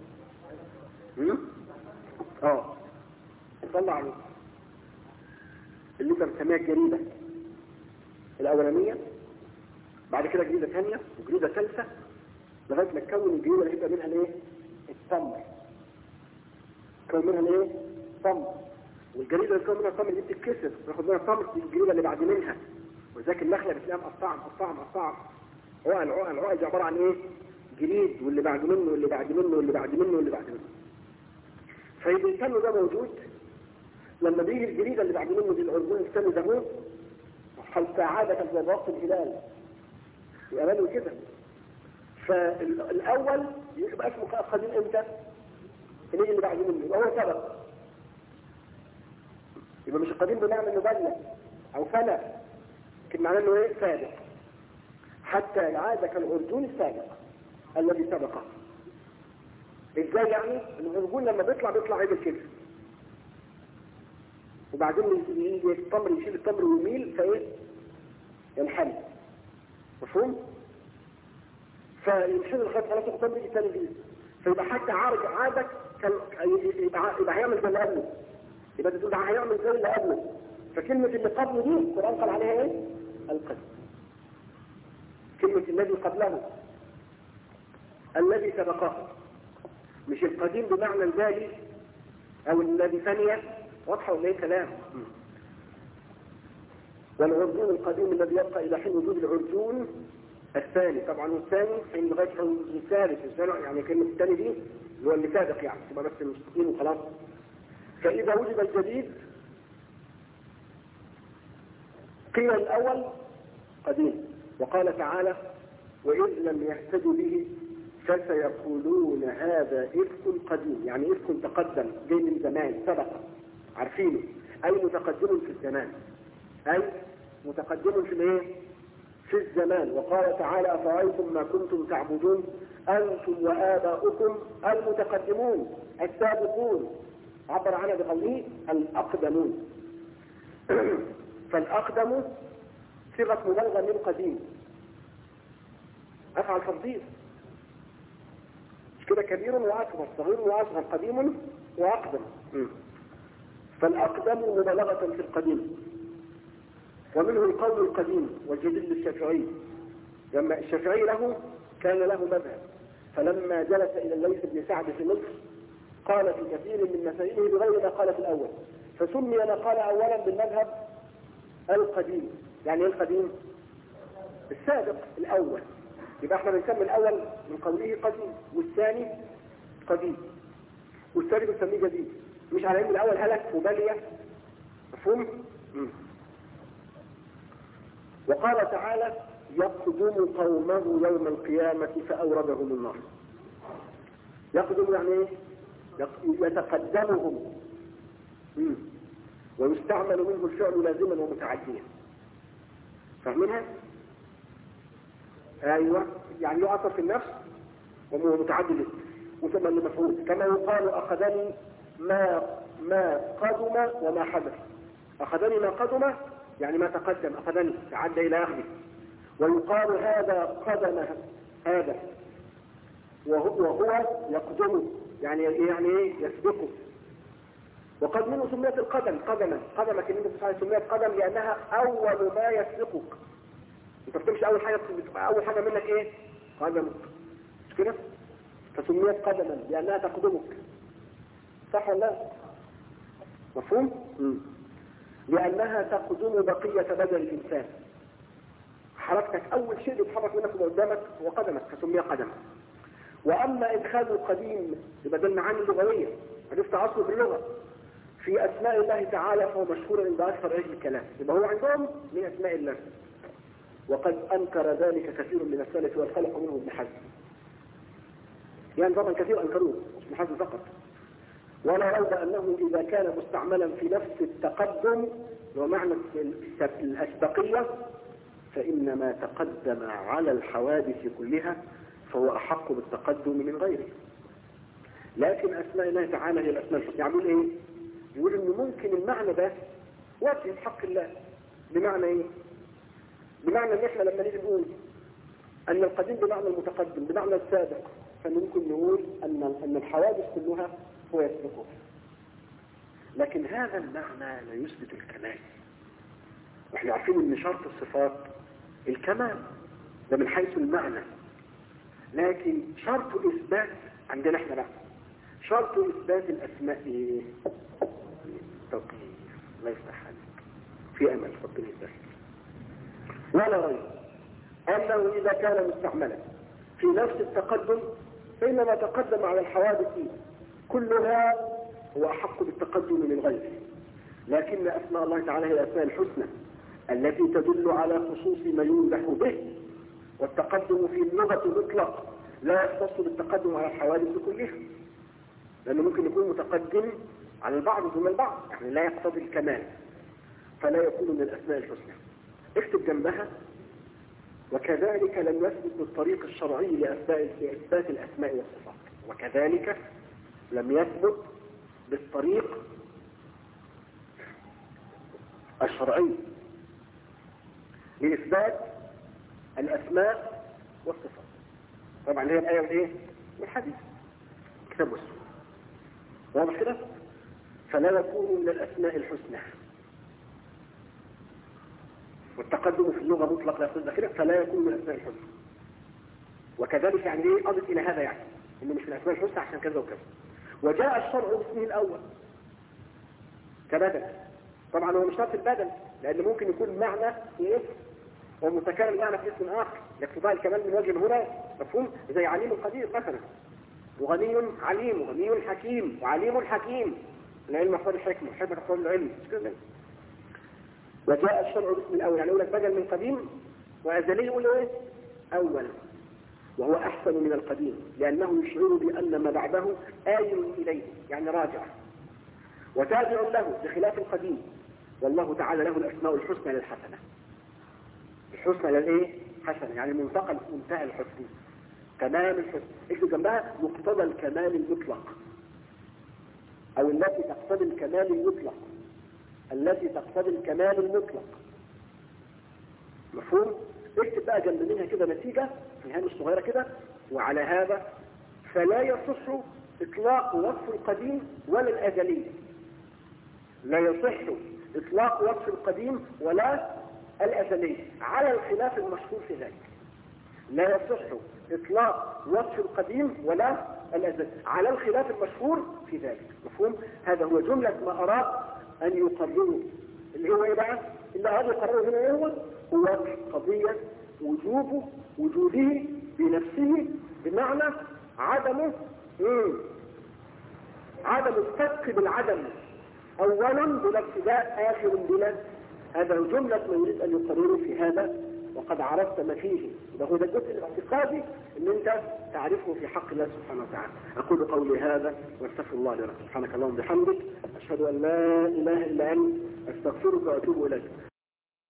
طلع عليه اللي انت بتسميها الجريدة الأولانية، بعد كده جريدة ثانية وجريدة ثالثة، لغاية ما تكون الجريدة اللي يبقى منها الايه؟ التمر. تكون منها الايه؟ تمر. والجريدة اللي تكون منها التمر دي بتتكسر، ناخد منها التمر في الجريدة اللي بعد منها، وذاك النخلة بتلاقيها مقطعة. العقل دي عبارة عن ايه؟ جريد، واللي بعد منه واللي بعد منه واللي بعد منه واللي بعد منه. فإذا الثاني ده موجود، لما بيجي الجريدة اللي بعد منه دي العرجون الثاني ده هو حتى عادة الزراق الهلال يقبلوا كده. فالأول يبقى اسمه قديم امتى؟ اللي بعد منه يبقى هو سبق، يبقى مش القديم بمعنى انه بلى او فنى، لكن معناه انه ايه؟ سابق. حتى عاد كالعرجون السابق الذي سبقه. ازاي يعني؟ العرجون لما بيطلع عدل كده، وبعدين يجي التمر يشيل التمر ويميل فايه؟ ينحل، مفهوم؟ فينحل لغايه خلاص التمر يجي تاني جديد، فيبقى حتى عادك يبقى هيعمل زي اللي قبله، يبقى تقول هيعمل زي اللي قبله. فكلمه اللي قبله دي القران قال عليها ايه؟ القديم. كلمه الذي قبله الذي سبقه، مش القديم بمعنى البالي او الذي ثانيه. واضحه ولا ايه كلام؟ والعرجون القديم الذي يبقى الى حين وجود العرجون الثاني. طبعا الثاني حين لغايه الثالث، يعني كلمه الثاني دي اللي هو اللي سابق، يعني تبقى بس المستقيم وخلاص. فاذا وجد الجديد قيل الاول قديم، وقال تعالى واذ لم يهتدوا به فسيقولون هذا إفك قديم، يعني إفك تقدم جاي من زمان سبق عارفينه، أي متقدم في الزمان، أي متقدم في الايه؟ في الزمان. وقال تعالى أفرأيتم ما كنتم تعبدون أنتم وآباؤكم المتقدمون السابقون، عبر عنها بقوله الأقدمون. فالأقدم صيغة مبالغة من قديم، أفعل تفضيل، مش كده؟ كبير وأكبر، صغير وأصغر، قديم وأقدم. فالأقدم مبالغة في القديم. ومنه القول القديم والجديد للشافعي، لما الشافعي كان له مذهب، فلما جلس إلى الليث بن سعد في مصر قال في كثير من مسائله بغير ما قال في الأول، فسمي ما قال أولا بالمذهب القديم. يعني ايه القديم؟ السابق الأول. يبقى احنا بنسمي الأول من قوله قديم، والثاني قديم، والثاني بنسميه جديد، مش على ان الأول هلك وبلية. مفهوم؟ وقال تعالى يقدم قومه يوم القيامة فأوردهم النار. يقدم يعني ايه؟ يتقدمهم، ويستعمل منه الفعل لازما ومتعديا. فاهمينها؟ ايوه، يعني يعطف في النفس ومتعدد وثم المفعول. كما يقال اخذني ما قدم وما حدث. اخذني ما قدم يعني ما تقدم، اخذني تعدى الى اخذه. ويقال هذا قدم هذا، وهو يقدم يعني ايه؟ يسبقه. وقد منه سميت القدم قدما. قدمك ان انت سميت قدم لانها اول ما يسبقك. انت بتمشي اول حاجه منك ايه؟ قدمك، مش كده؟ فسميت قدما لانها تقدمك. صح ولا لا؟ مفهوم؟ لانها تقدم بقيه بدن الانسان. حركتك اول شيء بيتحرك منك وقدامك هو قدمك، فسمي قدما. واما ادخال القديم يبقى ده المعاني اللغويه، عرفت اصله في اللغه في اسماء الله تعالى، فهو مشهور عند اكثر اهل الكلام، يبقى هو عندهم من اسماء الله. وقد انكر ذلك كثير من السلف والخلق منهم ابن حزم. يعني طبعا كثير انكروه، مش ابن حزم فقط. ولا ريب انه اذا كان مستعملا في نفس التقدم ومعنى الاسبقيه فان ما تقدم على الحوادث كلها فهو احق بالتقدم من غيره. لكن اسماء الله تعالى هي الاسماء الحسنى. يعمل ايه؟ يقول انه ممكن المعنى ده وجه حق الله. بمعنى ايه؟ بمعنى ان احنا لما نيجي نقول ان القديم بمعنى المتقدم بمعنى السابق، فممكن نقول ان الحوادث كلها هو يسبقها. لكن هذا المعنى لا يثبت الكمال. واحنا عارفين ان شرط الصفات الكمال ده من حيث المعنى، لكن شرط اثبات عندنا احنا بقى شرط اثبات الاسماء ايه؟ توقيف. لا يفتح عليك في امل فضل الله. ولا ريب انه اذا كان مستعملا في نفس التقدم فانما تقدم على الحوادث كلها هو احق بالتقدم من غيره. لكن اسماء الله تعالى هي الاسماء الحسنى التي تدل على خصوص ما يمدح به، والتقدم في اللغه مطلق لا يختص بالتقدم على الحوادث كلها، لانه ممكن يكون متقدم على البعض دون البعض، يعني لا يقتضي الكمال، فلا يكون من الاسماء الحسنى. اكتب جنبها وكذلك لم يثبت بالطريق الشرعي لإثبات الأسماء والصفات. وكذلك لم يثبت بالطريق الشرعي لإثبات الأسماء والصفات. طبعا هي الآية والإيه؟ والحديث، كتاب والسنة. واضح كده؟ فلا يكون من الأسماء الحسنى، والتقدم في اللغة مطلق لا يصدق كده، فلا يكون من الأسماء الحسنى. وكذلك يعني ايه؟ أضف إلى هذا يعني إنه مش من الأسماء الحسنى عشان كذا وكذا. وجاء الشرع باسمه الأول كبدل. طبعا هو مش شرط البدل، لأن ممكن يكون معنى في اسم ومتكرر معنى في اسم آخر يقتضي الكمال من وجه هنا. مفهوم؟ زي عليم قدير مثلا، وغني عليم، وغني حكيم، وعليم حكيم. العلم يقتضي الحكمة، والحكمة تقتضي العلم. وجاء الشرع باسم الأول، يعني يقول لك بدل من قديم وأزلي يقول له إيه؟ أول، وهو أحسن من القديم لأنه يشعر بأن ما بعده آيل إليه، يعني راجع وتابع له بخلاف القديم. والله تعالى له الأسماء الحسنى للحسنة. الحسنى للإيه؟ حسنة، يعني منتهى الحسن، تمام الحسن. اكتب جنبها مقتضى الكمال المطلق، أو التي تقتضي الكمال المطلق، التي تقتضي الكمال المطلق. مفهوم؟ اكتب بقى جنب منها كده نتيجة في الهامش الصغيرة كده. وعلى هذا فلا يصح إطلاق وصف القديم ولا الأزلي. لا يصح إطلاق وصف القديم ولا الأزلي على الخلاف المشهور في ذلك. لا يصح إطلاق وصف القديم ولا الأزلي على الخلاف المشهور في ذلك. مفهوم؟ هذا هو جملة ما أراد أن يقرره، اللي هو إيه بقى؟ إلا هذا يقرر هنا هو قضية وجوده بنفسه، بمعنى عدم الصدق بالعدم، أولا بلا ابتداء، آخر بلا. هذا جملة ما يريد أن يقرره في هذا، وقد عرفت ما فيه. وهو ده الجزء الاعتقادي ان انت تعرفه في حق الله سبحانه وتعالى. اقول قولي هذا واستغفر الله لي ولكم. سبحانك اللهم وبحمدك، اشهد ان لا اله الا انت، استغفرك واتوب اليك.